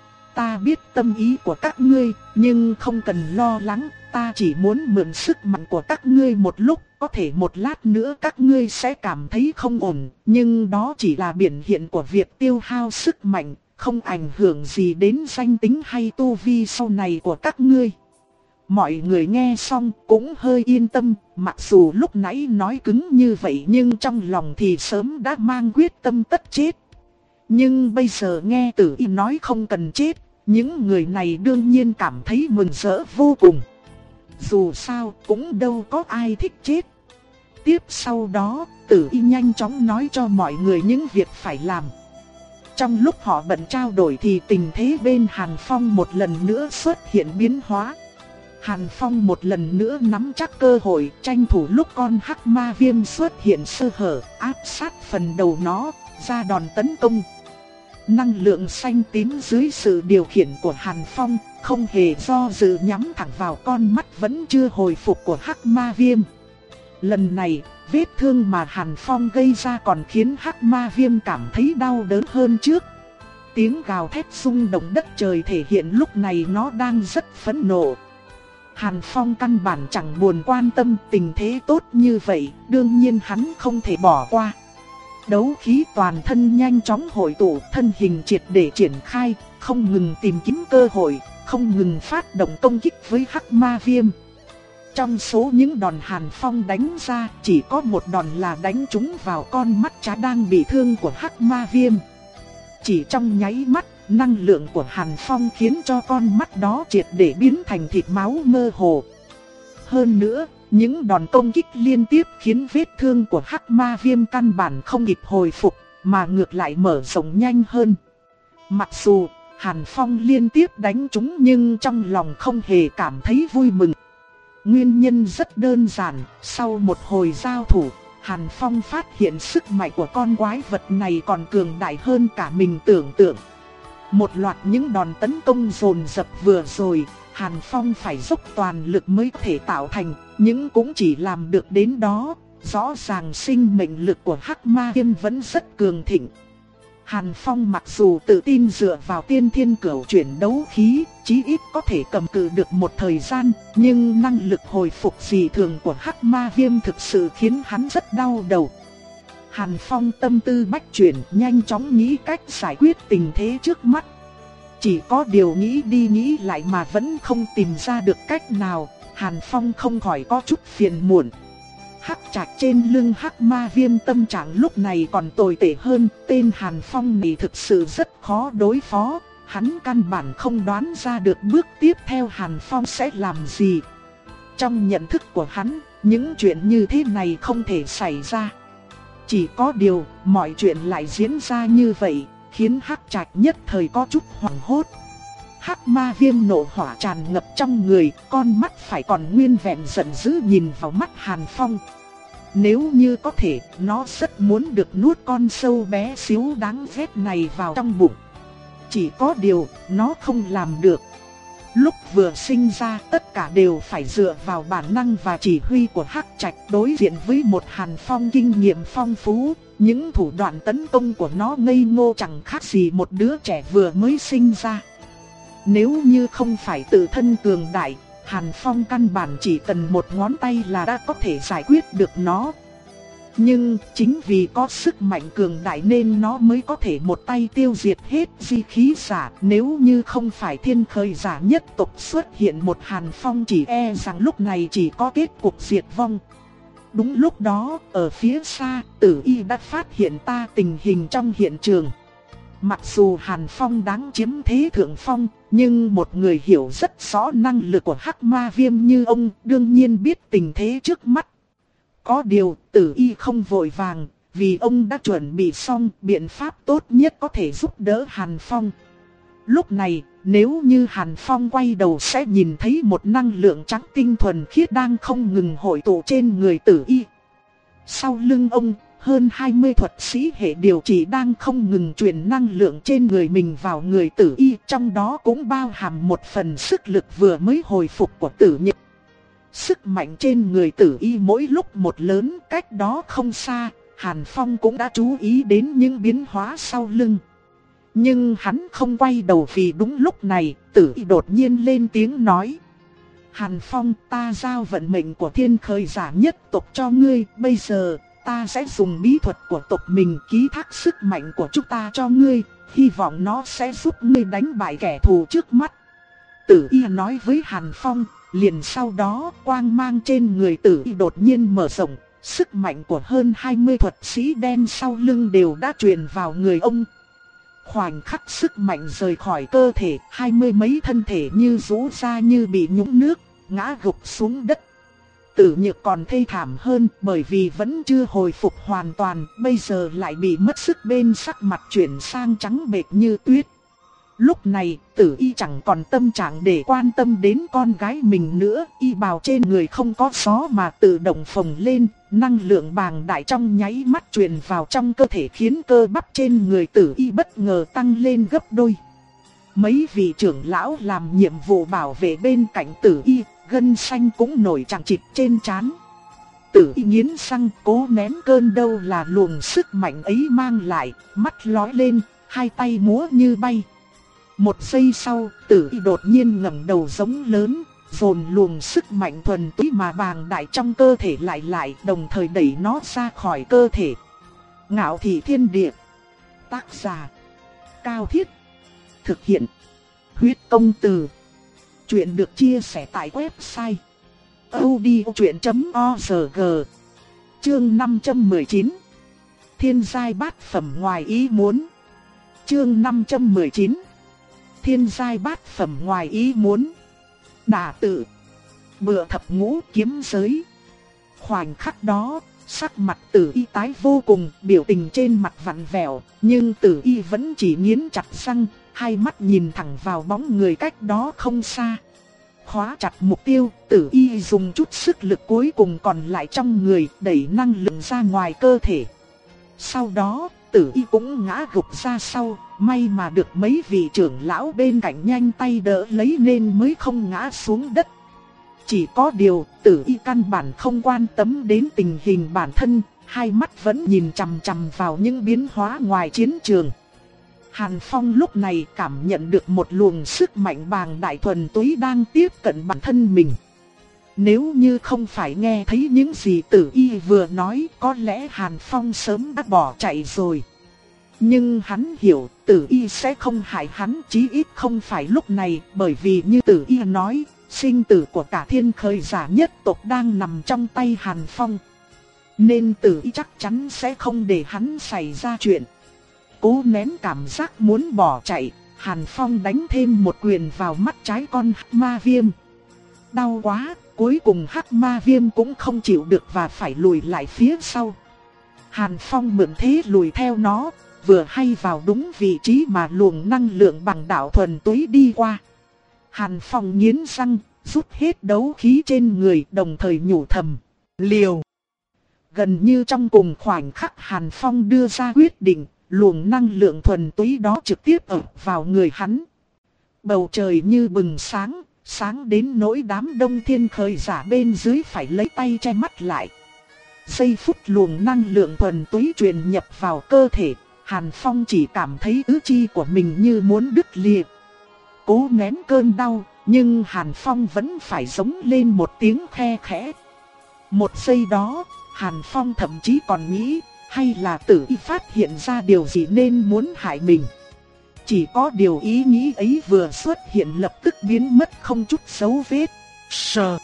Ta biết tâm ý của các ngươi, nhưng không cần lo lắng, ta chỉ muốn mượn sức mạnh của các ngươi một lúc, có thể một lát nữa các ngươi sẽ cảm thấy không ổn, nhưng đó chỉ là biểu hiện của việc tiêu hao sức mạnh, không ảnh hưởng gì đến danh tính hay tu vi sau này của các ngươi. Mọi người nghe xong cũng hơi yên tâm, mặc dù lúc nãy nói cứng như vậy nhưng trong lòng thì sớm đã mang quyết tâm tất chết. Nhưng bây giờ nghe Tử Y nói không cần chết, những người này đương nhiên cảm thấy mừng rỡ vô cùng. Dù sao cũng đâu có ai thích chết. Tiếp sau đó, Tử Y nhanh chóng nói cho mọi người những việc phải làm. Trong lúc họ bận trao đổi thì tình thế bên Hàn Phong một lần nữa xuất hiện biến hóa. Hàn Phong một lần nữa nắm chắc cơ hội, tranh thủ lúc con hắc ma viêm xuất hiện sơ hở, áp sát phần đầu nó, ra đòn tấn công. Năng lượng xanh tím dưới sự điều khiển của Hàn Phong, không hề do dự nhắm thẳng vào con mắt vẫn chưa hồi phục của hắc ma viêm. Lần này, vết thương mà Hàn Phong gây ra còn khiến hắc ma viêm cảm thấy đau đớn hơn trước. Tiếng gào thét rung động đất trời thể hiện lúc này nó đang rất phẫn nộ. Hàn Phong căn bản chẳng buồn quan tâm tình thế tốt như vậy, đương nhiên hắn không thể bỏ qua. Đấu khí toàn thân nhanh chóng hội tụ, thân hình triệt để triển khai, không ngừng tìm kiếm cơ hội, không ngừng phát động công kích với hắc ma viêm. Trong số những đòn Hàn Phong đánh ra, chỉ có một đòn là đánh trúng vào con mắt trái đang bị thương của Hắc Ma Viêm. Chỉ trong nháy mắt, năng lượng của Hàn Phong khiến cho con mắt đó triệt để biến thành thịt máu mơ hồ. Hơn nữa, những đòn công kích liên tiếp khiến vết thương của Hắc Ma Viêm căn bản không kịp hồi phục, mà ngược lại mở rộng nhanh hơn. Mặc dù Hàn Phong liên tiếp đánh trúng nhưng trong lòng không hề cảm thấy vui mừng. Nguyên nhân rất đơn giản, sau một hồi giao thủ, Hàn Phong phát hiện sức mạnh của con quái vật này còn cường đại hơn cả mình tưởng tượng. Một loạt những đòn tấn công dồn dập vừa rồi, Hàn Phong phải dốc toàn lực mới có thể tạo thành, nhưng cũng chỉ làm được đến đó. Rõ ràng sinh mệnh lực của Hắc Ma Viêm vẫn rất cường thịnh. Hàn Phong mặc dù tự tin dựa vào tiên thiên cửu chuyển đấu khí, chí ít có thể cầm cự được một thời gian, nhưng năng lực hồi phục dị thường của Hắc Ma Viêm thực sự khiến hắn rất đau đầu. Hàn Phong tâm tư bách chuyển, nhanh chóng nghĩ cách giải quyết tình thế trước mắt. Chỉ có điều nghĩ đi nghĩ lại mà vẫn không tìm ra được cách nào, Hàn Phong không khỏi có chút phiền muộn. Hắc Trạch trên lưng Hắc Ma Viêm tâm trạng lúc này còn tồi tệ hơn, tên Hàn Phong này thực sự rất khó đối phó, hắn căn bản không đoán ra được bước tiếp theo Hàn Phong sẽ làm gì. Trong nhận thức của hắn, những chuyện như thế này không thể xảy ra. Chỉ có điều, mọi chuyện lại diễn ra như vậy, khiến Hắc Trạch nhất thời có chút hoảng hốt. Hắc Ma Viêm nộ hỏa tràn ngập trong người, con mắt phải còn nguyên vẹn giận dữ nhìn vào mắt Hàn Phong. Nếu như có thể, nó rất muốn được nuốt con sâu bé xíu đáng ghét này vào trong bụng. Chỉ có điều, nó không làm được. Lúc vừa sinh ra, tất cả đều phải dựa vào bản năng và chỉ huy của Hắc Trạch đối diện với một Hàn Phong kinh nghiệm phong phú. Những thủ đoạn tấn công của nó ngây ngô chẳng khác gì một đứa trẻ vừa mới sinh ra. Nếu như không phải tự thân cường đại, Hàn Phong căn bản chỉ cần một ngón tay là đã có thể giải quyết được nó. Nhưng chính vì có sức mạnh cường đại nên nó mới có thể một tay tiêu diệt hết di khí giả. Nếu như không phải thiên khởi giả nhất tộc xuất hiện một Hàn Phong, chỉ e rằng lúc này chỉ có kết cục diệt vong. Đúng lúc đó, ở phía xa, Tử Y đã phát hiện ta tình hình trong hiện trường. Mặc dù Hàn Phong đáng chiếm thế thượng phong, nhưng một người hiểu rất rõ năng lực của Hắc Ma Viêm như ông đương nhiên biết tình thế trước mắt. Có điều, Tử Y không vội vàng, vì ông đã chuẩn bị xong biện pháp tốt nhất có thể giúp đỡ Hàn Phong. Lúc này, nếu như Hàn Phong quay đầu sẽ nhìn thấy một năng lượng trắng tinh thuần khiết đang không ngừng hội tụ trên người Tử Y. Sau lưng ông, hơn hai mươi thuật sĩ hệ điều trị đang không ngừng truyền năng lượng trên người mình vào người Tử Y, trong đó cũng bao hàm một phần sức lực vừa mới hồi phục của Tử Nhật. Sức mạnh trên người Tử Y mỗi lúc một lớn, cách đó không xa, Hàn Phong cũng đã chú ý đến những biến hóa sau lưng. Nhưng hắn không quay đầu vì đúng lúc này, Tử Y đột nhiên lên tiếng nói: Hàn Phong, ta giao vận mệnh của thiên khởi giả nhất tộc cho ngươi, bây giờ ta sẽ dùng bí thuật của tộc mình ký thác sức mạnh của chúng ta cho ngươi, hy vọng nó sẽ giúp ngươi đánh bại kẻ thù trước mắt. Tử Y nói với Hàn Phong, liền sau đó quang mang trên người Tử Y đột nhiên mở rộng, sức mạnh của hơn hai mươi thuật sĩ đen sau lưng đều đã truyền vào người ông. Khoảnh khắc sức mạnh rời khỏi cơ thể, hai mươi mấy thân thể như rũ ra như bị nhúng nước, ngã gục xuống đất. Tử Nhược còn thê thảm hơn bởi vì vẫn chưa hồi phục hoàn toàn, bây giờ lại bị mất sức bên sắc mặt chuyển sang trắng bệch như tuyết. Lúc này, Tử Y chẳng còn tâm trạng để quan tâm đến con gái mình nữa, y bào trên người không có gió mà tự động phồng lên, năng lượng bàng đại trong nháy mắt truyền vào trong cơ thể khiến cơ bắp trên người Tử Y bất ngờ tăng lên gấp đôi. Mấy vị trưởng lão làm nhiệm vụ bảo vệ bên cạnh Tử Y, gân xanh cũng nổi chằng chịt trên trán. Tử Y nghiến răng cố nén cơn đau là luồng sức mạnh ấy mang lại, mắt lóe lên, hai tay múa như bay. Một giây sau, Tử Y đột nhiên ngẩng đầu giống lớn, dồn luồng sức mạnh thuần túy mà bàng đại trong cơ thể lại lại, đồng thời đẩy nó ra khỏi cơ thể. Ngạo Thị Thiên Địa. Tác giả: Cao Thiết. Thực hiện: Huyết Công Từ. Chuyện được chia sẻ tại website audiotruyen chấm org. Chương năm trăm mười chín. Thiên giai bát phẩm ngoài ý muốn. Chương năm trăm mười chín. Thiên giai bát phẩm ngoài ý muốn. Đả tự. Bựa thập ngũ kiếm giới. Khoảnh khắc đó, sắc mặt Tử Y tái vô cùng, biểu tình trên mặt vặn vẹo, nhưng Tử Y vẫn chỉ nghiến chặt răng, hai mắt nhìn thẳng vào bóng người cách đó không xa. Khóa chặt mục tiêu, Tử Y dùng chút sức lực cuối cùng còn lại trong người, đẩy năng lượng ra ngoài cơ thể. Sau đó, Tử Y cũng ngã gục ra sau, may mà được mấy vị trưởng lão bên cạnh nhanh tay đỡ lấy nên mới không ngã xuống đất. Chỉ có điều, Tử Y căn bản không quan tâm đến tình hình bản thân, hai mắt vẫn nhìn chằm chằm vào những biến hóa ngoài chiến trường. Hàn Phong lúc này cảm nhận được một luồng sức mạnh bàng đại thuần túy đang tiếp cận bản thân mình. Nếu như không phải nghe thấy những gì Tử Y vừa nói, có lẽ Hàn Phong sớm đã bỏ chạy rồi. Nhưng hắn hiểu Tử Y sẽ không hại hắn, chí ít không phải lúc này, bởi vì như Tử Y nói, sinh tử của cả thiên khởi giả nhất tộc đang nằm trong tay Hàn Phong. Nên Tử Y chắc chắn sẽ không để hắn xảy ra chuyện. Cố nén cảm giác muốn bỏ chạy, Hàn Phong đánh thêm một quyền vào mắt trái con hắc ma viêm. Đau quá, cuối cùng hắc ma viêm cũng không chịu được và phải lùi lại phía sau. Hàn Phong mượn thế lùi theo nó, vừa hay vào đúng vị trí mà luồng năng lượng bằng đạo thuần túy đi qua. Hàn Phong nghiến răng, rút hết đấu khí trên người, đồng thời nhủ thầm, liều. Gần như trong cùng khoảnh khắc Hàn Phong đưa ra quyết định, luồng năng lượng thuần túy đó trực tiếp ập vào người hắn. Bầu trời như bừng sáng, sáng đến nỗi đám đông thiên khởi giả bên dưới phải lấy tay che mắt lại. Giây phút luồng năng lượng thuần túy truyền nhập vào cơ thể, Hàn Phong chỉ cảm thấy tứ chi của mình như muốn đứt lìa. Cố nén cơn đau, nhưng Hàn Phong vẫn phải giống lên một tiếng khe khẽ. Một giây đó, Hàn Phong thậm chí còn nghĩ, hay là Tử Y phát hiện ra điều gì nên muốn hại mình. Chỉ có điều ý nghĩ ấy vừa xuất hiện lập tức biến mất không chút dấu vết. Sờ.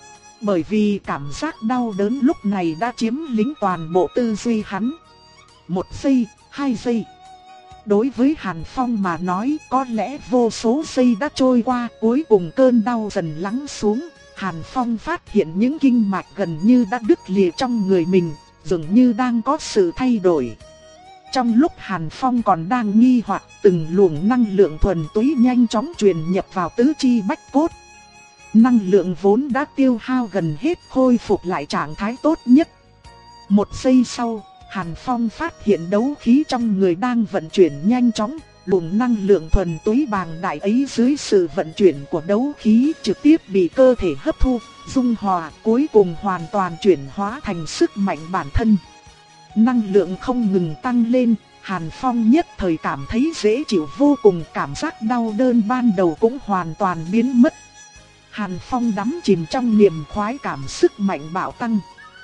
Bởi vì cảm giác đau đớn lúc này đã chiếm lĩnh toàn bộ tư duy hắn. Một giây, hai giây. Đối với Hàn Phong mà nói, có lẽ vô số giây đã trôi qua, cuối cùng cơn đau dần lắng xuống. Hàn Phong phát hiện những kinh mạch gần như đã đứt lìa trong người mình, dường như đang có sự thay đổi. Trong lúc Hàn Phong còn đang nghi hoặc, từng luồng năng lượng thuần túy nhanh chóng truyền nhập vào tứ chi bách cốt. Năng lượng vốn đã tiêu hao gần hết khôi phục lại trạng thái tốt nhất. Một giây sau, Hàn Phong phát hiện đấu khí trong người đang vận chuyển nhanh chóng. Luồng năng lượng thuần túy bàng đại ấy dưới sự vận chuyển của đấu khí trực tiếp bị cơ thể hấp thu, dung hòa, cuối cùng hoàn toàn chuyển hóa thành sức mạnh bản thân. Năng lượng không ngừng tăng lên, Hàn Phong nhất thời cảm thấy dễ chịu vô cùng, cảm giác đau đớn ban đầu cũng hoàn toàn biến mất. Hàn Phong đắm chìm trong niềm khoái cảm sức mạnh bạo tăng.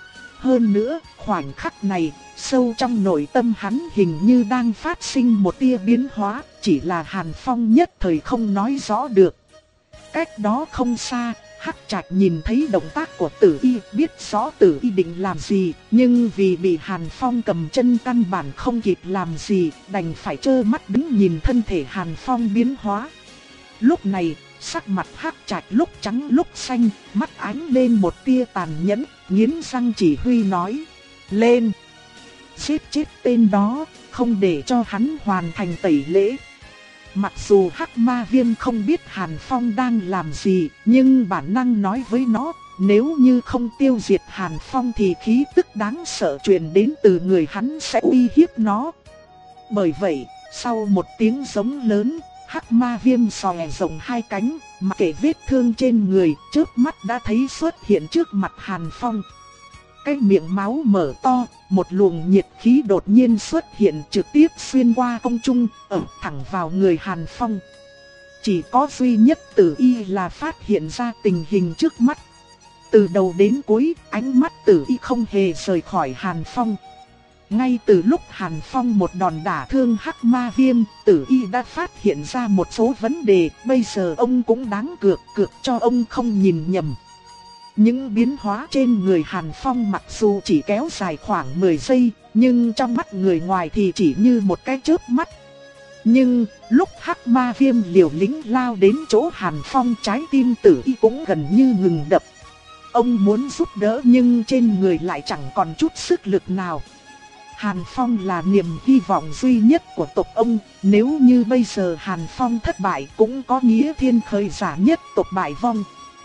Hơn nữa, khoảnh khắc này, sâu trong nội tâm hắn hình như đang phát sinh một tia biến hóa, chỉ là Hàn Phong nhất thời không nói rõ được. Cách đó không xa, Hắc Trạch nhìn thấy động tác của Tử Y, biết rõ Tử Y định làm gì, nhưng vì bị Hàn Phong cầm chân căn bản không kịp làm gì, đành phải trơ mắt đứng nhìn thân thể Hàn Phong biến hóa. Lúc này, sắc mặt Hắc Trạch lúc trắng lúc xanh, mắt ánh lên một tia tàn nhẫn, nghiến răng chỉ huy nói, lên! Giết chết tên đó, không để cho hắn hoàn thành tẩy lễ. Mặc dù Hắc Ma Viêm không biết Hàn Phong đang làm gì, nhưng bản năng nói với nó, nếu như không tiêu diệt Hàn Phong thì khí tức đáng sợ truyền đến từ người hắn sẽ uy hiếp nó. Bởi vậy, sau một tiếng giống lớn, Hắc Ma Viêm xòe rộng hai cánh, mặc kệ vết thương trên người, chớp mắt đã thấy xuất hiện trước mặt Hàn Phong. Cái miệng máu mở to, một luồng nhiệt khí đột nhiên xuất hiện trực tiếp xuyên qua không trung, ập thẳng vào người Hàn Phong. Chỉ có duy nhất Tử Y là phát hiện ra tình hình trước mắt. Từ đầu đến cuối, ánh mắt Tử Y không hề rời khỏi Hàn Phong. Ngay từ lúc Hàn Phong một đòn đả thương Hắc Ma Viêm, Tử Y đã phát hiện ra một số vấn đề, bây giờ ông cũng đáng cược, cược cho ông không nhìn nhầm. Những biến hóa trên người Hàn Phong mặc dù chỉ kéo dài khoảng mười giây, nhưng trong mắt người ngoài thì chỉ như một cái chớp mắt. Nhưng lúc Hắc Ma Viêm liều lĩnh lao đến chỗ Hàn Phong, trái tim Tử Y cũng gần như ngừng đập. Ông muốn giúp đỡ nhưng trên người lại chẳng còn chút sức lực nào. Hàn Phong là niềm hy vọng duy nhất của tộc ông, nếu như bây giờ Hàn Phong thất bại cũng có nghĩa Thiên Khởi Giả nhất tộc bại vong.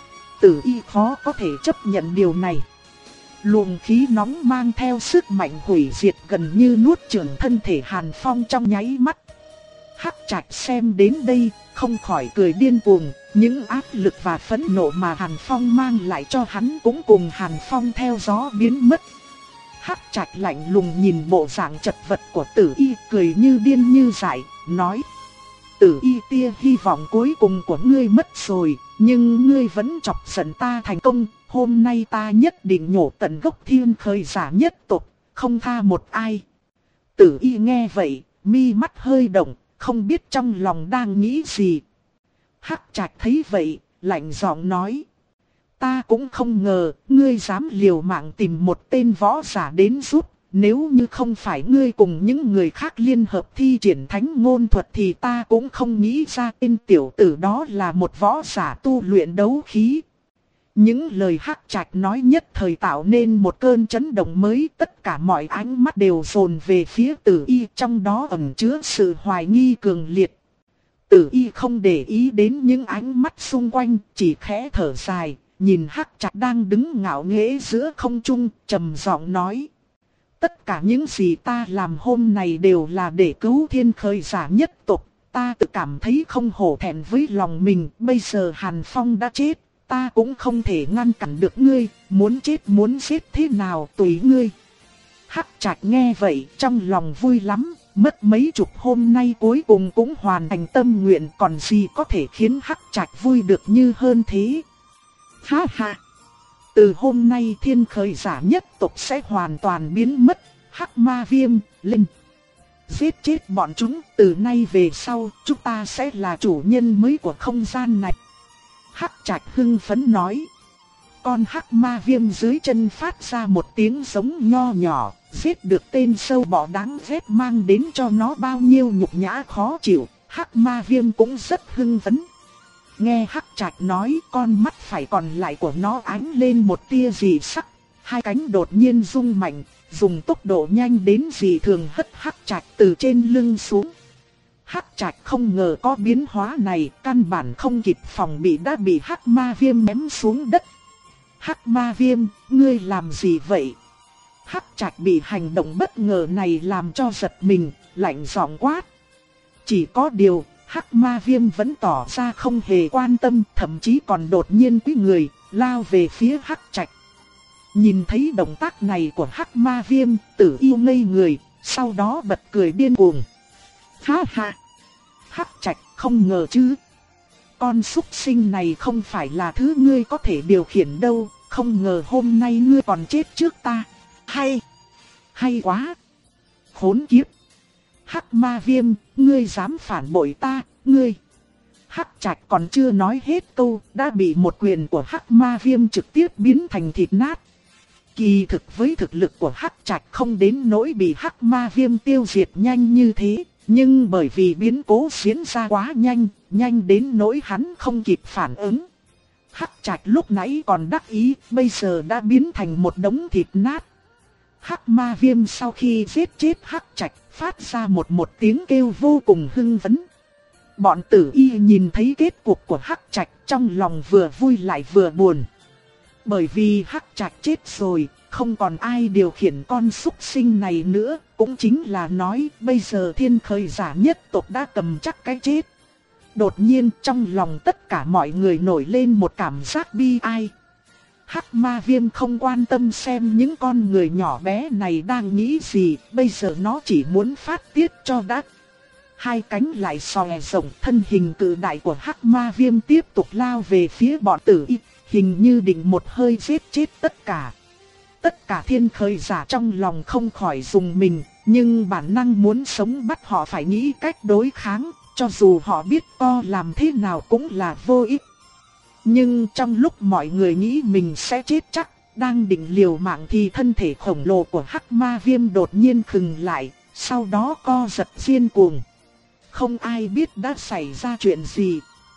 Tử Y khó có thể chấp nhận điều này. Luồng khí nóng mang theo sức mạnh hủy diệt gần như nuốt chửng thân thể Hàn Phong trong nháy mắt. Hắc Trạch xem đến đây, không khỏi cười điên cuồng, những áp lực và phẫn nộ mà Hàn Phong mang lại cho hắn cũng cùng Hàn Phong theo gió biến mất. Hắc Trạch lạnh lùng nhìn bộ dạng chật vật của Tử Y, cười như điên như dại, nói: Tử Y, tia hy vọng cuối cùng của ngươi mất rồi, nhưng ngươi vẫn chọc giận ta thành công, hôm nay ta nhất định nhổ tận gốc Thiên Khởi Giả nhất tộc, không tha một ai. Tử Y nghe vậy, mi mắt hơi động, không biết trong lòng đang nghĩ gì. Hắc Trạch thấy vậy, lạnh giọng nói: Ta cũng không ngờ, ngươi dám liều mạng tìm một tên võ giả đến giúp. Nếu như không phải ngươi cùng những người khác liên hợp thi triển thánh ngôn thuật thì ta cũng không nghĩ ra tên tiểu tử đó là một võ giả tu luyện đấu khí. Những lời Hắc Trạch nói nhất thời tạo nên một cơn chấn động mới, tất cả mọi ánh mắt đều dồn về phía Tử Y, trong đó ẩn chứa sự hoài nghi cường liệt. Tử Y không để ý đến những ánh mắt xung quanh, chỉ khẽ thở dài, nhìn Hắc Trạch đang đứng ngạo nghễ giữa không trung, trầm giọng nói: Tất cả những gì ta làm hôm nay đều là để cứu Thiên Khởi Giả nhất tộc, ta tự cảm thấy không hổ thẹn với lòng mình, bây giờ Hàn Phong đã chết, ta cũng không thể ngăn cản được ngươi, muốn chết muốn giết thế nào tùy ngươi. Hắc Trạch nghe vậy trong lòng vui lắm, mất mấy chục hôm nay cuối cùng cũng hoàn thành tâm nguyện, còn gì có thể khiến Hắc Trạch vui được như hơn thế. Ha ha! Từ hôm nay Thiên Khởi Giả nhất tộc sẽ hoàn toàn biến mất, Hắc Ma Viêm, Linh. Giết chết bọn chúng, từ nay về sau, chúng ta sẽ là chủ nhân mới của không gian này. Hắc Trạch hưng phấn nói. Con Hắc Ma Viêm dưới chân phát ra một tiếng giống nho nhỏ, giết được tên sâu bọ đáng ghét mang đến cho nó bao nhiêu nhục nhã khó chịu, Hắc Ma Viêm cũng rất hưng phấn. Nghe Hắc Trạch nói, con mắt phải còn lại của nó ánh lên một tia dị sắc, hai cánh đột nhiên rung mạnh, dùng tốc độ nhanh đến dị thường hất Hắc Trạch từ trên lưng xuống. Hắc Trạch không ngờ có biến hóa này, căn bản không kịp phòng bị đã bị Hắc Ma Viêm ném xuống đất. Hắc Ma Viêm, ngươi làm gì vậy? Hắc Trạch bị hành động bất ngờ này làm cho giật mình, lạnh giọng quát. Chỉ có điều, Hắc Ma Viêm vẫn tỏ ra không hề quan tâm, thậm chí còn đột nhiên cúi người, lao về phía Hắc Trạch. Nhìn thấy động tác này của Hắc Ma Viêm, Tử Y ngây người, sau đó bật cười điên cuồng. Ha ha! Hắc Trạch, không ngờ chứ. Con súc sinh này không phải là thứ ngươi có thể điều khiển đâu, không ngờ hôm nay ngươi còn chết trước ta. Hay! Hay quá! Khốn kiếp! Hắc Ma Viêm, ngươi dám phản bội ta, ngươi! Hắc Trạch còn chưa nói hết câu, đã bị một quyền của Hắc Ma Viêm trực tiếp biến thành thịt nát. Kỳ thực với thực lực của Hắc Trạch không đến nỗi bị Hắc Ma Viêm tiêu diệt nhanh như thế, nhưng bởi vì biến cố diễn ra quá nhanh, nhanh đến nỗi hắn không kịp phản ứng. Hắc Trạch lúc nãy còn đắc ý, bây giờ đã biến thành một đống thịt nát. Hắc Ma Viêm sau khi giết chết Hắc Trạch, phát ra một một tiếng kêu vô cùng hưng phấn. Bọn Tử Y nhìn thấy kết cục của Hắc Trạch, trong lòng vừa vui lại vừa buồn. Bởi vì Hắc Trạch chết rồi, không còn ai điều khiển con súc sinh này nữa, cũng chính là nói bây giờ Thiên Khởi Giả nhất tộc đã cầm chắc cái chết. Đột nhiên trong lòng tất cả mọi người nổi lên một cảm giác bi ai. Hắc Ma Viêm không quan tâm xem những con người nhỏ bé này đang nghĩ gì, bây giờ nó chỉ muốn phát tiết cho đã. Hai cánh lại xòe rộng, thân hình cự đại của Hắc Ma Viêm tiếp tục lao về phía bọn Tử Y, hình như định một hơi giết chết tất cả. Tất cả Thiên Khởi Giả trong lòng không khỏi rùng mình, nhưng bản năng muốn sống bắt họ phải nghĩ cách đối kháng, cho dù họ biết co làm thế nào cũng là vô ích. Nhưng trong lúc mọi người nghĩ mình sẽ chết chắc, đang định liều mạng thì thân thể khổng lồ của Hắc Ma Viêm đột nhiên khựng lại, sau đó co giật điên cuồng. Không ai biết đã xảy ra chuyện gì.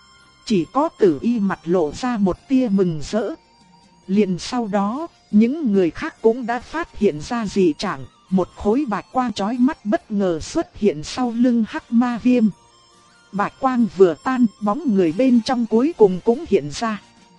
Chỉ có Tử Y mặt lộ ra một tia mừng rỡ. Liền sau đó, những người khác cũng đã phát hiện ra dị trạng, một khối bạch quang chói mắt bất ngờ xuất hiện sau lưng Hắc Ma Viêm. Bạch quang vừa tan, bóng người bên trong cuối cùng cũng hiện ra.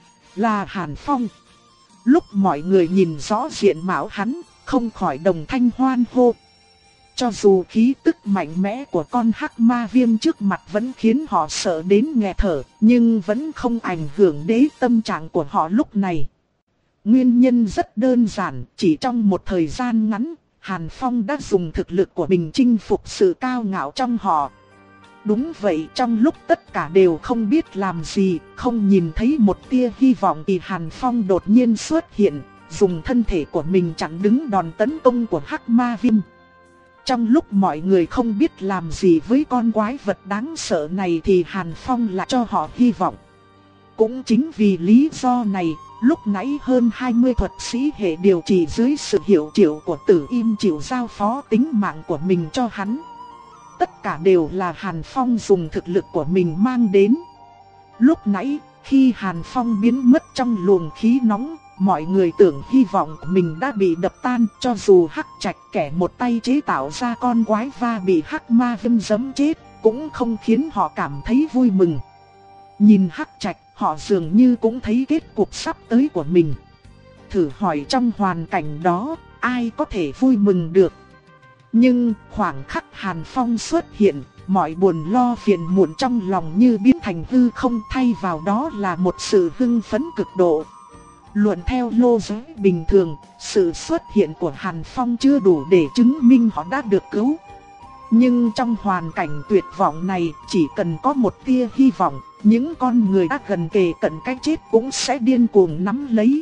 Là Hàn Phong. Lúc mọi người nhìn rõ diện mạo hắn, không khỏi đồng thanh hoan hô. Cho dù khí tức mạnh mẽ của con Hắc Ma Viêm trước mặt vẫn khiến họ sợ đến nghẹt thở, nhưng vẫn không ảnh hưởng đến tâm trạng của họ lúc này. Nguyên nhân rất đơn giản, chỉ trong một thời gian ngắn, Hàn Phong đã dùng thực lực của mình chinh phục sự cao ngạo trong họ. Đúng vậy, trong lúc tất cả đều không biết làm gì, không nhìn thấy một tia hy vọng thì Hàn Phong đột nhiên xuất hiện, dùng thân thể của mình chặn đứng đòn tấn công của Hắc Ma Viêm. Trong lúc mọi người không biết làm gì với con quái vật đáng sợ này thì Hàn Phong lại cho họ hy vọng. Cũng chính vì lý do này, lúc nãy hơn hai mươi thuật sĩ hệ điều trị dưới sự hiệu triệu của Tử Im chịu giao phó tính mạng của mình cho hắn. Tất cả đều là Hàn Phong dùng thực lực của mình mang đến. Lúc nãy, khi Hàn Phong biến mất trong luồng khí nóng, mọi người tưởng hy vọng của mình đã bị đập tan, cho dù Hắc Trạch kẻ một tay chế tạo ra con quái va bị Hắc Ma Viêm giẫm chết, cũng không khiến họ cảm thấy vui mừng. Nhìn Hắc Trạch, họ dường như cũng thấy kết cục sắp tới của mình. Thử hỏi trong hoàn cảnh đó, ai có thể vui mừng được? Nhưng khoảng khắc Hàn Phong xuất hiện, mọi buồn lo phiền muộn trong lòng như biến thành hư không, thay vào đó là một sự hưng phấn cực độ. Luận theo lô giới bình thường, sự xuất hiện của Hàn Phong chưa đủ để chứng minh họ đã được cứu. Nhưng trong hoàn cảnh tuyệt vọng này, chỉ cần có một tia hy vọng, những con người đã gần kề cận cái chết cũng sẽ điên cuồng nắm lấy.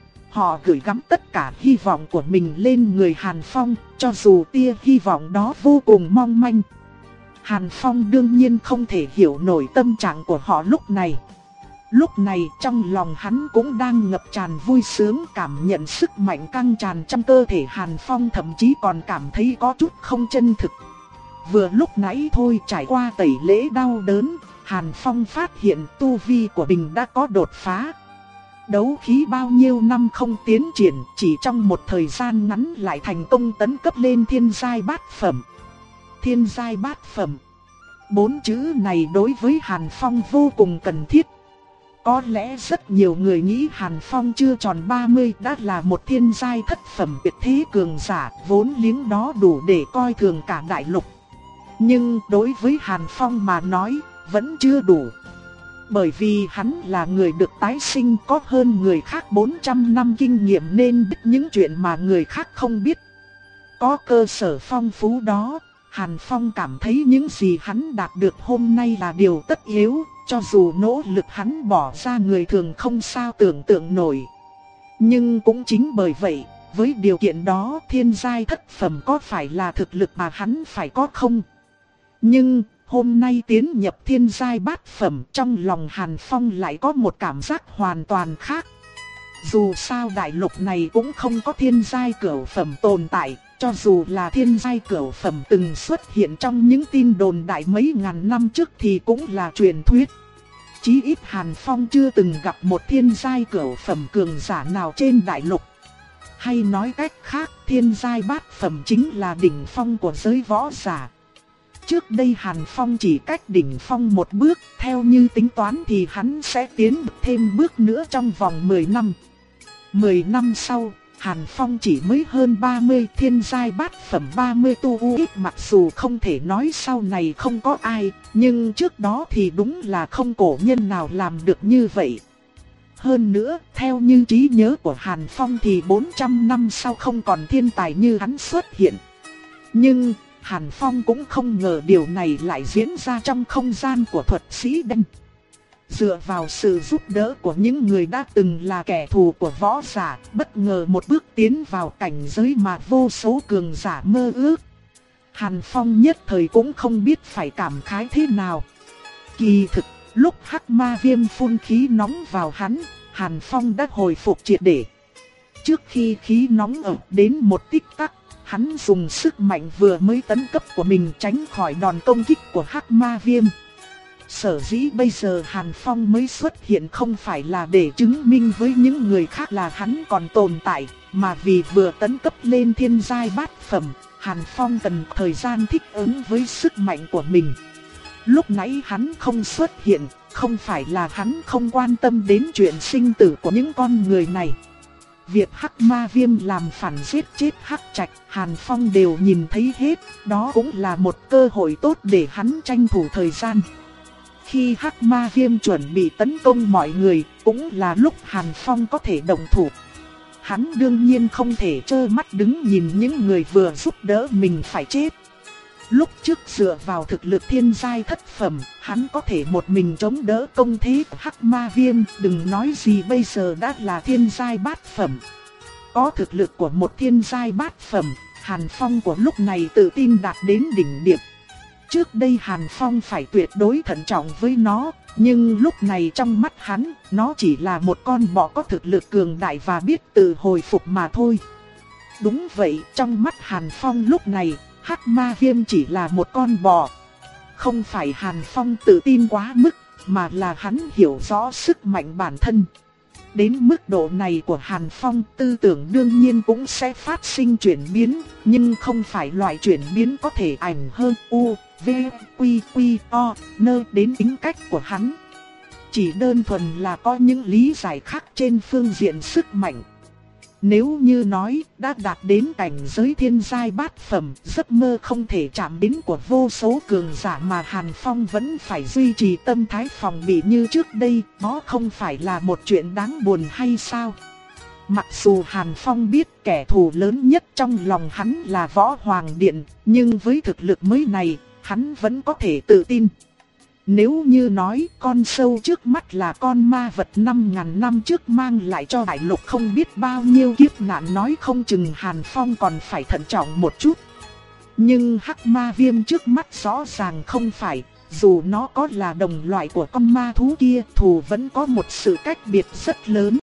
Họ gửi gắm tất cả hy vọng của mình lên người Hàn Phong, cho dù tia hy vọng đó vô cùng mong manh. Hàn Phong đương nhiên không thể hiểu nổi tâm trạng của họ lúc này. Lúc này trong lòng hắn cũng đang ngập tràn vui sướng, cảm nhận sức mạnh căng tràn trong cơ thể Hàn Phong, thậm chí còn cảm thấy có chút không chân thực. Vừa lúc nãy thôi, trải qua tẩy lễ đau đớn, Hàn Phong phát hiện tu vi của mình đã có đột phá. Đấu khí bao nhiêu năm không tiến triển, chỉ trong một thời gian ngắn lại thành công tấn cấp lên thiên giai bát phẩm. Thiên giai bát phẩm. Bốn chữ này đối với Hàn Phong vô cùng cần thiết. Có lẽ rất nhiều người nghĩ Hàn Phong chưa tròn ba mươi đã là một thiên giai thất phẩm tuyệt thế cường giả, vốn liếng đó đủ để coi thường cả đại lục. Nhưng đối với Hàn Phong mà nói, vẫn chưa đủ. Bởi vì hắn là người được tái sinh, có hơn người khác bốn trăm năm kinh nghiệm nên biết những chuyện mà người khác không biết. Có cơ sở phong phú đó, Hàn Phong cảm thấy những gì hắn đạt được hôm nay là điều tất yếu, cho dù nỗ lực hắn bỏ ra người thường không sao tưởng tượng nổi. Nhưng cũng chính bởi vậy, với điều kiện đó thiên giai thất phẩm có phải là thực lực mà hắn phải có không? Nhưng hôm nay tiến nhập thiên giai bát phẩm, trong lòng Hàn Phong lại có một cảm giác hoàn toàn khác. Dù sao đại lục này cũng không có thiên giai cửu phẩm tồn tại, cho dù là thiên giai cửu phẩm từng xuất hiện trong những tin đồn đại mấy ngàn năm trước thì cũng là truyền thuyết. Chí ít Hàn Phong chưa từng gặp một thiên giai cửu phẩm cường giả nào trên đại lục. Hay nói cách khác, thiên giai bát phẩm chính là đỉnh phong của giới võ giả. Trước đây Hàn Phong chỉ cách đỉnh phong một bước, theo như tính toán thì hắn sẽ tiến thêm bước nữa trong vòng mười năm. mười năm sau, Hàn Phong chỉ mới hơn ba mươi, thiên giai bát phẩm ba mươi tu vi, mặc dù không thể nói sau này không có ai, nhưng trước đó thì đúng là không cổ nhân nào làm được như vậy. Hơn nữa, theo như trí nhớ của Hàn Phong thì bốn trăm năm sau không còn thiên tài như hắn xuất hiện. Nhưng Hàn Phong cũng không ngờ điều này lại diễn ra trong không gian của thuật sĩ đen. Dựa vào sự giúp đỡ của những người đã từng là kẻ thù của võ giả, bất ngờ một bước tiến vào cảnh giới mà vô số cường giả mơ ước. Hàn Phong nhất thời cũng không biết phải cảm khái thế nào. Kỳ thực, Lúc hắc ma viêm phun khí nóng vào hắn, Hàn Phong đã hồi phục triệt để. Trước khi khí nóng ập đến một tích tắc, hắn dùng sức mạnh vừa mới tấn cấp của mình tránh khỏi đòn công kích của hắc ma viêm. Sở dĩ bây giờ Hàn Phong mới xuất hiện không phải là để chứng minh với những người khác là hắn còn tồn tại, mà vì vừa tấn cấp lên thiên giai bát phẩm, Hàn Phong cần thời gian thích ứng với sức mạnh của mình. Lúc nãy hắn không xuất hiện, không phải là hắn không quan tâm đến chuyện sinh tử của những con người này. Việc hắc ma viêm làm phản giết chết hắc trạch, Hàn Phong đều nhìn thấy hết, đó cũng là một cơ hội tốt để hắn tranh thủ thời gian. Khi hắc ma viêm chuẩn bị tấn công mọi người, cũng là lúc Hàn Phong có thể động thủ. Hắn đương nhiên không thể trơ mắt đứng nhìn những người vừa giúp đỡ mình phải chết. Lúc trước dựa vào thực lực thiên giai thất phẩm, hắn có thể một mình chống đỡ công thế của hắc ma viêm, đừng nói gì bây giờ đã là thiên giai bát phẩm. Có thực lực của một thiên giai bát phẩm, Hàn Phong của lúc này tự tin đạt đến đỉnh điểm. Trước đây Hàn Phong phải tuyệt đối thận trọng với nó, nhưng lúc này trong mắt hắn, nó chỉ là một con bọ có thực lực cường đại và biết tự hồi phục mà thôi. Đúng vậy, trong mắt Hàn Phong lúc này, hắc ma viêm chỉ là một con bò. Không phải Hàn Phong tự tin quá mức, mà là hắn hiểu rõ sức mạnh bản thân. Đến mức độ này của Hàn Phong, tư tưởng đương nhiên cũng sẽ phát sinh chuyển biến, nhưng không phải loại chuyển biến có thể ảnh hơn U, V, Quy, Quy, O, Nơ đến tính cách của hắn. Chỉ đơn thuần là có những lý giải khác trên phương diện sức mạnh. Nếu như nói đã đạt đến cảnh giới thiên giai bát phẩm, giấc mơ không thể chạm đến của vô số cường giả mà Hàn Phong vẫn phải duy trì tâm thái phòng bị như trước đây, đó không phải là một chuyện đáng buồn hay sao? Mặc dù Hàn Phong biết kẻ thù lớn nhất trong lòng hắn là Võ Hoàng Điện, nhưng với thực lực mới này, hắn vẫn có thể tự tin. Nếu như nói con sâu trước mắt là con ma vật năm ngàn năm trước mang lại cho đại lục không biết bao nhiêu kiếp nạn, nói không chừng Hàn Phong còn phải thận trọng một chút. Nhưng hắc ma viêm trước mắt rõ ràng không phải, dù nó có là đồng loại của con ma thú kia, thù vẫn có một sự cách biệt rất lớn.